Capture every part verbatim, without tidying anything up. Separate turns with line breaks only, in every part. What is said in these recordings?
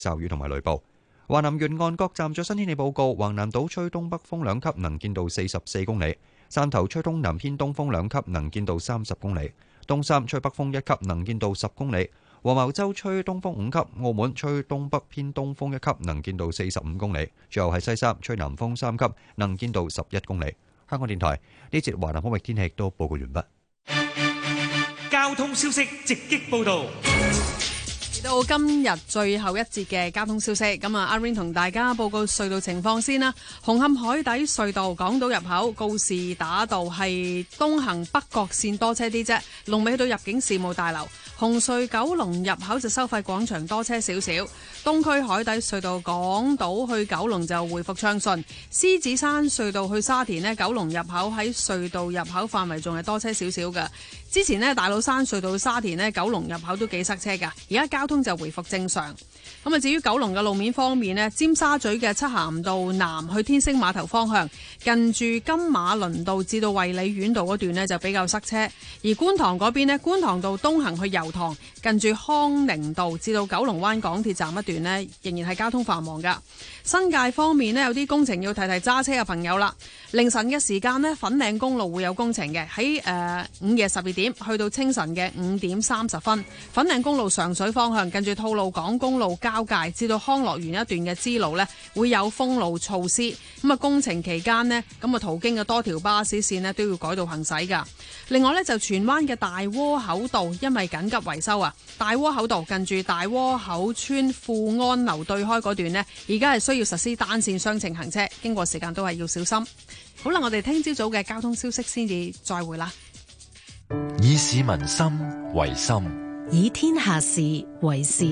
驟雨同埋雷暴。華南沿岸各站最新天氣報告：橫瀾島吹東北風兩級，能見度四十四公里；汕頭吹東南偏東風兩級，能見度三十公里；東三吹北風一級，能見度十公里；黃茅洲吹東風五級；澳門吹東北偏東風一級，能見度四十五公里；最後係西三吹南風三級，能見度十一公里。香港電台呢節華南海域天氣都報告完畢。
交通消息直擊報道。
到今日最後一節嘅交通消息，咁啊，阿 Rain 同大家報告隧道情況先啦。紅磡海底隧道港島入口告士打道係東行北角線多車啲啫，龍尾去到入境事務大樓。紅隧九龍入口就收費廣場多車少少。東區海底隧道港島去九龍就回復暢順。獅子山隧道去沙田呢，九龍入口喺隧道入口範圍仲係多車少少嘅。之前呢，大老山隧道沙田呢，九龍入口都幾塞車㗎，而家交通就回復正常。咁啊，至於九龍嘅路面方面呢，尖沙咀嘅漆咸道南去天星碼頭方向，近住金馬倫道至到衛理苑道嗰段呢就比較塞車。而觀塘嗰邊呢，觀塘道東行去油塘，近住康寧道至到九龍灣港鐵站一段呢，仍然係交通繁忙㗎。新界方面呢，有啲工程要提提揸車嘅朋友啦。凌晨嘅時間呢，粉嶺公路會有工程嘅，喺誒午夜十二點去到清晨嘅五點三十分，粉嶺公路上水方向近住吐露港公路交界至到康樂園一段嘅支路呢，會有封路措施。咁啊，工程期間呢，咁啊途經嘅多條巴士線呢都要改道行駛㗎。另外呢，就荃灣嘅大窩口道因為緊急維修啊，大窩口道近住大窩口村富安樓對開嗰段呢，而家係需要實施單線雙程行車，經過時間都係要小心。好啦，我哋聽朝早嘅交通消息先至再會啦。
以市民心為心，
以天下事為事。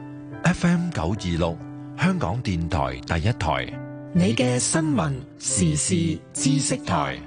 F M 九二六，香港電台第一台，
你嘅新聞時事知識台。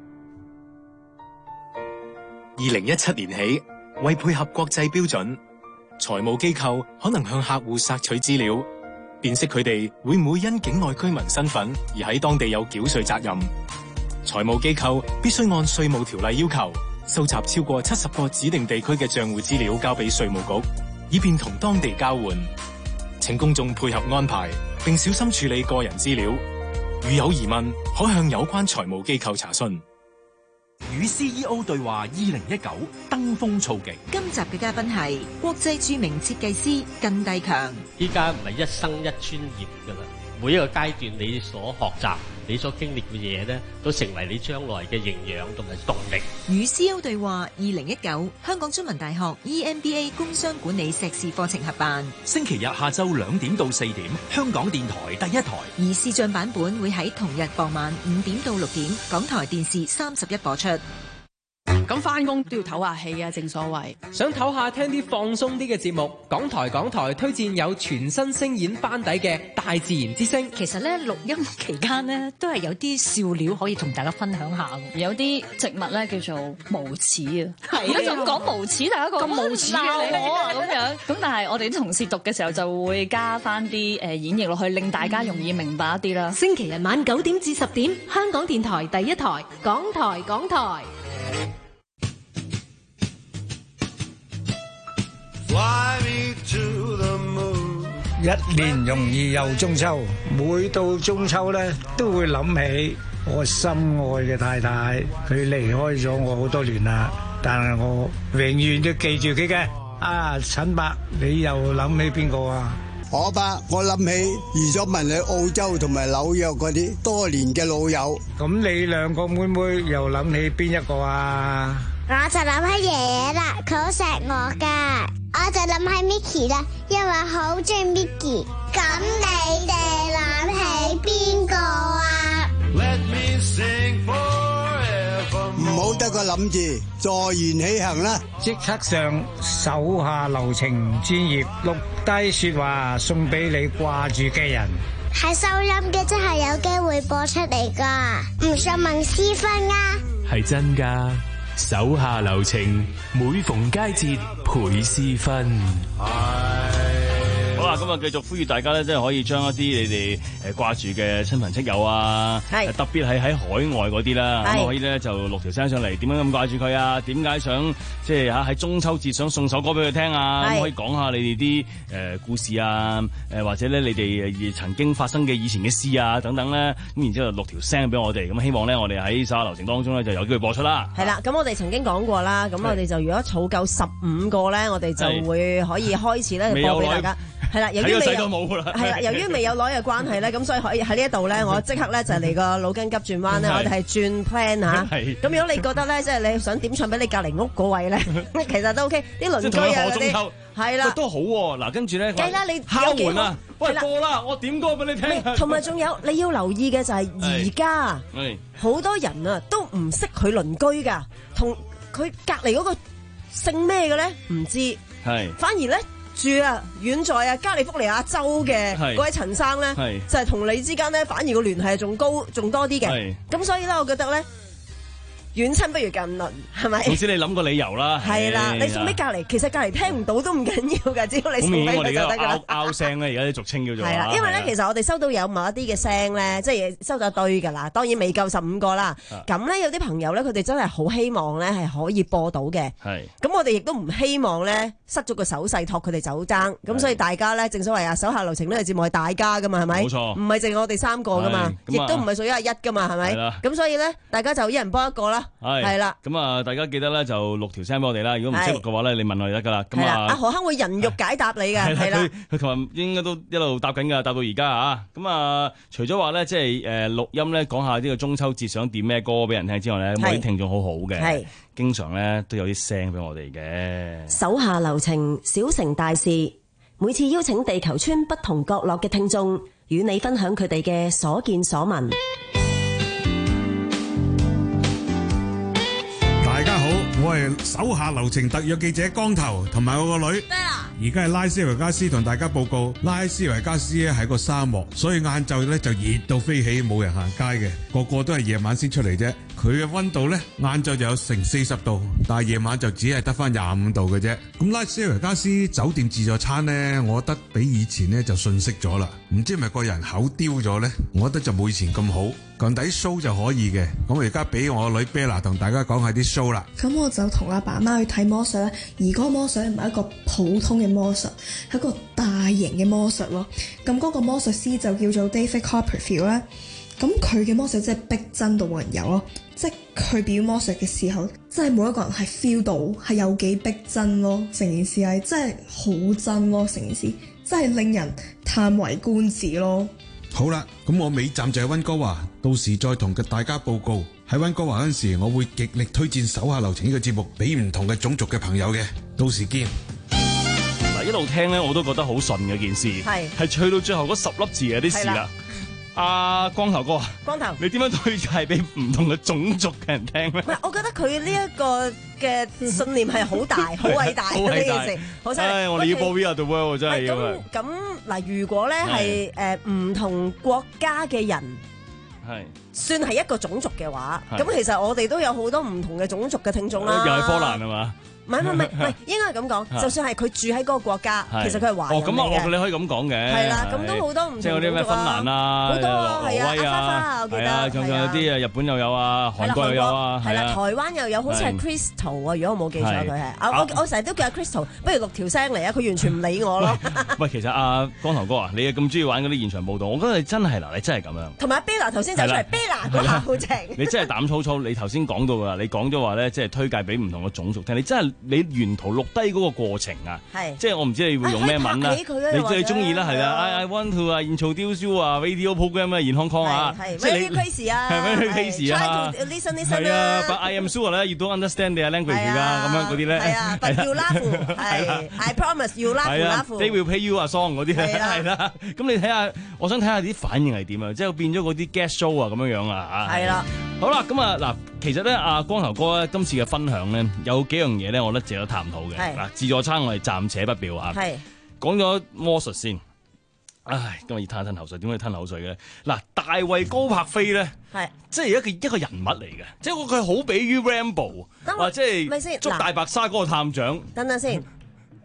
二零一七年起，為配合國際標準，財務機構可能向客戶索取資料，辨識佢哋會唔會因境外居民身份而喺當地有繳稅責任。財務機構必須按稅務條例要求，收集超過七十個指定地區嘅賬戶資料交俾稅務局，以便同當地交換。請公眾配合安排，並小心處理個人資料。如有疑問，可向有關財務機構查詢。
與 C E O 對話二零一九登峰造極。
今集嘅嘉賓係國際著名設計師靳埭強。
依家唔係一生一專業噶啦，每一個階段你所學習、你所經歷嘅嘢呢，都成為你將來嘅營養同埋動力。
與 C E O 對話二零一九，香港中文大學 E M B A 工商管理碩士課程合辦。
星期日下晝兩點到四點，香港電台第一台。
而視像版本會喺同日傍晚五點到六點，港台電視三十一播出。
咁翻工都要唞下氣啊，正所謂。
想唞下聽啲放鬆啲嘅節目，港台港台推薦有全新聲演班底嘅大自然之聲。
其實咧錄音期間咧都係有啲笑料可以同大家分享下。有啲植物咧叫做無齒啊，係啊，就講無齒，大家講咁無齒嘅我啊咁樣。咁但係我哋啲同事讀嘅時候就會加翻啲誒演繹落去，令大家容易明白一啲啦。
星期日晚九點至十點，香港電台第一台，港台港台。
一年容易又中秋，每到中秋咧都會諗起我心愛嘅太太，佢離開咗我好多年啦，但係我永遠都記住佢嘅。啊，陳伯，你又諗起邊個啊？
我伯，我諗起移咗民去澳洲同埋紐約嗰啲多年嘅老友。
咁你兩個妹妹又諗起邊一個啊？
我就諗起爺爺啦，佢好錫我噶。我就諗起 Mickey 啦，因為好中意 Mickey。咁你哋諗起邊個啊？
唔好得個諗字，坐言起行啦！
即刻上手下留情專頁，錄低說話送俾你掛住嘅人。
係收音嘅，真係有機會播出嚟噶，唔信問師分啊！
係真噶。手下留情，每逢佳節倍思分。
係，我啦，咁啊繼續呼籲大家咧，真係可以將一啲你哋誒掛住嘅親朋戚友啊，特別係喺海外嗰啲啦，咁可以咧就錄條聲上嚟，點樣咁掛住佢啊？點解想即係嚇喺中秋節想送首歌俾佢聽啊？咁可以講下你哋啲誒故事啊，誒或者咧你哋曾經發生嘅以前嘅事啊等等咧，咁然之後錄條聲俾我哋，咁希望咧我哋喺手下留情當中咧就有機會播出啦。
係啦，咁我哋曾經講過啦，咁我哋就如果儲夠十五個咧，我哋就會可以開始咧播俾大家。係啦，由於未有係啦，由於未有攞嘅關係咧，咁所以可以喺呢一度咧，我即刻咧就嚟個腦筋急轉彎咧，我哋係轉 plan 嚇。咁如果你覺得咧，即係你想點唱俾你隔離屋嗰位咧，其實都 OK。啲鄰居啊嗰啲係啦，都
好喎。嗱，跟住咧，
計啦，你
敲門啊，喂播啦，我點歌俾你聽。
同埋仲有你要留意嘅就係而家好多人啊都唔識佢鄰居㗎，同佢隔離嗰個姓咩嘅咧唔知，係反而咧。住啊，遠在啊加利福尼亞州嘅嗰位陳生咧，就係同你之間咧，反而個聯繫係仲高、仲多啲嘅。咁所以咧，我覺得咧，遠親不如近鄰，係咪？總之
你諗個理由啦。
係啦，你送俾隔離，其實隔離聽唔到都唔緊要㗎，只要你送俾佢就得㗎啦。
拗聲咧，而家啲俗稱叫做。
係啦，因為咧，其實我哋收到有某一啲嘅聲咧，即係收咗一堆㗎啦。當然未夠十五個啦。咁咧有啲朋友咧，佢哋真係好希望咧係可以播到嘅。係。咁我哋亦都唔希望咧失咗個手勢託佢哋走爭。咁所以大家咧，正所謂啊，手下留情呢個節目係大家㗎嘛，係咪？冇錯。唔係淨係我哋三個㗎嘛，亦都唔係屬於阿一㗎嘛，係咪？係啦。咁所以咧，大家就一人幫一個啦。係。係啦。
咁啊，大家記得咧就錄條聲俾我哋啦。如果唔識錄嘅話咧，你問我哋得噶啦。咁啊，
阿何坑會人肉解答你嘅，係啦。
佢佢琴日應該都一路答緊㗎，答到而家啊。咁啊，除咗話咧，即係誒錄音咧，講下呢個中秋節想點咩歌俾人聽之外咧，咁我啲聽眾好好嘅，係經常咧都有啲聲俾我哋嘅。
手下留情，小成大事。每次邀請地球村不同角落嘅聽眾，與你分享佢哋嘅所見所聞。
大家好，我係手下留情特約記者光頭，同埋我個女。而家係拉斯維加斯同大家報告，拉斯維加斯咧係個沙漠，所以晏晝咧就熱到飛起，冇人行街嘅，個個都係夜晚先出嚟啫。佢嘅溫度咧，晏晝就有成四十度，但係夜晚就只係得翻廿五度嘅啫。咁拉斯維加斯酒店自助餐咧，我覺得比以前咧就遜色咗啦。唔知係咪個人口刁咗咧？我覺得就冇以前咁好。近底 show 就可以嘅，咁我而家俾我女 Bella 同大家講下啲 show 啦。
咁我就同阿爸媽去睇魔術啦，而嗰個魔術唔係一個普通嘅魔術，係一個大型嘅魔術咯。咁嗰個魔術師就叫做 David Copperfield 啦。咁佢嘅魔術真係逼真到冇人有咯，即係佢表演魔術嘅時候，真係每一個人係 feel 到係有幾逼真咯。成件事係真係好真咯，成件事真係令人嘆為觀止咯。
好啦，咁我尾站就係溫哥華，到時再同嘅大家報告。喺溫哥華嗰陣時，我會極力推薦手下留情呢個節目俾唔同嘅種族嘅朋友嘅。到時見。
嗱，一路聽咧，我都覺得好順嘅件事，係係去到最後嗰十粒字嘅啲事啦。阿光頭哥，
光頭，
你點樣推介俾唔同嘅種族嘅人聽咧？
唔係，我覺得佢呢一個嘅信念係好大、好偉大嘅呢件事，好犀利。
唉，我哋要播 We Are The World 真係要。
咁咁嗱，如果咧係誒唔同國家嘅人，係算係一個種族嘅話，咁其實我哋都有好多唔同嘅種族嘅聽眾啦。
又係波蘭係嘛？
唔係唔係唔係，應該係咁講。就算係佢住喺嗰個國家，其實佢係華人嚟嘅。哦，咁
啊，你可以咁講嘅。
係啦，咁都好多唔同。
即係嗰啲咩芬蘭啊，
好多啊，係啊，阿花花我記得。係
啊，仲有啲啊，日本又有啊，韓國又有啊。
係啦，台灣又有，好似係 Crystal 啊，如果我冇記錯佢係。啊，我我成日都叫阿 Crystal，不如錄條聲嚟啊！佢完全唔理我咯。
喂，其實阿光頭哥啊，你咁中意玩嗰啲現場報道，我覺得你真係嗱，你真係咁樣。
同埋阿 Bella 頭先走出嚟 ，Bella 個好正。
你真係膽粗粗，你頭先講到㗎，你講咗話咧，即係推介俾唔同嘅種族聽，你真係你沿途錄低嗰個過程啊，即係我唔知你會用咩文啦，你最中意啦，係啦 ，I I want to 啊，introduce you 啊 ，radio program 啊，健康 call 啊，
即係你 crazy 啊，
係 very crazy 啊
，listen listen
係啊 ，but I am sure 咧，you don't understand their language 㗎，咁樣嗰啲咧，
係啊 ，but you laugh，係 I promise you laugh laugh，
they will pay you a song 嗰啲咧，係啦，咁你睇下，我想睇下啲反應係點啊，即係變咗嗰啲 guest show 啊，咁樣樣啊，
係啦，
好啦，咁啊嗱，其實咧，阿光頭哥咧今次嘅分享咧，有幾樣嘢咧，我覺得值得探討嘅。嗱，自助餐我哋暫且不表啊。係講咗魔術先，唉，今日要吞吞口水，點解要吞口水嘅？嗱，大衛高柏飛咧，係即係一個一個人物嚟嘅，即係佢好比於 Rambo，或者係捉大白鯊嗰個探長。
等等先，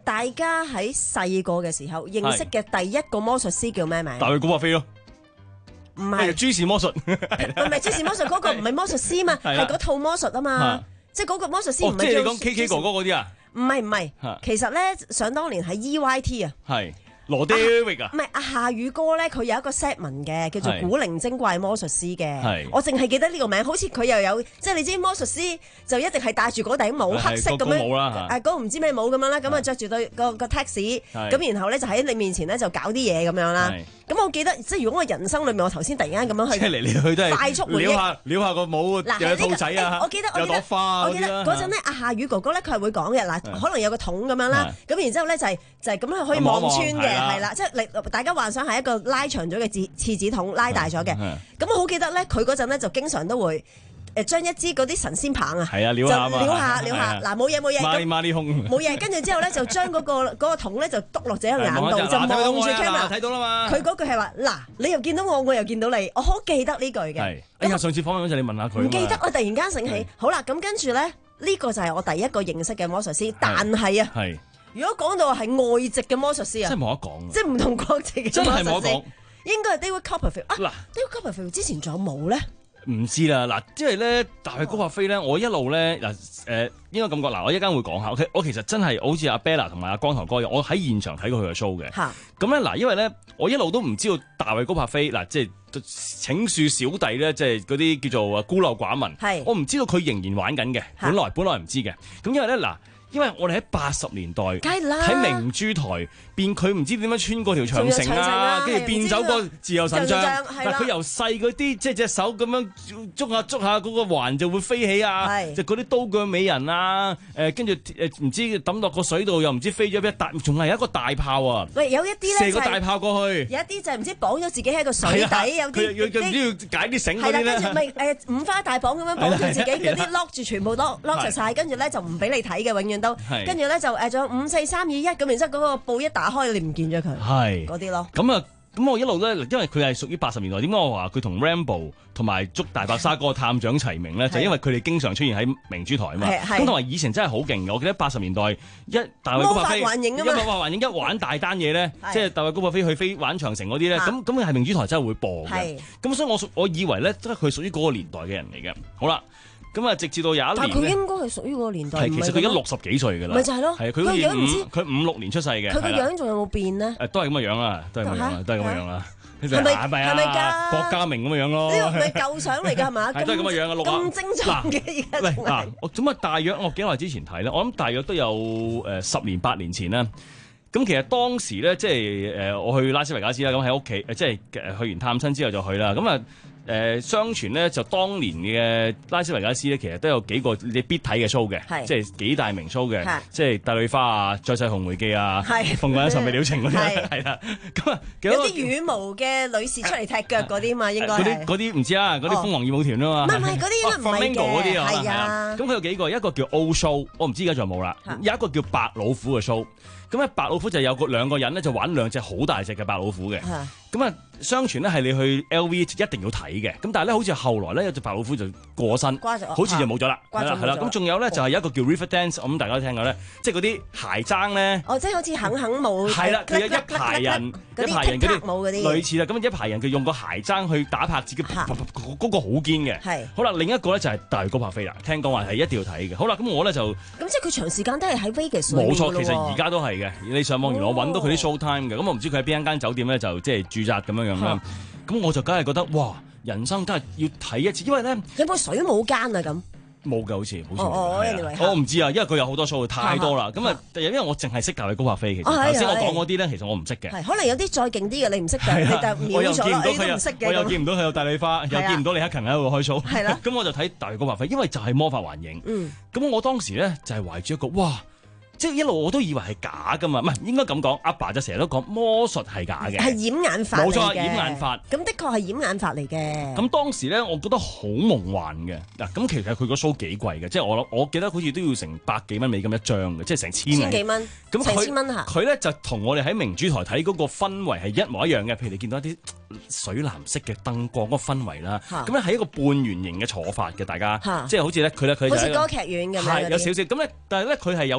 大家喺細個嘅時候認識嘅第一個魔術師叫咩名？
大衛高柏飛咯。
唔係
諸事魔術，
唔係諸事魔術嗰個唔係魔術師嘛，係嗰套魔術啊嘛，即係嗰個魔術師唔係。
即係你講 K K 哥哥嗰啲啊？
唔係唔係，其實咧想當年喺 E Y T 啊。
係。羅德域啊，
唔係阿夏宇哥咧，佢有一個 set 文嘅，叫做古靈精怪魔術師嘅。我淨係記得呢個名，好似佢又有，即係你知魔術師就一定係戴住嗰頂帽，黑色咁樣，誒嗰個唔知咩帽咁樣啦，咁啊着住對個個 taxi，咁然後咧就喺你面前咧就搞啲嘢咁樣啦。咁我記得，即係如果我人生裏面，我頭先突然間咁樣去，
即係嚟嚟去都係
快速回憶，
撩下撩下個帽，又有兔仔啊，
我記得
有朵花，
我記得嗰陣咧，阿夏宇哥哥咧佢係會講嘅，嗱可能有個桶咁樣啦，咁然之後咧就係就係咁樣可以望穿嘅，係啦，即係你。大家幻想係一個拉長咗嘅廁廁紙筒，拉大咗嘅。咁我好記得咧，佢嗰陣咧就經常都會誒將一支嗰啲神仙棒啊，
係啊，撩下
撩下撩下，嗱冇嘢冇嘢，冇嘢，跟住之後咧就將嗰個嗰個桶咧就篤落自己個眼度，就望住 camera
睇到啦嘛。
佢嗰句係話：嗱，你又見到我，我又見到你，我好記得呢句嘅。
係。哎呀，上次訪問嗰陣你問下佢。
唔記得，我突然間醒起。好啦，咁跟住咧，呢個就係我第一個認識嘅魔術師，但係啊。係。如果講到係外籍嘅魔術師啊，
真係冇得講，
即係唔同國籍嘅魔術師，
真係冇得講。
應該係 David Copperfield 啊。嗱 ，David Copperfield 之前仲有冇咧？
唔知啦。嗱，即係咧，大衛高柏飛咧，我一路咧嗱誒，應該咁講嗱，我一間會講下。我我其實真係好似阿 Bella 同埋阿光頭哥，我喺現場睇過佢嘅 show 嘅。嚇。咁咧嗱，因為咧，我一路都唔知道大衛高柏飛嗱，即係請恕小弟咧，即係嗰啲叫做孤陋寡聞。係。我唔知道佢仍然玩緊嘅，本來本來唔知嘅。咁因為咧嗱。因為我哋喺八十年代喺明珠台變佢唔知點樣穿過條長城啊，跟住變走個自由神像，但佢由細嗰啲即係隻手咁樣捉下捉下嗰個環就會飛起啊，就嗰啲刀鋸美人啊，誒跟住誒唔知抌落個水度又唔知飛咗一大，仲係一個大炮啊！
喂，有一啲咧
射個大炮過去，
有一啲就係唔知綁咗自己喺個水底，有啲
佢唔知要解啲繩嗰啲咧，
跟住咪誒五花大綁咁樣綁住自己嗰啲 lock 住全部 lock lock 晒，跟住咧就唔俾你睇嘅，永遠。跟住咧就誒，仲有五四三二一咁，然之後嗰個布一打開，你唔見咗佢，係嗰啲咯。咁啊，咁我一路咧，因為佢係屬於八十年代，點解我話佢同 Rambo 同埋捉大白鯊嗰個探長齊名咧？就因為佢哋經常出現喺明珠台啊嘛。咁同埋以前真係好勁嘅，我記得八十年代一大衛高柏飛，魔法幻影啊嘛，魔法幻影一玩大單嘢咧，即係大衛高柏飛去飛玩長城嗰啲咧，咁咁係明珠台真係會播嘅。咁所以我我以為咧，即係佢屬於嗰個年代嘅人嚟嘅。好啦。咁啊，直至到有一年，但佢應該係屬於嗰個年代，係其實佢而家六十幾歲㗎啦，咪就係咯，係佢好似五佢五六年出世嘅，佢個樣仲有冇變咧？誒，都係咁嘅樣啦，都係咁嘅樣，都係咁嘅樣啦。係咪係咪係咪㗎？郭家明咁嘅樣咯，呢個唔係舊相嚟㗎係嘛？係都係咁嘅樣啊，六啊咁精壯嘅而家。嗱嗱，我咁啊，大約我幾耐之前睇咧？我諗大約都有誒十年八年前啦。咁其實當時咧，即係誒我去拉斯維加斯啦，咁喺屋企誒，即係誒去完探親之後就去啦，咁啊。誒相傳咧就當年嘅拉斯維加斯咧，其實都有幾個你必睇嘅 show 嘅，即係幾大名 show 嘅，即係帝女花啊、再世紅梅記啊、鳳閣恩仇未了情嗰啲，係啦。咁啊，有啲羽毛嘅女士出嚟踢腳嗰啲嘛，應該嗰啲嗰啲唔知啦，嗰啲鳳凰羽舞團啊嘛，唔係唔係嗰啲應該唔係嘅，係啊。咁佢有幾個，一個叫 Old Show，我唔知而家仲有冇啦，有一個叫白老虎嘅 show。咁咧白老虎就有個兩個人咧就玩兩隻好大隻嘅白老虎嘅，咁啊相傳咧係你去 L V 一定要睇嘅，咁但係咧好似後來咧有隻白老虎就過身，好似就冇咗啦，係啦係啦，咁仲有咧就係有一個叫 River Dance，我諗大家都聽過咧，即係嗰啲鞋踭咧，哦即係好似肯肯舞，係啦，佢有一排人一排人嗰啲舞嗰啲，類似啦，咁一排人佢用個鞋踭去打拍自己，嗰個好堅嘅，係，好啦，另一個咧就係大衛高柏飛啦，聽講話係一定要睇嘅，好啦，咁我咧就，咁即係佢長時間都係喺 Vegas，冇錯，其實而家都係嘅。你上網原來我揾到佢啲 show time 嘅，咁我唔知佢喺邊一間酒店咧就即係駐紮咁樣樣啦。咁我就梗係覺得哇，人生真係要睇一次，因為咧有冇水舞間啊咁？冇㗎，好似好似我唔知啊，因為佢有好多 show 太多啦。咁啊，因為我淨係識大衛高柏飛，其實頭先我講嗰啲咧，其實我唔識嘅。係可能有啲再勁啲嘅你唔識嘅，但係秒咗啦，你都唔識嘅。我又見唔到佢有帝女花，又見唔到李克勤喺度開 show。係啦，咁我就睇大衛高柏飛，因為就係魔法幻影。嗯，咁我當時咧就係懷住一個哇。即係一路我都以為係假噶嘛，唔係應該咁講。阿爸就成日都講魔術係假嘅，係掩眼法嚟嘅。冇錯，掩眼法。咁的確係掩眼法嚟嘅。咁當時咧，我覺得好夢幻嘅嗱。咁其實佢個 show 幾貴嘅，即係我我記得好似都要成百幾蚊美金一張嘅，即係成千千幾蚊。咁成千蚊嚇。佢咧就同我哋喺明珠台睇嗰個氛圍係一模一樣嘅。譬如你見到一啲水藍色嘅燈光嗰個氛圍啦，咁咧係一個半圓形嘅坐法嘅，大家即係好似咧佢咧佢好似歌劇院咁樣，係有少少咁咧，但係咧佢係有台嘅。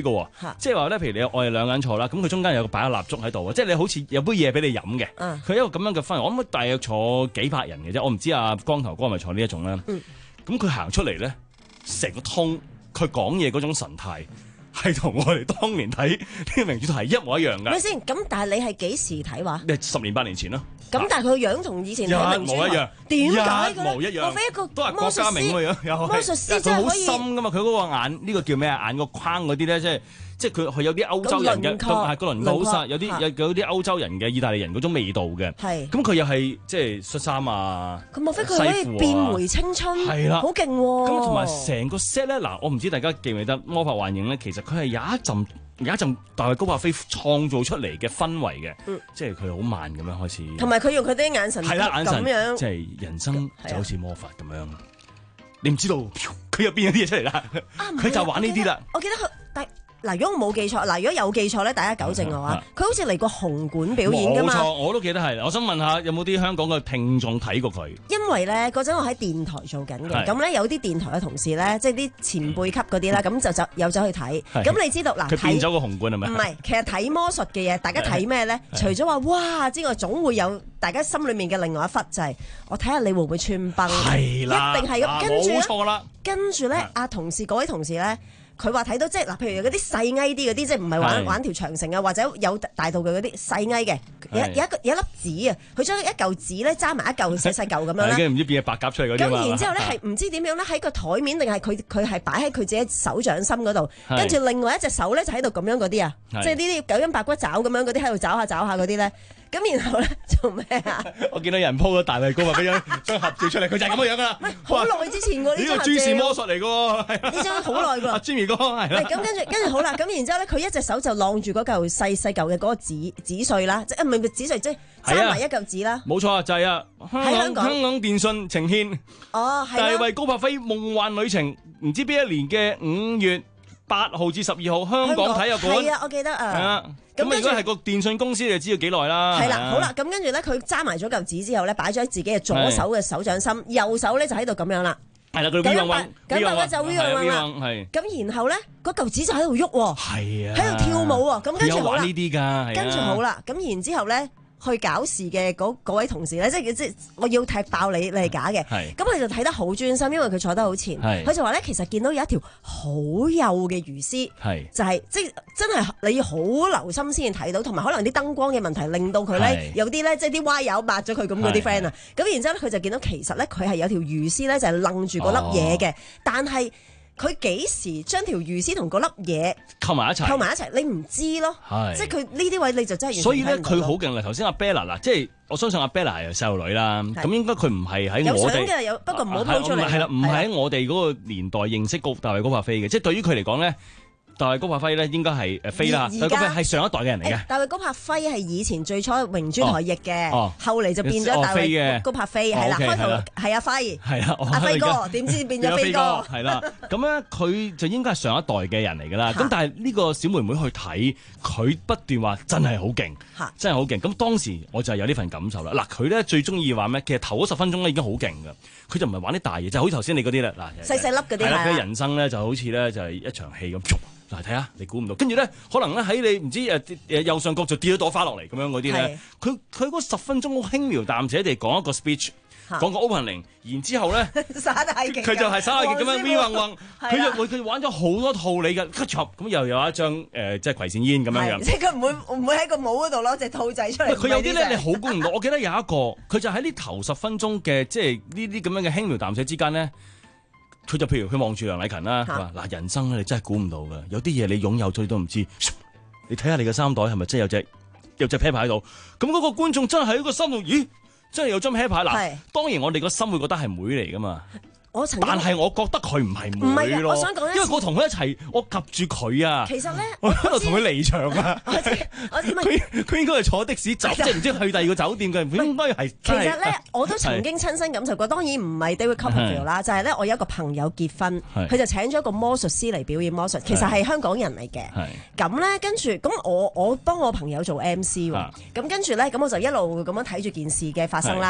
喎，即係話咧，譬如你我哋兩個人坐啦，咁佢中間有個擺個蠟燭喺度，即係你好似有杯嘢俾你飲嘅。佢、嗯、一個咁樣嘅氛圍，我諗大約坐幾百人嘅啫，我唔知阿光頭哥係咪坐呢一種咧。咁佢行出嚟咧，成個通佢講嘢嗰種神態。係同我哋當年睇呢個名主題係一模一樣㗎。
咪先？咁但係你係幾時睇話？
你十年八年前咯。
咁但係佢個樣同以前
睇名主題一模一樣。
點解
一模一樣。
莫非一個
都係郭家明咁樣。
魔術師真係可以。
佢好深㗎嘛？佢嗰個眼呢、呢個叫咩啊？眼個框嗰啲咧，即係即係佢佢有啲歐洲人嘅，係個輪廓好實，有啲有有啲歐洲人嘅意大利人嗰種味道嘅。係。咁佢又係即係恤衫啊。咁莫非佢可以
變回青春？係啦，好勁喎。
咁同埋成個 set 咧，嗱，我唔知大家記唔記得《魔法幻影》咧，其實佢係有一陣。有一陣大衛高柏飛創造出嚟嘅氛圍嘅，嗯、即係佢好慢咁樣開始，
同埋佢用佢啲眼神，係啦眼神，樣
即係人生就好似魔法咁樣，你唔知道佢又變咗啲嘢出嚟啦，佢、啊、就玩呢啲啦。
我記得佢，但嗱，如果我冇記錯，嗱，如果有記錯咧，大家糾正我啊。佢好似嚟過紅館表演㗎嘛。冇錯，
我都記得係。我想問下，有冇啲香港嘅聽眾睇過佢？
因為咧嗰陣我喺電台做緊嘅，咁咧有啲電台嘅同事咧，即係啲前輩級嗰啲啦，咁就走有走去睇。咁你知道嗱，
佢變咗個紅館係咪？
唔係，其實睇魔術嘅嘢，大家睇咩咧？除咗話哇之外，總會有大家心裏面嘅另外一忽，就係我睇下你會唔會穿崩。
係啦，
一定係咁。跟住
冇錯啦。
跟住咧，阿同事嗰位同事咧。佢話睇到即係嗱，譬如嗰啲細埃啲嗰啲，即係唔係玩玩條長城啊，或者有大道具嗰啲細埃嘅，有有一個有一粒紙啊，佢將一嚿紙咧揸埋一嚿細細嚿咁樣啦。
唔知變咗白鴿出嚟嗰啲。
咁然之後咧係唔知點樣咧喺個台面定係佢佢係擺喺佢自己手掌心嗰度，跟住另外一隻手咧就喺度咁樣嗰啲啊，即係呢啲九陰白骨爪咁樣嗰啲喺度找下找下嗰啲咧。咁然後咧做咩啊？
我見到有人 po 咗大衛高柏飛張張合照出嚟，佢就係咁嘅樣噶啦。
好耐之前喎，呢
個蛛絲魔術嚟噶喎，
呢張好耐㗎。
阿 Jimmy 哥係啦。
咁跟住跟住好啦，咁然之後咧，佢一隻手就晾住嗰嚿細細嚿嘅嗰個紙紙碎啦，即係唔係紙碎，即係揸埋一嚿紙啦。
冇錯啊，就係啊，香港香港電訊呈獻
哦，
大衛高柏飛夢幻旅程，唔知邊一年嘅五月八號至十二號，香港體育館。
係啊，我記得啊。
咁如果係個電信公司，你就知道幾耐啦。
係啦，好啦，咁跟住咧，佢揸埋咗嚿紙之後咧，擺咗喺自己嘅左手嘅手掌心，右手咧就喺度咁樣啦。
係啦，佢 V 運
咁啊就 V 運啦。係。咁然後咧，嗰嚿紙就喺度喐喎。
係啊。
喺度跳舞喎。咁跟住好啦。
有玩呢啲㗎。
跟住好啦，咁然之後咧。去搞事嘅嗰位同事咧，即係即係我要踢爆你，你係假嘅。咁佢就睇得好專心，因為佢坐得好前。佢就話咧，其實見到有一條好幼嘅魚絲，就係、是、即係真係你要好留心先睇到，同埋可能啲燈光嘅問題令到佢咧有啲咧即係啲歪友抹咗佢咁嗰啲 friend 啊。咁然之後咧，佢就見到其實咧佢係有條魚絲咧就係愣住嗰粒嘢嘅，但係。佢幾時將條魚絲同嗰粒嘢
扣埋一齊？
扣埋一齊，你唔知咯。即係佢呢啲位你就真係。
所以咧，佢好勁啦。頭先阿 Bella 嗱，即係我相信阿 Bella 係細路女啦。咁應該佢唔係喺我哋。有相嘅有，不過唔好鋪出嚟。係啦，唔係喺我哋嗰個年代認識高大衛高柏飛嘅。即係對於佢嚟講咧。大衛高柏輝咧應該係誒飛啦，大衛高柏輝係上一代嘅人嚟嘅。大衛高柏輝係以前最初榮珠台譯嘅，後嚟就變咗大衛高柏飛係啦。開頭係阿輝，係啊，阿輝哥，點知變咗飛哥？係啦，咁咧佢就應該係上一代嘅人嚟㗎啦。咁但係呢個小妹妹去睇，佢不斷話真係好勁，真係好勁。咁當時我就有呢份感受啦。嗱，佢咧最中意話咩？其實頭嗰十分鐘咧已經好勁㗎。佢就唔係玩啲大嘢，就好似頭先你嗰啲啦。嗱，細細粒嗰啲係啦。佢人生咧就好似咧就係一場戲咁。嗱，睇下你估唔到，跟住咧可能咧喺你唔知誒誒右上角就跌咗朵花落嚟咁樣嗰啲咧，佢佢嗰十分鐘好輕描淡寫地講一個 speech， 講個 opening， 然之後咧耍大勁，佢就係耍大勁咁樣 V 運運，佢就佢玩咗好多套你嘅，咁又有一張誒、呃、即係葵扇煙咁樣樣，即係佢唔會唔會喺個帽嗰度攞隻兔仔出嚟。佢有啲咧你好估唔到，我記得有一個佢就喺呢頭十分鐘嘅即係呢啲咁樣嘅輕描淡寫之間咧。佢就譬如佢望住梁禮勤啦，話嗱人生咧你真係估唔到㗎，有啲嘢你擁有咗你都唔知，你睇下你嘅衫袋係咪真係有隻有隻啤牌喺度？咁嗰個觀眾真係喺個心度，咦，真係有張啤牌嗱。當然我哋個心會覺得係妹嚟㗎嘛。我曾但係我覺得佢唔係妹咯，我想講因為我同佢一齊，我及住佢啊。其實咧，我喺度同佢離場啊。佢佢應該係坐的士走，即係唔知去第二個酒店嘅，應該係。其實咧，我都曾經親身感受過，當然唔係 David Copperfield 啦，就係咧，我有一個朋友結婚，佢就請咗一個魔術師嚟表演魔術，其實係香港人嚟嘅。咁咧，跟住咁我我幫我朋友做 M C 喎，咁跟住咧，咁我就一路咁樣睇住件事嘅發生啦。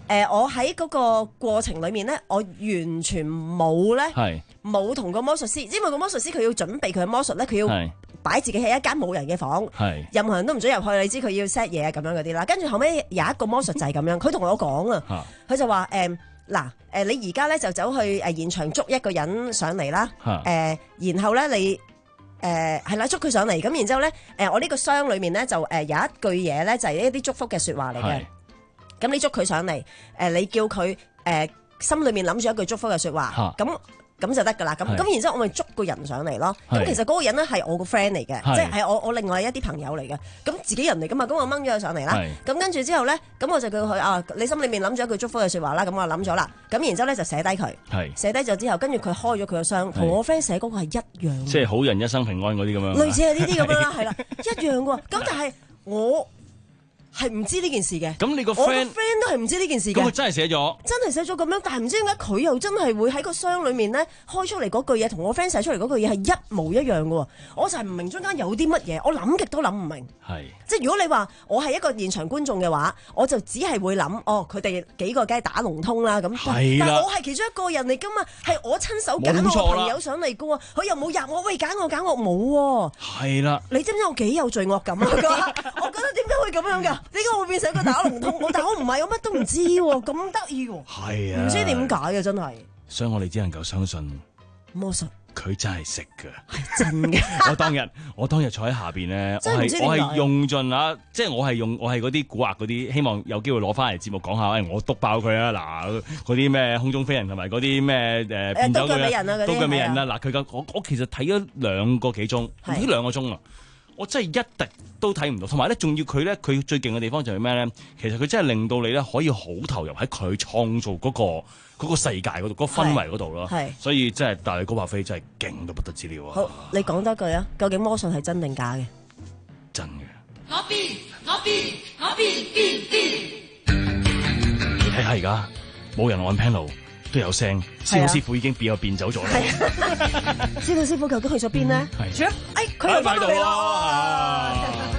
誒，我喺嗰個過程裡面咧，我完全冇咧，冇同個魔術師，因為個魔術師佢要準備佢嘅魔術咧，佢要擺自己喺一間冇人嘅房，任何人都唔准入去。你知佢要 set 嘢咁樣嗰啲啦。跟住後尾有一個魔術就係咁樣，佢同我講啊，佢就話誒嗱誒，你而家咧就走去誒現場捉一個人上嚟啦，誒，然後咧你誒係啦捉佢上嚟，咁然之後咧誒我呢個箱裡面咧就誒有一句嘢咧就係一啲祝福嘅説話嚟嘅。咁你捉佢上嚟，誒、呃、你叫佢誒、呃、心裏面諗住一句祝福嘅説話，咁咁、啊、就得㗎啦。咁咁然之後我咪捉個人上嚟咯。咁其實嗰個人咧係我個 friend 嚟嘅，即係係我我另外一啲朋友嚟嘅。咁自己人嚟㗎嘛，咁我掹咗佢上嚟啦。咁跟住之後咧，咁我就叫佢啊，你心裏面諗咗一句祝福嘅説話啦。咁我諗咗啦。咁然之後咧就寫低佢，寫低咗之後，跟住佢開咗佢個箱，同我 friend 寫嗰個係一樣。即
係好人一生平安嗰啲咁樣。
類似係呢啲咁樣啦，係啦，一樣喎。咁但係我係唔知呢件事嘅，
咁你個 friend
我個 friend 都係唔知呢件事嘅，
咁佢真係寫咗，
真係寫咗咁樣，但係唔知點解佢又真係會喺個箱裏面咧開出嚟嗰句嘢，同我 friend 寫出嚟嗰句嘢係一模一樣嘅，我就係唔明中間有啲乜嘢，我諗極都諗唔明。係，即係如果你話我係一個現場觀眾嘅話，我就只係會諗，哦，佢哋幾個梗係打龍通啦咁，
係啦，
但我係其中一個人嚟噶嘛，係我親手揀我朋友上嚟嘅喎，佢又冇入我，喂揀我揀我冇喎。係啦，你知唔知我幾有罪惡感啊？我覺得點解會咁樣㗎？點解會變成一個打龍通？我但我唔係，我乜都唔知喎，咁得意喎。係啊，唔知點解嘅真係。所以我哋只能夠相信魔術。佢真係識㗎，係真嘅。我當日我當日坐喺下邊咧，我係我係用盡啊，即係我係用我係嗰啲古惑嗰啲，希望有機會攞翻嚟節目講下，誒我篤爆佢啊！嗱，嗰啲咩空中飛人同埋嗰啲咩誒變走嘅刀具美人啊！嗱，佢嘅我我其實睇咗兩個幾鐘，唔知兩個鐘啊！我真係一滴都睇唔到，同埋咧，仲要佢咧，佢最勁嘅地方就係咩咧？其實佢真係令到你咧可以好投入喺佢創造嗰個嗰個世界嗰度，嗰個氛圍嗰度咯。係，所以真係大力高柏飛真係勁到不得之了啊！好，你講多句啊！究竟魔術係真定假嘅？真嘅。我變，我變，我變變變。你睇下而家冇人按 panel 都有聲，司徒師傅已經變又變走咗啦。司徒師傅究竟去咗邊呢？係，哎，佢又翻到嚟咯。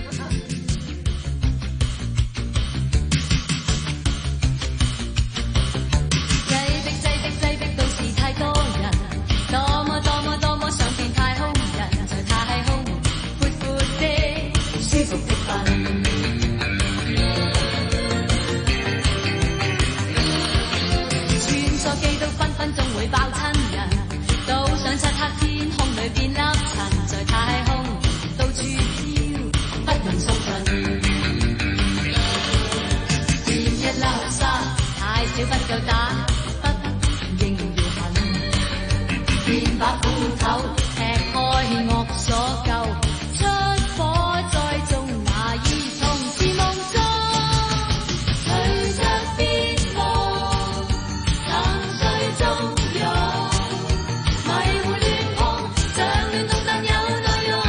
擠逼擠逼擠逼，到時太多人，多麼多麼多麼想變太空人，在太空闊闊的舒服的瞓。記到分分鐘會爆親人，到上漆黑天空裏變粒塵，在太空到處飄，不能送盡。變一粒沙，太少不夠打，不應要狠。變把斧頭，劈開惡所救，出火再種那兒童是夢中，隨着變夢。中用迷糊亂碰，像亂動但有內容。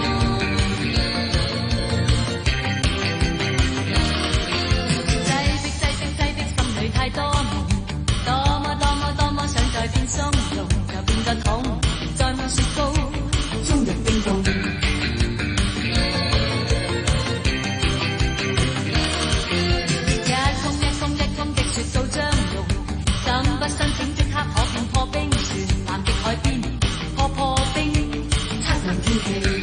擠逼擠逼擠逼，心裏太多夢，多麼多麼多麼想再變鬆容，又變個桶，再摸雪糕，終日冰凍。一空一空一空的雪到將融，怎不申請即刻可變破冰船，南極海邊破破冰，測量天氣。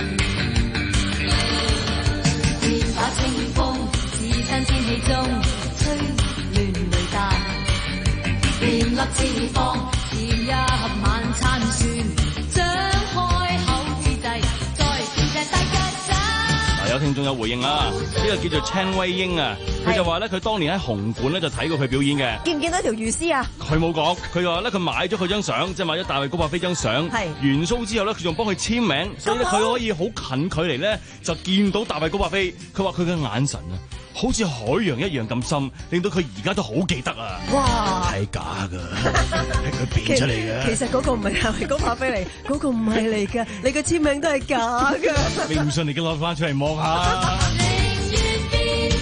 變把清風，置身天氣中，吹亂雷彈。變粒脂肪，填一盒晚餐算，張開口之際，再見隻大腳仔。有聽眾有回應啦，呢個叫做青威英啊，佢就話咧，佢當年喺紅館咧就睇過佢表演嘅。見唔見到條魚絲啊？佢冇講，佢話咧佢買咗佢張相，即係買咗大衛高柏飛張相，完 show 之後咧，佢仲幫佢簽名，所以咧佢可以好近距離咧就見到大衛高柏飛。佢話佢嘅眼神啊，好似海洋一樣咁深，令到佢而家都好記得啊！哇，係假㗎，係佢變出嚟嘅。其實嗰個唔係大衛高柏飛嚟，嗰個唔係嚟㗎，你嘅簽名都係假㗎。你唔信，你而家攞翻出嚟望下。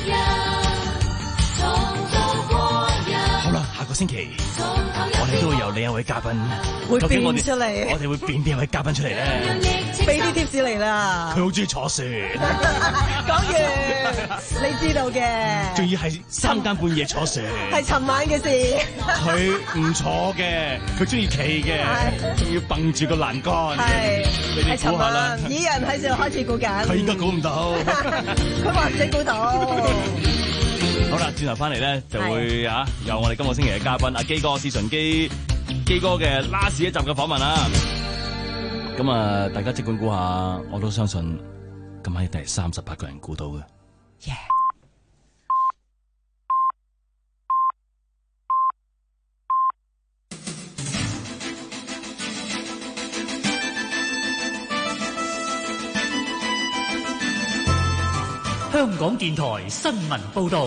好啦，下個星期我哋都會有
你有位嘉賓，
會
究竟我哋
變出嚟
我哋會變邊一位嘉賓出嚟咧？
俾啲 tips 嚟啦。
佢好中意坐船，
講完你知道嘅，
仲要係三更半夜坐船，
係尋晚嘅事。
佢唔坐嘅，佢中意企嘅，仲要蹦住個欄杆。
係，
你哋估下啦。
以人喺度開始估緊，
佢應該估唔到，
佢或者估到。
好啦，轉頭翻嚟咧就會啊，有我哋今個星期嘅嘉賓阿基哥，史純基基哥嘅 last 一集嘅訪問啦。咁啊，大家即管估下，我都相信今晚一定係三十八個人估到嘅。
Yeah.
香港電台新聞報導。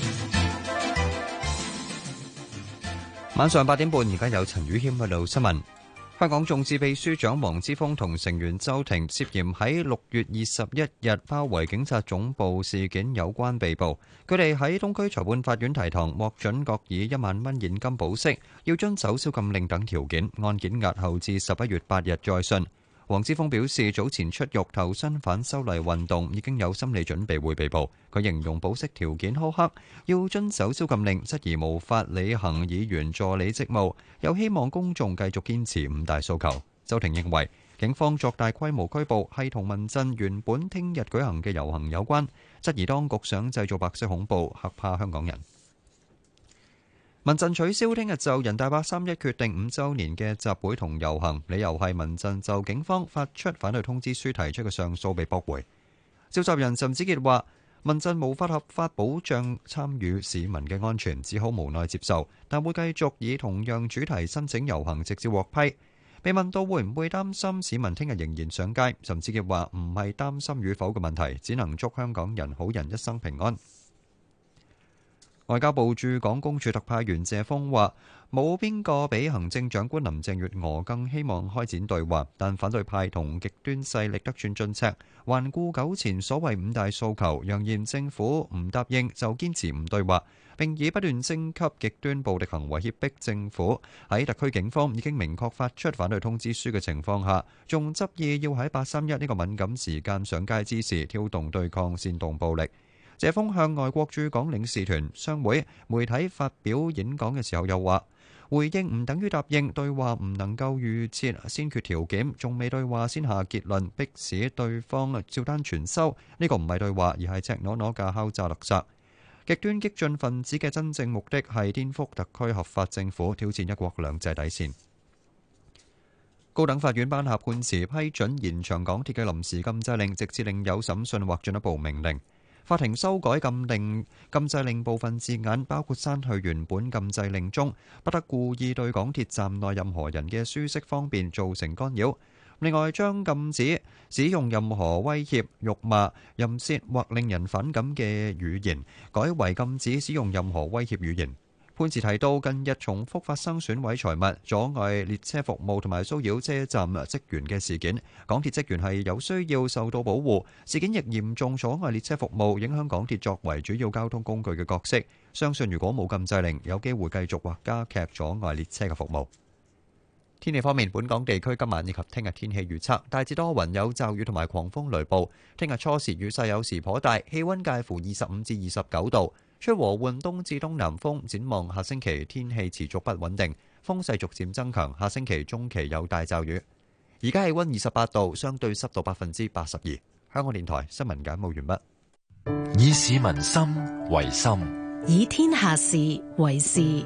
晚上八點半，而家有陳宇謙喺度新聞。香港眾志秘書長黃之鋒同成員周庭涉嫌喺六月二十一日包圍警察總部事件有關被捕，佢哋喺東區裁判法院提堂，獲准各以一萬蚊現金保釋，要遵守宵禁令等條件，案件押後至十一月八日再訊。黃之鋒表示，早前出獄投身反修例運動，已經有心理準備會被捕。佢形容保釋條件苛刻，要遵守宵禁令，質疑無法履行議員助理職務，又希望公眾繼續堅持五大訴求。周庭認為，警方作大規模拘捕係同民陣原本聽日舉行嘅遊行有關，質疑當局想製造白色恐怖，嚇怕香港人。民陣取消聽日就人大八三一決定五週年嘅集會同遊行，理由係民陣就警方發出反對通知書提出嘅上訴被駁回。召集人岑子傑話：民陣無法合法保障參與市民嘅安全，只好無奈接受，但會繼續以同樣主題申請遊行，直至獲批。被問到會唔會擔心市民聽日仍然上街，岑子傑話：唔係擔心與否嘅問題，只能祝香港人好人一生平安。外交部駐港公署特派員謝鋒話：冇邊個比行政長官林鄭月娥更希望開展對話，但反對派同極端勢力得寸進尺，頑固糾纏所謂五大訴求，揚言政府唔答應就堅持唔對話，並以不斷升級極端暴力行為脅迫政府。喺特區警方已經明確發出反對通知書嘅情況下，仲執意要喺八三一呢個敏感時間上街之時挑動對抗、煽動暴力。謝鋒向外國駐港領事團、商會、媒體發表演講嘅時候又話：回應唔等於答應，對話唔能夠預設先決條件，仲未對話先下結論，迫使對方照單全收。呢個唔係對話，而係赤裸裸嘅敲詐勒索。極端激進分子嘅真正目的係顛覆特區合法政府，挑戰一國兩制底線。高等法院頒下判詞，批准延長港鐵嘅臨時禁制令，直至另有審訊或進一步命令。法庭修改禁令禁制令部分字眼，包括刪去原本禁制令中不得故意對港鐵站內任何人嘅舒適方便造成干擾。另外，將禁止使用任何威脅、辱罵、淫褻或令人反感嘅語言，改為禁止使用任何威脅語言。判詞提到，近日重複發生損毀財物、阻礙列車服務同埋騷擾車站職員嘅事件，港鐵職員係有需要受到保護。事件亦嚴重阻礙列車服務，影響港鐵作為主要交通工具嘅角色。相信如果冇禁制令，有機會繼續或加劇阻礙列車嘅服務。天氣方面，本港地區今晚以及聽日天氣預測大致多雲，有驟雨同埋狂風雷暴。聽日初時雨勢有時頗大，氣溫介乎二十五至二十九度。吹和緩東至東南風，展望下星期天氣持續不穩定，風勢逐漸增強。下星期中期有大驟雨。而家氣溫二十八度，相對濕度百分之八十二。香港電台新聞簡報完
畢。以市民心為心，
以天下事為事。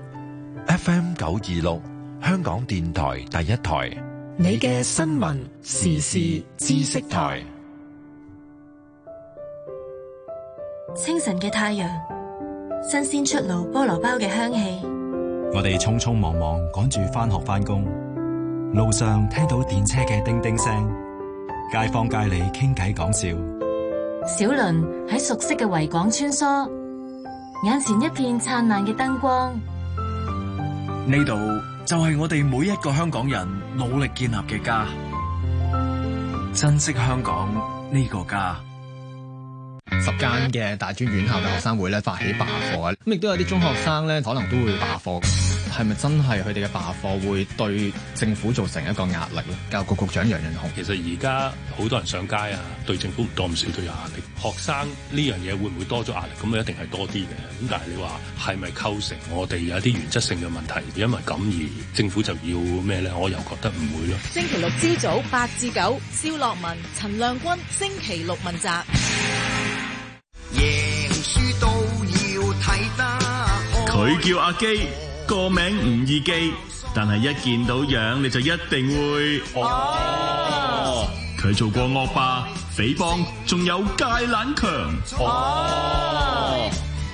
F M 九二六，香港電台第一台，
你嘅新聞時事知識台。
清晨嘅太陽，新鮮出爐菠蘿包嘅香氣，
我哋匆匆忙忙趕住返學返工，路上聽到電車嘅叮叮聲，街坊街里傾偈講笑，
小輪喺熟悉嘅維港穿梭，眼前一片燦爛嘅燈光。
呢度就係我哋每一個香港人努力建立嘅家，珍惜香港呢個家。
十間嘅大專院校嘅學生會咧發起罷課，咁亦都有啲中學生咧可能都會罷課。 係咪真係佢哋嘅罷課會對政府造成一個壓力咧？教育局局長楊潤雄，
其實而家好多人上街啊，對政府唔多唔少都有壓力。學生呢樣嘢會唔會多咗壓力？咁啊一定係多啲嘅。咁但係你話係咪構成我哋有啲原則性嘅問題？因為咁而政府就要咩咧？我又覺得唔會咯。
星期六朝早八至九，蕭樂文、陳亮君，星期六問責。
贏輸都要睇得。
佢叫阿基，個名唔易記，但係一見到樣你就一定會哦。佢做過惡霸、匪幫，仲有芥蘭強哦。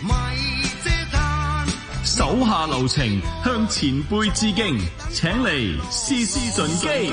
手下留情，向前輩致敬，請嚟絲絲順機。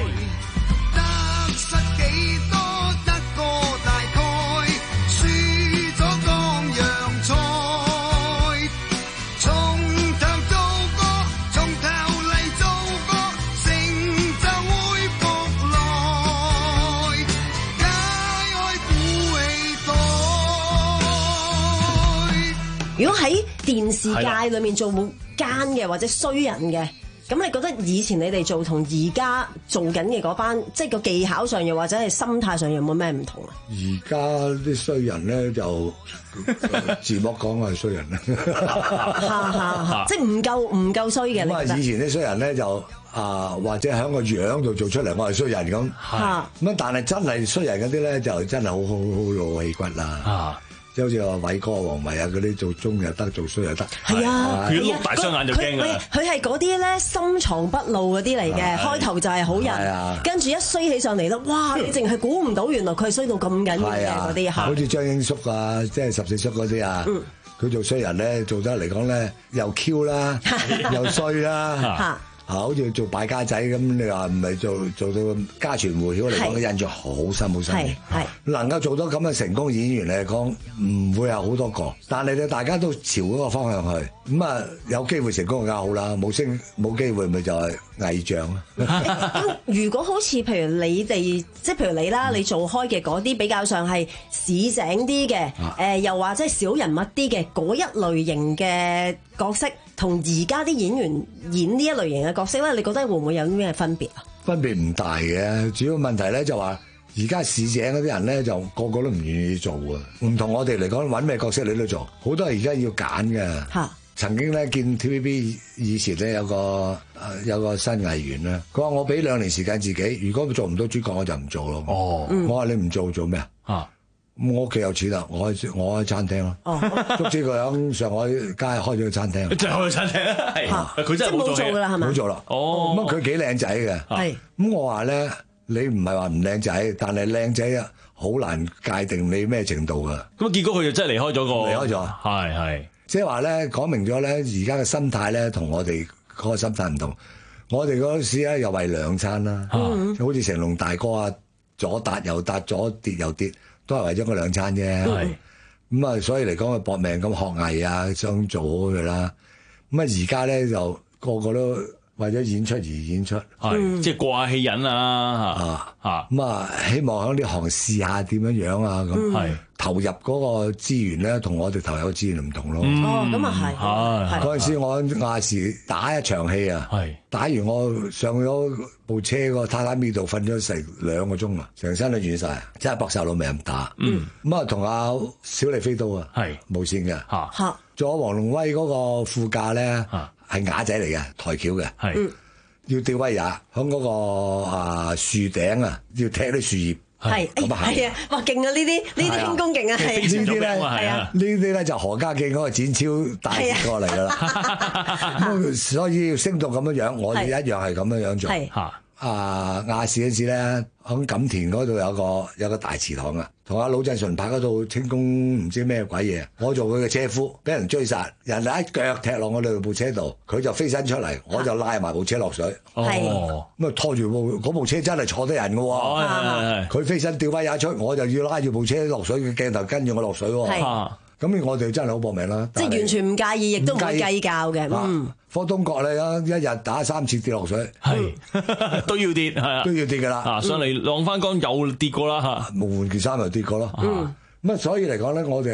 如果喺電視界裏面做冇奸嘅或者衰人嘅，咁你覺得以前你哋做同而家做緊嘅嗰班，即係個技巧上又或者係心態上有冇咩唔同啊？
而家啲衰人咧就字幕講係衰人啦，
即係唔夠唔夠衰嘅。
咁啊，以前啲衰人咧就啊，或者喺個樣度做出嚟，我係衰人咁。咁但係真係衰人嗰啲咧，就真係好好好老氣骨啦。即係好似話偉哥、黃維啊嗰啲做忠又得，做衰又得。係啊，
佢碌大雙眼就驚㗎啦。
佢係嗰啲咧深藏不露嗰啲嚟嘅，開頭就係好人，跟住一衰起上嚟咧，哇！你淨係估唔到，原來佢係衰到咁緊要嘅嗰啲。
好似張英叔啊，即係十四叔嗰啲啊，佢做衰人咧，做得嚟講咧又 Q 啦，又衰啦。啊，好似做敗家仔咁，你話唔係做做到家傳戶曉嚟講，嘅印象好深好深。係能夠做到咁嘅成功演員嚟講，唔會有好多個。但係咧，大家都朝嗰個方向去，咁啊有機會成功就梗好啦。冇升冇機會咪就係偽象咯。
咁如果好似譬如你哋，即係譬如你啦，你做開嘅嗰啲比較上係市井啲嘅，誒又或者係小人物啲嘅嗰一類型嘅角色。同而家啲演員演呢一類型嘅角色咧，你覺得會唔會有啲咩分別啊？
分別唔大嘅，主要問題咧就話而家市井嗰啲人咧就個個都唔願意做啊！唔同我哋嚟講，揾咩角色你都做，好多係而家要揀嘅。嚇！曾經咧見 T V B 以前咧有個有個新藝員咧，佢話我俾兩年時間自己，如果做唔到主角我就唔做咯。哦，我話你唔做做咩啊？嚇！咁我屋企有錢啦，我開我開餐廳咯。哦，足之佢喺上海街開咗個餐廳。
即係開咗餐廳啊！係，佢真係冇做
噶啦，係咪？
冇做啦。
哦，
咁佢幾靚仔嘅。係。咁我話咧，你唔係話唔靚仔，但係靚仔啊，好難界定你咩程度噶。
咁結果佢就真係離開咗個。離開咗。係係。
即係話咧，講明咗咧，而家嘅心態咧，同我哋嗰個心態唔同。我哋嗰時咧又為兩餐啦，嗯、好似成龍大哥啊，左搭右搭，左跌右跌，都係為咗嗰兩餐啫。咁啊是，所以嚟講，佢搏命咁學藝啊，想做好佢啦。咁啊，而家咧就個個都為咗演出而演出，
係即係過下戲癮啊嚇
咁啊，希望喺呢行試下點樣樣啊咁。係、嗯、投入嗰個資源咧，同我哋投入嘅資源唔同咯。
嗯、哦，咁啊係。
嗰陣時我喺亞視打一場戲啊，是打完我上咗部車個榻榻米度瞓咗成兩個鐘啊，成身都軟晒，真係搏晒老命咁打。嗯，咁啊同阿小李飛刀啊，係無線嘅嚇，仲有黃龍威嗰個副駕咧。係啞仔嚟嘅，台橋嘅，係要吊威也，響嗰個啊樹頂啊，要踢啲樹葉，係咁啊係啊，哇勁啊！呢啲呢啲輕功勁啊，係呢啲咧，係啊，呢啲咧就何家勁嗰個展超帶過嚟噶啦，咁所以要升到咁樣樣，我哋一樣係咁樣樣做，嚇啊亞視嗰時咧，響錦田嗰度有個有個大祠堂啊。同阿魯振順拍嗰套清宮唔知咩鬼嘢，我做佢嘅車夫，俾人追殺，人哋一腳踢落我哋部車度，佢就飛身出嚟，我就拉埋部車落水，哦，咁啊拖住部嗰部車真係坐得人嘅喎，佢飛身掉翻也出，我就要拉住部車落水嘅鏡頭跟住我落水喎。咁我哋真係好搏命啦！
即係完全唔介意，亦都唔會計較嘅。嗯，
霍東閣咧，一日打三次跌落水，
係都要跌，係啊，
都要跌㗎啦。
啊，上嚟晾翻乾又跌過啦嚇，
冇換件衫又跌過咯。嗯，咁啊，所以嚟講咧，我哋係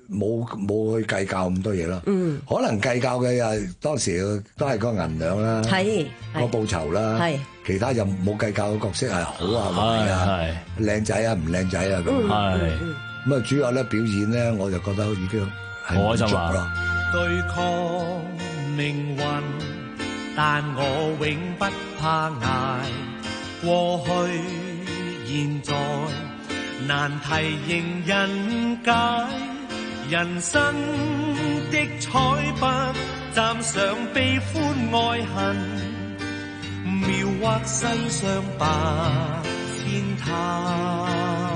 冇冇去計較咁多嘢咯。
嗯，
可能計較嘅又當時都係個銀兩啦，
係
個報酬啦，
係
其他就冇計較嘅角色係好啊壞啊，靚仔啊唔靚仔啊咁。
係
咁啊，主要咧表演咧，我就覺得已經係滿足啦。
對抗命運，但我永不怕捱。過去現在難題迎人解，人生的彩筆蘸上悲歡愛恨，描畫世上百千態。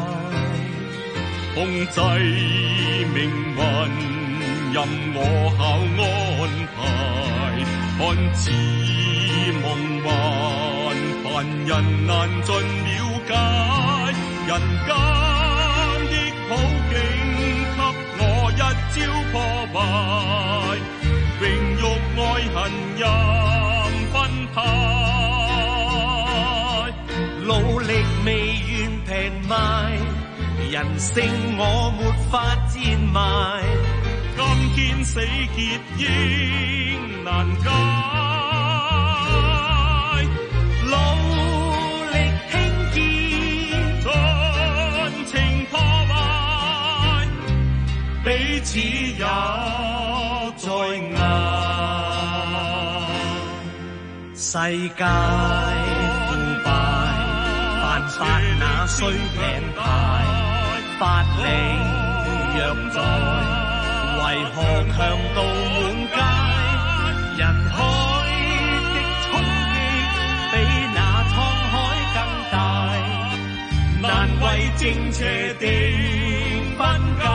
控制命運，任我巧安排，看似夢幻，凡人難盡了解。人間的好景給我一朝破壞，榮辱愛恨任分派，
努力未願平賣，人性我沒法賤賣，
今天死結應難解，
努力興建
盡情破壞，
彼此也在捱。世界腐敗，犯法那需平牌，法理若在，為何強盜滿街？人海的衝擊比那滄海更大，難為正邪定分界。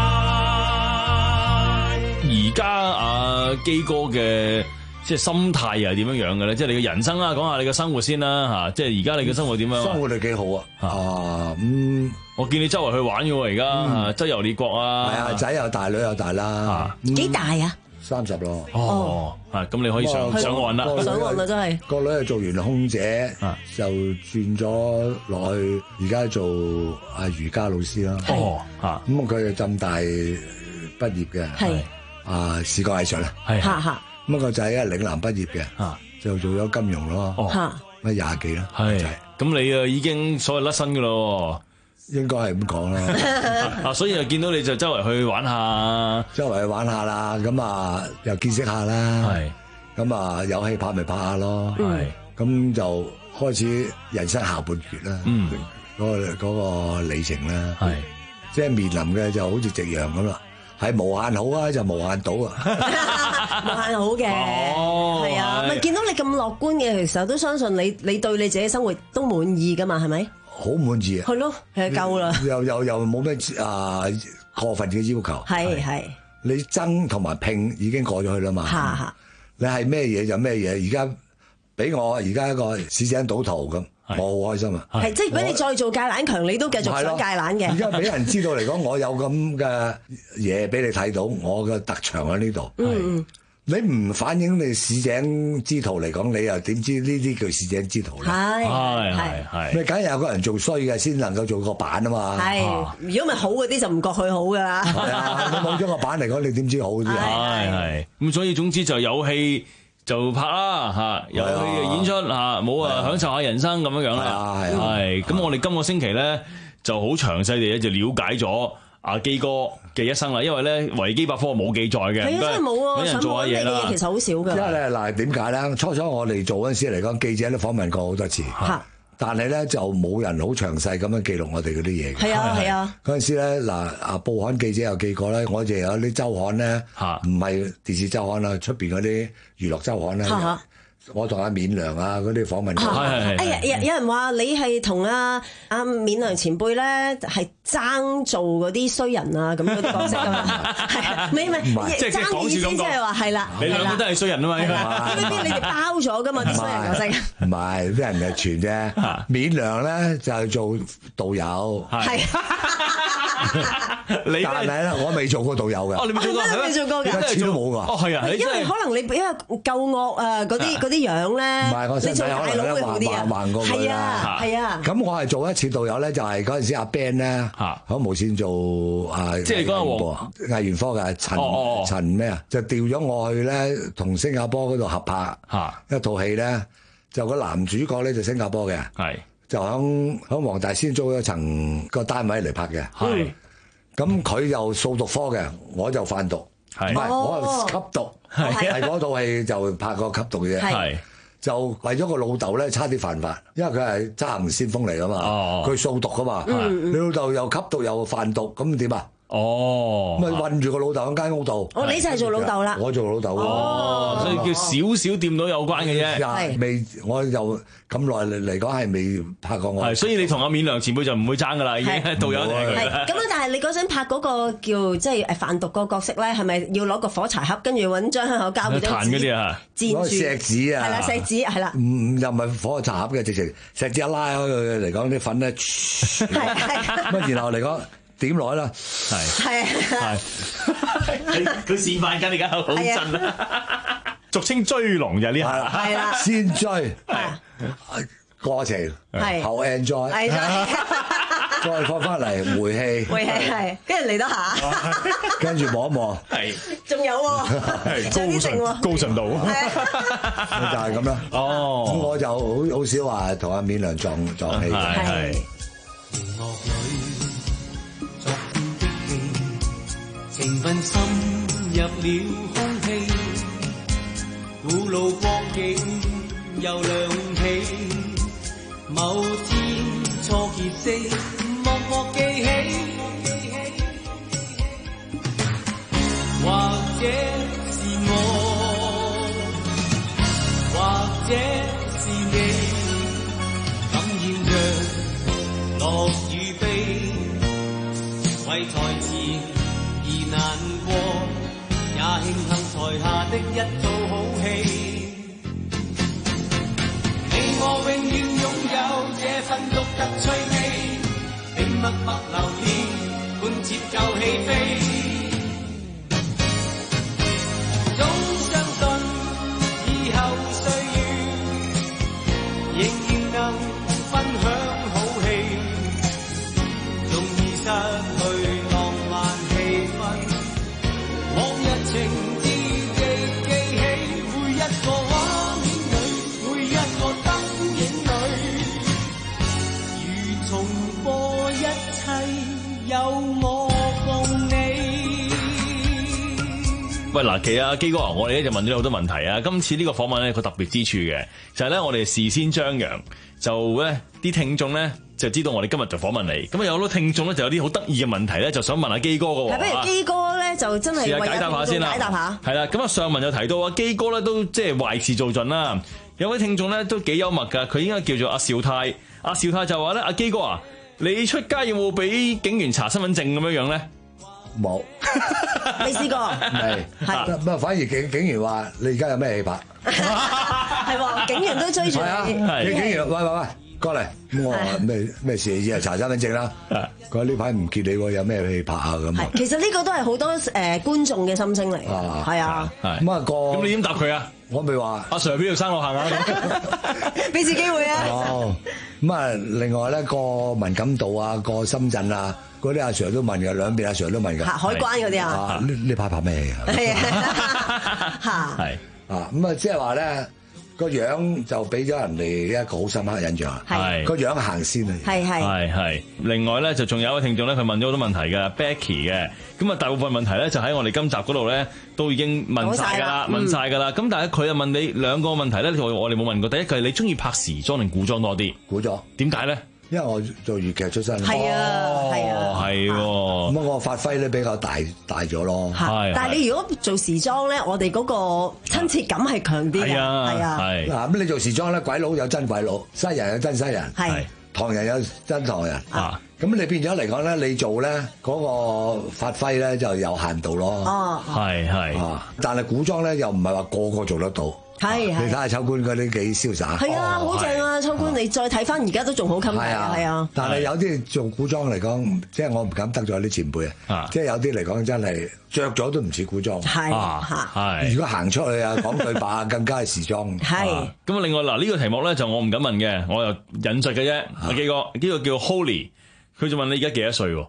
而家阿基哥嘅即係心態又係點樣樣嘅咧？即係你嘅人生啦，講下你嘅生活先啦嚇。即係而家你嘅生活點樣？
生活係幾好啊！啊咁，
我見你周圍去玩嘅喎，而家周遊列國啊！
係啊，仔又大，女又大啦。
幾大啊？
三十咯。
哦，係咁你可以上上岸啦。
上岸啦，真係。
個女係做完空姐，就轉咗落去，而家做啊瑜伽老師啦。
哦，嚇。
咁佢係浸大畢業嘅。
係。
啊，視覺藝術啦。
係。嚇嚇。
咁個仔係嶺南畢業嘅，就做咗金融咯。
哦，
乜廿幾啦？
係。咁你啊已經所謂甩身㗎咯。
應該係咁講啦。
啊，所以就見到你就周圍去玩下，
周圍去玩下啦。咁啊，又見識下啦。
係。
咁啊，有戲拍咪拍下咯。
係。
咁就開始人生下半決啦。
嗯。
嗰個嗰個里程啦。
係。
即係面臨嘅就好似夕陽咁啦。係無限好啊，就無限島啊！
無限好嘅，係啊，咪見到你咁樂觀嘅，其實都相信你，你對你自己生活都滿意噶嘛，係咪？
好滿意啊！
係咯，係夠啦。
又又又冇咩啊過分嘅要求。
係係。
你爭同埋拼已經過咗去啦嘛。
嚇嚇。
你係咩嘢就咩嘢，而家俾我而家一個市井賭徒咁。我好開心啊！
係，即係如果你再做芥蘭強，你都繼續想芥蘭嘅。
而家俾人知道嚟講，我有咁嘅嘢俾你睇到，我嘅特長喺呢度。
嗯，
你唔反映你市井之徒嚟講，你又點知呢啲叫市井之徒咧？
係
係係係。
你梗係有個人做衰嘅，先能夠做個板啊嘛。
係，如果咪好嗰啲就唔覺佢好噶啦。
係啊，你冇咗個板嚟講，你點知好啲啊？
係係。咁所以總之就有戲就拍啦嚇，有戲演出嚇，冇啊享受下人生咁樣樣啦。係係。咁我哋今個星期咧就好詳細地咧就了解咗阿基哥嘅一生啦，因為咧維基百科冇記載嘅。
係啊，真係冇啊！
人做下嘢啦，
其實好少㗎。
因為咧嗱，點解咧？初初我哋做嗰陣時嚟講，記者都訪問過好多次。
嚇。
但係咧就冇人好詳細咁樣記錄我哋嗰啲嘢嘅。
係啊係啊。
嗰陣時咧嗱，啊報刊記者又記過咧，我哋有啲週刊咧，唔係電視週刊啦，出邊嗰啲娛樂週刊咧。我同阿勉良啊嗰啲訪問過。
哎呀，有有人話你係同阿阿勉良前輩咧係爭做嗰啲衰人啊咁嗰啲角色㗎嘛，係咪咪
即係
爭意思即係話係啦，
你兩個都係衰人啊嘛，
因為啲你哋包咗㗎嘛啲衰人角色。
唔係啲人係傳啫，勉良咧就係做導遊。
係。
但係咧，我未做過導遊嘅。
哦，你未做過？
未做過㗎，
一次都冇㗎。
哦，係啊，
因為可能你因為夠惡啊，嗰啲嗰啲樣咧，
唔係我身體可能咧橫橫橫過佢啦。
係啊，
咁我係做一次導遊咧，就係嗰陣時阿 Ben 咧喺無線做啊，
即係你講黃
藝員科嘅陳陳咩啊，就調咗我去咧，同新加坡嗰度合拍一套戲咧，就個男主角咧就新加坡嘅，就響響黃大仙租咗層個單位嚟拍嘅。係，咁佢又掃毒科嘅，我就販毒，唔係我係吸毒，係嗰套戲就拍個吸毒嘅啫。係，就為咗個老豆咧，差啲犯法，因為佢係執行先鋒嚟噶嘛，佢掃毒噶嘛，你老豆又吸毒又販毒，咁點啊？哦，咁咪韞住個老豆喺間屋度。
哦，你就係做老豆啦。
我做老豆。
哦，所以叫少少掂到有關嘅啫。
係未，我又咁耐嚟講係未拍過我。
係，所以你同阿勉良前輩就唔會爭噶啦，已經導遊嚟㗎。
係咁啊！但係你嗰陣拍嗰個叫即係誒販毒個角色咧，係咪要攞個火柴盒，跟住揾張香口膠嗰張紙墊住？
錫紙啊！
係啦，錫紙係啦。
唔又唔係火柴盒嘅，直情錫紙一拉開佢嚟講啲粉咧，乜然後嚟講。點來啦？係
係
係，佢示範緊，而家好震啊！俗稱追龍就呢下，
係啦，先追，過程後 enjoy，再放翻嚟回氣，
回氣係，跟住嚟多下，
跟住望一望，
係，
仲有喎，
高順高順度，
就係咁啦。哦，咁我就好好少話同阿勉良撞撞氣嘅。
情分深入了空氣，古老光景又亮起，某天初結識，默默記起，或者是我，或者是你，感染着樂與悲，為台前難過，也慶幸台下的一套好戲。你我永遠擁有這份獨特趣味，並默默留念，貫徹舊戲飛。總相信以後歲月，仍然能分享好戲，縱已失去。情節記記起，每一個畫面裏，每一個燈影裏，如重播一切，有我共你。
喂，嗱，其實阿基哥啊，我哋咧就問咗你好多問題啊。今次呢個訪問咧，有個特別之處嘅，就係咧，我哋事先張揚，就咧啲聽眾咧。就知道我哋今日就訪問你，咁啊有好多聽眾咧就有啲好得意嘅問題咧，就想問下基哥嘅喎。
係，不如基哥咧就真係為
解答下先啦。
解答下。係
啦，咁啊上文就提到啊，基哥咧都即係壞事做盡啦。有位聽眾咧都幾幽默㗎，佢應該叫做阿兆泰。阿兆泰就話咧：阿基哥啊，你出街有冇俾警員查身份證咁樣樣咧？
冇，
未試過。
係係，咁啊反而警警員話：你而家有咩戲拍？
係喎，警員都追住你。
係，警員喂喂喂。過嚟，咁我話咩咩事？只係查身份證啦。佢話呢排唔見你喎，有咩戲拍啊咁啊？
其實呢個都係好多誒、呃、觀眾嘅心聲嚟，係啊。
咁啊個，
咁你點答佢啊？
我咪話
阿 Sir 邊度生路行啊？
俾次機會啊！
哦，咁啊，另外咧個文錦渡啊，個深圳啊，嗰啲阿 Sir 都問嘅，兩邊阿 Sir 都問嘅。
海關嗰啲啊？
呢呢排拍咩戲啊？係
啊，嚇
係啊，咁啊，即係話咧。個樣就俾咗人哋一個好深刻印象，係個樣行先啊！
係係
係係。另外咧就仲有一位聽眾咧，佢問咗好多問題嘅 Becky 嘅，咁啊大部分問題咧就喺我哋今集嗰度咧都已經問晒㗎啦，問晒㗎啦。咁、嗯、但係佢又問你兩個問題咧，我哋冇問過。第一個係你中意拍時裝定古裝多啲？
古裝。點
解咧？
因為我做粵劇出身，
係啊，係啊，
係喎。
咁我發揮咧比較大大咗咯。
係，但係你如果做時裝咧，我哋嗰個親切感係強啲嘅。係啊，係啊。
嗱咁你做時裝咧，鬼佬有真鬼佬，西人有真西人，係唐人有真唐人。啊，咁咁你變咗嚟講咧，你做咧嗰個發揮咧就有限度咯。
哦，
係係。
啊，但係古裝咧又唔係話個個做得到。
係，
你睇下秋官嗰啲幾瀟灑。
係啊，好正啊！秋官，你再睇翻而家都仲好襟睇啊，係啊。
但係有啲做古裝嚟講，即係我唔敢得罪啲前輩啊。即係有啲嚟講真係着咗都唔似古裝。
係
係。
如果行出去啊，講對白啊，更加係時裝。
係。
咁啊，另外嗱呢個題目咧就我唔敢問嘅，我又引述嘅啫。阿基哥，呢個叫 Holy， 佢就問你而家幾多歲喎？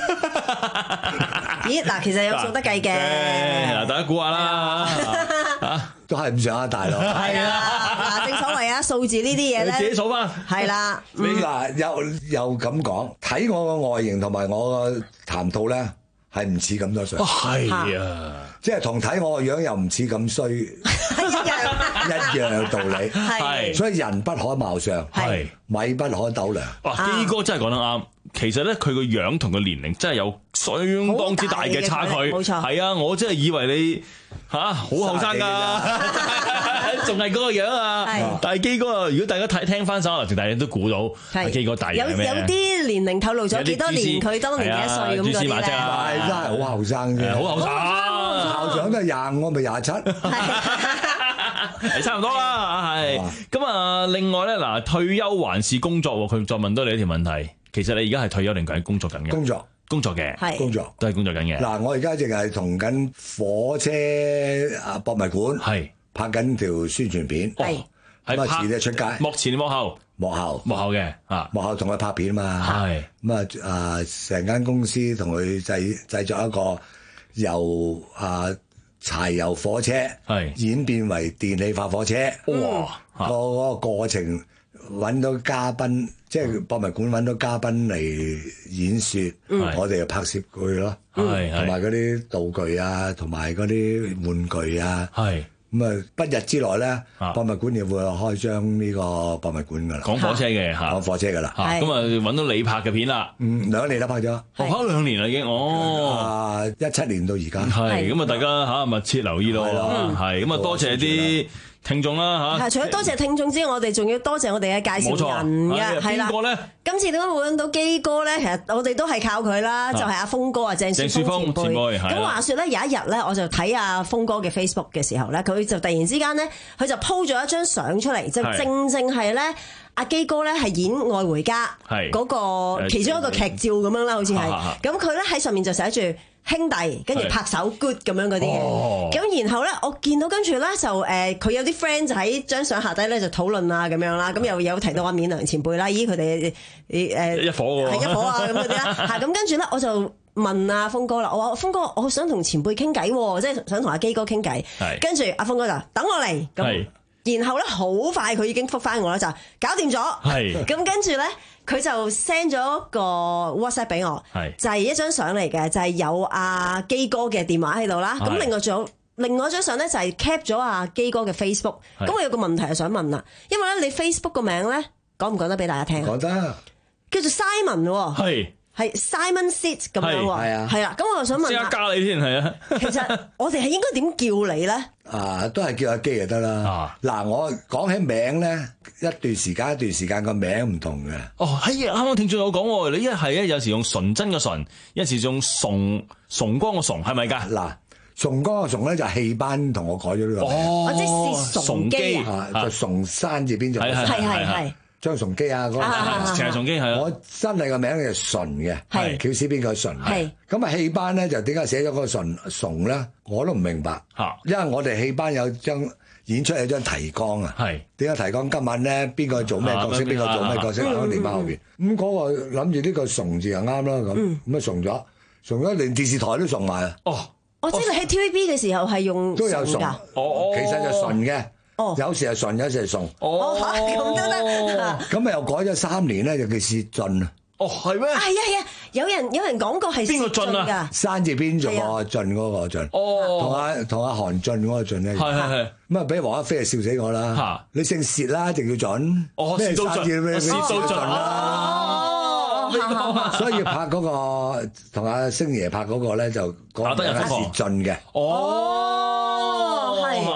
咦嗱，其實有數得計嘅。
嗱，大家估下啦。
啊，都係咁上下大咯。
係啊，嗱，正所謂啊，數字呢啲嘢咧，
你自己數翻。
係啦，
你嗱又又咁講，睇我個外形同埋我個談吐咧，係唔似咁多歲。
係啊，
即係同睇我個樣又唔似咁衰，一樣道理。
係，
所以人不可貌相，係米不可斗量。
哇，基哥真係講得啱。其實咧，佢個樣同個年齡真係有相當之大嘅差距。
冇錯，
係啊，我真係以為你嚇好後生㗎，仲係嗰個樣啊！但係基哥啊，如果大家睇聽翻首歌，大家都估到基哥大係咩？
有有啲年齡透露咗幾多年，佢當年幾多歲咁嗰啲咧？
真係好後生啫，
好後生。
校長都係廿五，我咪廿七。
係差唔多啦，係。咁啊，另外咧嗱，退休還是工作？佢再問多你一條問題。其實你而家係退休定係工作緊嘅？
工作，
工作嘅，
係工作，
都係工作緊嘅。
嗱，我而家淨係同緊火車啊博物館係拍緊條宣傳片，
係
咁啊遲啲出街。
幕前幕後，
幕後，
幕後嘅啊，
幕後同佢拍片嘛，
係
咁啊啊成間公司同佢製製作一個由啊柴油火車係演變為電氣化火車，哇！個嗰個過程。揾到嘉賓，即係博物館揾到嘉賓嚟演説，嗯、我哋就拍攝佢咯，同埋嗰啲道具啊，同埋嗰啲玩具啊，咁啊不日之內咧，博物館亦會開張呢個博物館噶啦，
講火車嘅嚇，
講火車噶啦，
咁啊揾到你拍嘅片啦，
嗯兩年啦拍咗，
拍咗兩年啦已經，哦，
啊一七年到而家，
係咁啊大家嚇密切留意咯，係咁啊多謝啲聽眾啦嚇，
係除咗多謝聽眾之外，我哋仲要多謝我哋嘅介紹人嘅，係啦。邊個咧？今次點解會揾到基哥咧？其實我哋都係靠佢啦，就係阿峰哥啊，鄭樹峰前輩。咁話説咧，有一日咧，我就睇阿峰哥嘅 Facebook 嘅時候咧，佢就突然之間咧，佢就 po 咗一張相出嚟，就正正係咧阿基哥咧係演《愛回家》嗰個其中一個劇照咁樣啦，好似係。咁佢咧喺上面就寫住兄弟，跟住拍手 good 咁樣嗰啲嘅，咁然後咧，我見到跟住咧就誒，佢、呃、有啲 friend 就喺張相下低咧就討論啊咁樣啦，咁又有提到阿勉良前輩啦，咦佢哋誒
一伙喎，
係一伙啊咁嗰啲啦，嚇咁跟住咧我就問阿峰哥啦，我話峰哥，我想同前輩傾偈喎，即係想同阿基哥傾偈，跟住阿峰哥就等我嚟咁。然後咧好快佢已經覆返我啦，就搞掂咗。係咁跟住咧，佢就 send 咗個 WhatsApp 俾我，就係一張相嚟嘅，就係有阿基哥嘅電話喺度啦。咁另外仲有另外一張相咧，就係 cap 咗阿基哥嘅 Facebook。咁我有個問題係想問啦，因為咧你 Facebook 個名咧講唔講得俾大家聽？
講得，
叫做 Simon 喎。係。係 Simon Sit 咁樣喎，係啊，係啦，咁我就想問下，
加你先係啊。
其實我哋係應該點叫你咧？
啊，都係叫阿基就得啦。嗱，我講起名咧，一段時間一段時間個名唔同嘅。
哦，係啊，啱啱聽眾有講喎，你一係咧有時用純真嘅純，一時用崇崇光嘅崇，係咪㗎？
嗱，崇光嘅崇咧就係戲班同我改咗呢個名。
哦，即係崇基
啊，就崇山字邊就
係係係。
張崇基啊，嗰個
陳崇基係啊，
我真係個名就純嘅，係橋屎邊個純嘅，咁啊戲班咧就點解寫咗個純崇咧？我都唔明白嚇，因為我哋戲班有張演出有張提綱啊，係點解提綱今晚咧邊個做咩角色，邊個做咩角色喺個電話後邊，咁嗰個諗住呢個崇字就啱啦，咁咁啊崇咗，崇咗連電視台都崇埋啊，
哦，
我知你喺 T V B 嘅時候係用
都有崇，
哦，
其實就純嘅。有時係純，有時係崇。
哦，咁都得。
咁啊又改咗三年咧，就叫薛俊啊。
哦，係咩？
係啊係啊，有人有人講過係
邊個俊啊？
山字邊做個俊嗰個俊。哦。同阿同阿韓俊嗰個俊咧。
係係係。
咁啊，俾黃一飛啊笑死我啦。嚇！你姓薛啦，一定叫俊。
哦，
咩山字咩
薛到俊啦。
哦。所以拍嗰個同阿星爺拍嗰個咧，就講得係薛俊嘅。
哦。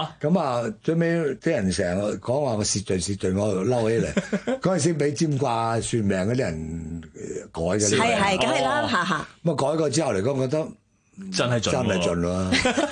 咁啊，最尾啲人成日講話我蝕盡蝕盡，我嬲起嚟。嗰陣時俾占卦算命嗰啲人改嘅，
係係，梗係啦，嚇嚇。
咁啊改過之後嚟講，覺得
真係盡，
真係盡啦。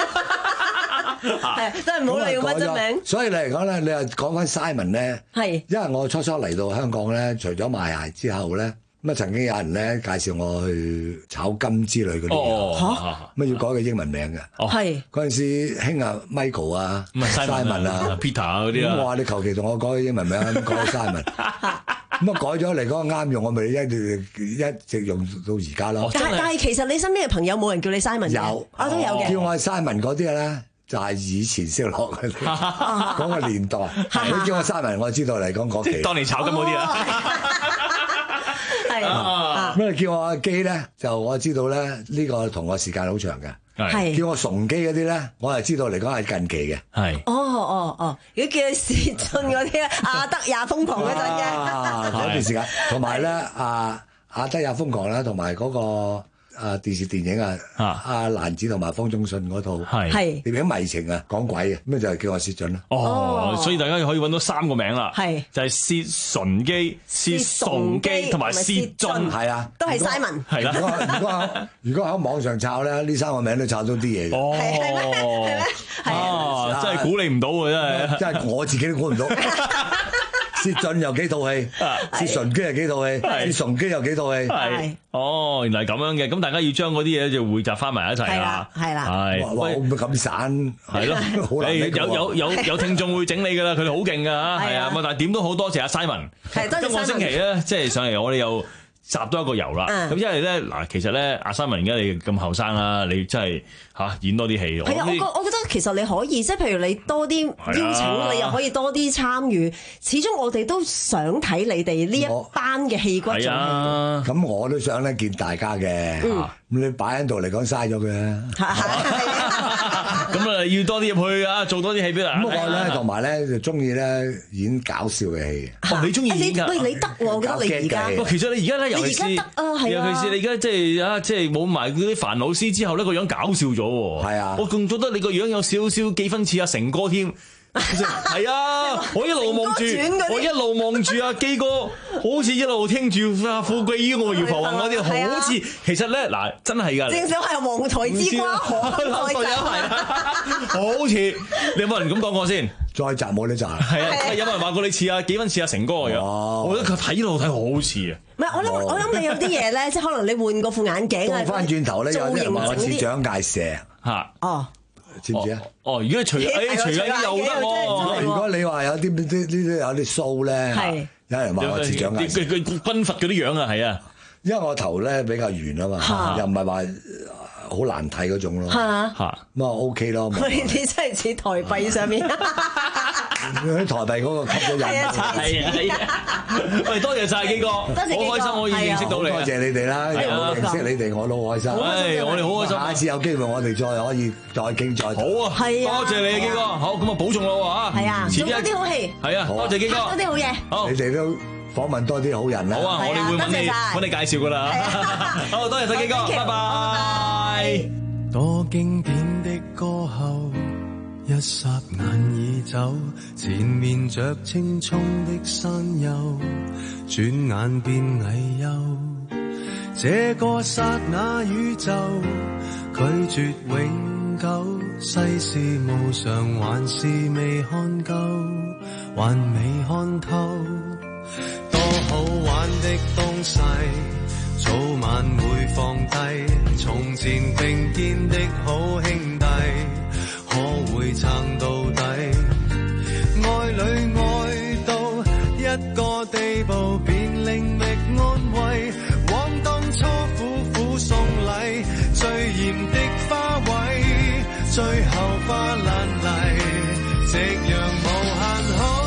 係真係唔好理乜真名。
所以你嚟講咧，你又講翻 Simon 咧，
係因
為我初初嚟到香港咧，除咗賣鞋之後咧。咁啊，曾經有人咧介紹我去炒金之類嗰啲嘢，乜要改個英文名嘅，
係
嗰陣時興啊 Michael 啊
Simon 啊 Peter 啊嗰啲啊，
咁我話你求其同我改個英文名，改 Simon，咁啊改咗嚟講啱用，我咪一一直用到而家咯。
但係但係其實你身邊嘅朋友冇人叫你 Simon 嘅，
有
我都有嘅。
叫我 Simon 嗰啲咧，就係以前識落嗰啲嗰個年代。你叫我 Simon，我知道嚟講嗰期，
當年炒金嗰啲啊。
係啊，咁你叫我阿基咧，就我知道咧呢個同我時間好長嘅。係叫我崇基嗰啲咧，我係知道嚟講係近期嘅。係
哦哦哦，如果叫你薛俊嗰啲咧，阿德也瘋狂嗰陣嘅
嗰段時間，同埋咧阿阿德也瘋狂啦，同埋嗰個。啊！電視電影啊，阿蘭子同埋方中信嗰套係電影迷情啊，講鬼啊，咁就係叫我薛俊啦。
哦，所以大家可以揾到三個名啦，係就係薛純基、薛崇基同埋薛俊，
係啊，
都係 Simon。
係啦，
如果如果如果喺網上抄咧，呢三個名都抄到啲嘢嘅。
哦，係咩？係咩？啊，真係估你唔到喎，真係，
真係我自己都估唔到。薛俊有幾套戲，薛純基有幾套戲，薛崇基有幾套戲。
係哦，原來咁樣嘅，咁大家要將嗰啲嘢就匯集翻埋一齊啦。
係啦，
係。哇！我唔會咁散，
係咯，誒有有有有聽眾會整理㗎啦，佢哋好勁㗎嚇，係啊，咁但係點都好多謝阿 Simon。係，多謝 Simon。今個星期咧，即係上嚟我哋又集多一個遊啦。咁因為咧嗱，其實咧阿 Simon 而家你咁後生啦，你真係嚇演多啲戲。
係啊，我覺我覺得其實你可以，即係譬如你多啲邀請，你又可以多啲參與。始終我哋都想睇你哋呢一班嘅戲骨做戲。
咁我都想咧見大家嘅。咁你擺喺度嚟講嘥咗佢。
咁啊要多啲入去啊，做多啲戲俾人。
咁我咧同埋咧就中意咧演搞笑嘅戲。
哦，你中意演㗎？
喂，你得喎，我覺得你而家。
其實你而家咧，尤其是尤其是你而家即係啊，即係冇埋嗰啲煩惱絲之後咧，個樣搞笑咗喎。係啊，我仲覺得你個樣有少少幾分似阿成哥添。係啊，我一路望住，我一路望住阿基哥，好似一路聽住阿富貴於我搖浮雲嗰啲，好似其實咧嗱，真係㗎。正想係黃台之瓜，黃台係好似你有冇人咁講過先？
再集冇呢集。係
啊，有冇人話過你似啊幾分似阿成哥嘅樣？我覺得佢睇一路睇好似啊。
唔係，我諗我諗你有啲嘢咧，即係可能你換個副眼鏡啊。
倒翻轉頭咧，有啲人話我似蔣介石
嚇。哦。
知唔知啊？
哦，如果除誒除緊又得喎。
如果你話有啲啲呢啲有啲鬚咧，有人話我似蔣介石。
佢佢軍閥嗰啲樣啊，係啊。
因為我頭咧比較圓啊嘛，又唔係話好難睇嗰種咯。嚇嚇咁啊 OK 咯。
你真係似台幣上面。
喺台幣嗰個吸咗人。係啊
係啊。喂，多謝晒基哥，好開心可以認識到你。
多謝你哋啦，認識你哋我都好開心。
誒，我哋好開心。
下次有機會我哋再可以再傾再。
好啊，多謝你啊，基哥。好，咁啊保重咯嚇。
係啊，做多啲好戲。
係啊，多謝基哥。
多啲好嘢。
好，
你哋都訪問多啲好人啦。
好啊，我哋會揾你揾你介紹噶啦。好，多謝晒基哥，拜拜。
多經典的歌後，一霎眼已走，前面着青蔥的山丘，轉眼變危憂。這個剎那宇宙，拒絕永久，世事無常，還是未看夠，還未看透。多好玩的東西，早晚會放低。從前並肩的好兄弟，可會撐到底？愛侶愛到一個地步，便另覓安慰。往當初苦苦送禮，最艷的花卉，最後花爛泥，夕陽無限好。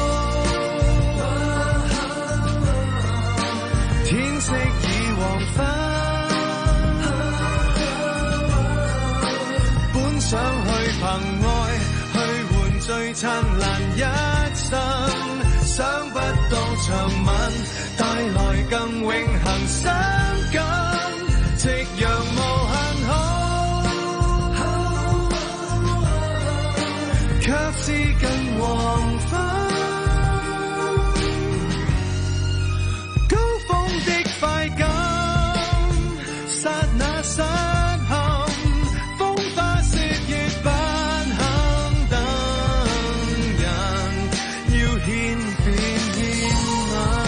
天色已黃昏，本想去憑愛去換最燦爛一生，想不到長吻帶來更永恆傷感，夕陽無限好，卻是近黃昏，高峰的快感，剎那失陷，風花雪月不肯等人，要獻變獻吻。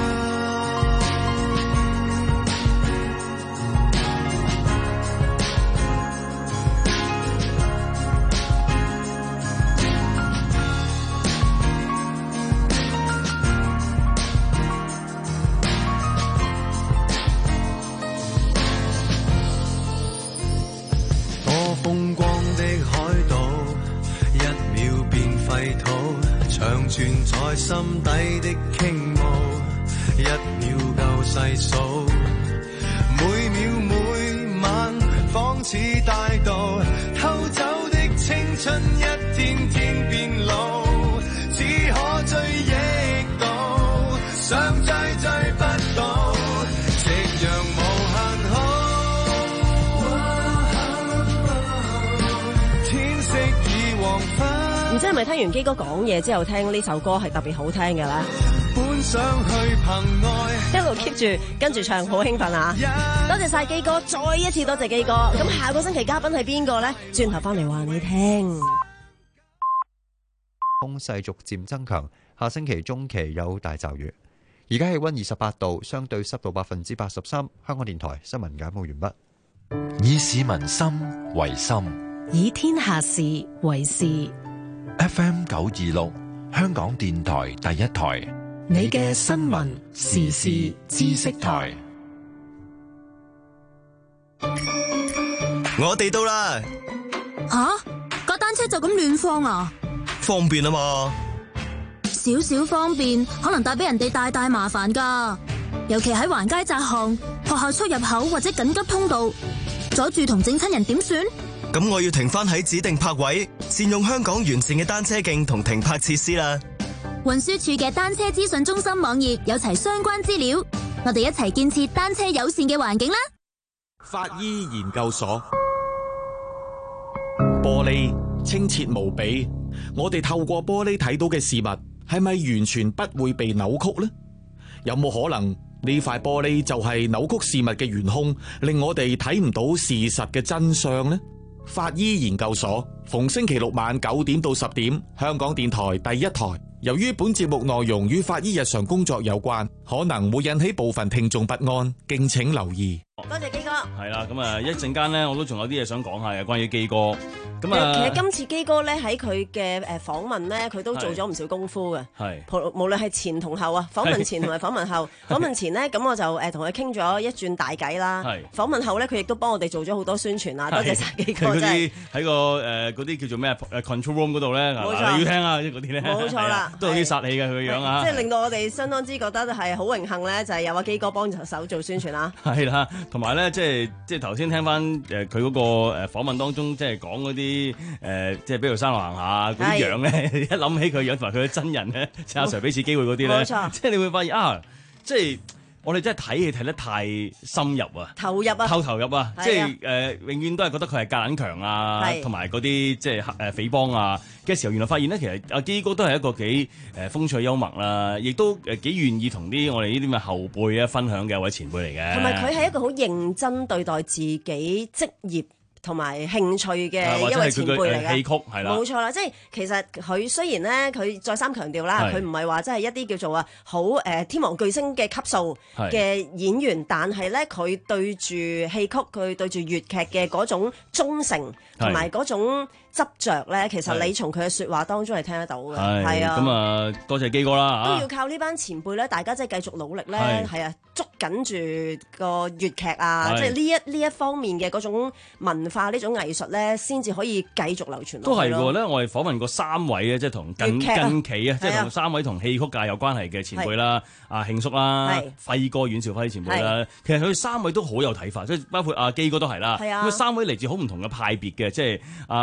風光的海島，一秒變廢土，長存在心底的傾慕，一秒夠細數，每秒每晚仿似大道，偷走的青春一天天變老，只可追憶到，想追追不到，夕陽無限好。
唔知係咪聽完基哥講嘢之後聽呢首歌係特別好聽嘅咧？
本想去憑愛，
一路 keep 住跟住唱，好興奮啊！多謝晒基哥，再一次多謝基哥。咁下個星期嘉賓係邊個咧？轉頭翻嚟話你聽。
風勢逐漸增強，下星期中期有大驟雨。而家氣溫二十八度，相對濕度百分之八十三。香港電台新聞簡報完畢。
以市民心為心，
以天下事為事。
F M 九二六，香港電台第一台，
你嘅新聞時事知識台。
我哋到啦！
吓，架單車就咁亂放啊？
方便啊嘛！
少少方便，可能帶俾人哋大大麻煩噶。尤其喺橫街窄巷、學校出入口或者緊急通道，阻住同整親人點算？
咁我要停翻喺指定泊位，善用香港完善嘅單車徑同停泊設施啦。
運輸署嘅單車資訊中心網頁有齊相關資料，我哋一齊建設單車友善嘅環境啦。
法醫研究所，玻璃清澈無比，我哋透過玻璃睇到嘅事物係咪完全不會被扭曲呢？有冇可能呢塊玻璃就係扭曲事物嘅元兇，令我哋睇唔到事實嘅真相呢？法醫研究所逢星期六晚九點到十點，香港電台第一台。由於本節目內容與法醫日常工作有關，可能會引起部分聽眾不安，敬請留意。
多謝基哥。
係啦，咁啊一陣間咧，我都仲有啲嘢想講下嘅，關於基哥。咁啊，
其實今次基哥咧喺佢嘅誒訪問咧，佢都做咗唔少功夫嘅。
係，
無論係前同後啊，訪問前同埋訪問後。訪問前咧，咁我就誒同佢傾咗一轉大偈啦。係。訪問後咧，佢亦都幫我哋做咗好多宣傳啊！多謝晒基哥，真係。喺
個誒嗰啲叫做咩誒 control room 嗰度咧，
冇錯，
你要聽啊！嗰啲咧，
冇錯啦，
都有啲殺氣嘅佢嘅樣啊！
即係令到我哋相當之覺得係好榮幸咧，就係有阿基哥幫手做宣傳啦。
係啦，同埋咧，即係即係頭先聽翻誒佢嗰個誒訪問當中，即係講嗰啲誒，即係比如山路行下嗰啲樣咧，一諗起佢樣同埋佢嘅真人咧，阿 Sir 俾次機會嗰啲咧，
冇錯，
即係你會發現啊，即係。我哋真係睇戲睇得太深入啊，
投入啊，
透投入啊，即係誒，永遠都係覺得佢係格硬強啊，同埋嗰啲即係誒匪幫啊嘅時候，原來發現咧，其實阿基哥都係一個幾誒風趣幽默啦，亦都誒幾願意同啲我哋呢啲咁嘅後輩啊分享嘅一位前輩嚟嘅。
同埋佢係一個好認真對待自己職業同埋興趣嘅一位前輩嚟嘅，
戲曲係啦，
冇錯啦。即係其實佢雖然咧，佢再三強調啦，佢唔係話真係一啲叫做啊好誒天王巨星嘅級數嘅演員，但係咧佢對住戲曲，佢對住粵劇嘅嗰種忠誠同埋嗰種執着咧，其實你從佢嘅説話當中係聽得到嘅。係啊，
咁啊多謝基哥啦，
都要靠呢班前輩咧，大家真係繼續努力咧，係啊，捉緊住個粵劇啊，即係呢一呢一方面嘅嗰種文化呢種藝術咧，先至可以繼續流傳落去。
都係喎咧，我哋訪問過三位咧，即係同近近期啊，即係同三位同戲曲界有關係嘅前輩啦，阿慶叔啦，輝哥阮兆輝前輩啦，其實佢哋三位都好有睇法，即係包括阿基哥都係啦。咁三位嚟自好唔同嘅派別嘅，即係阿輝哥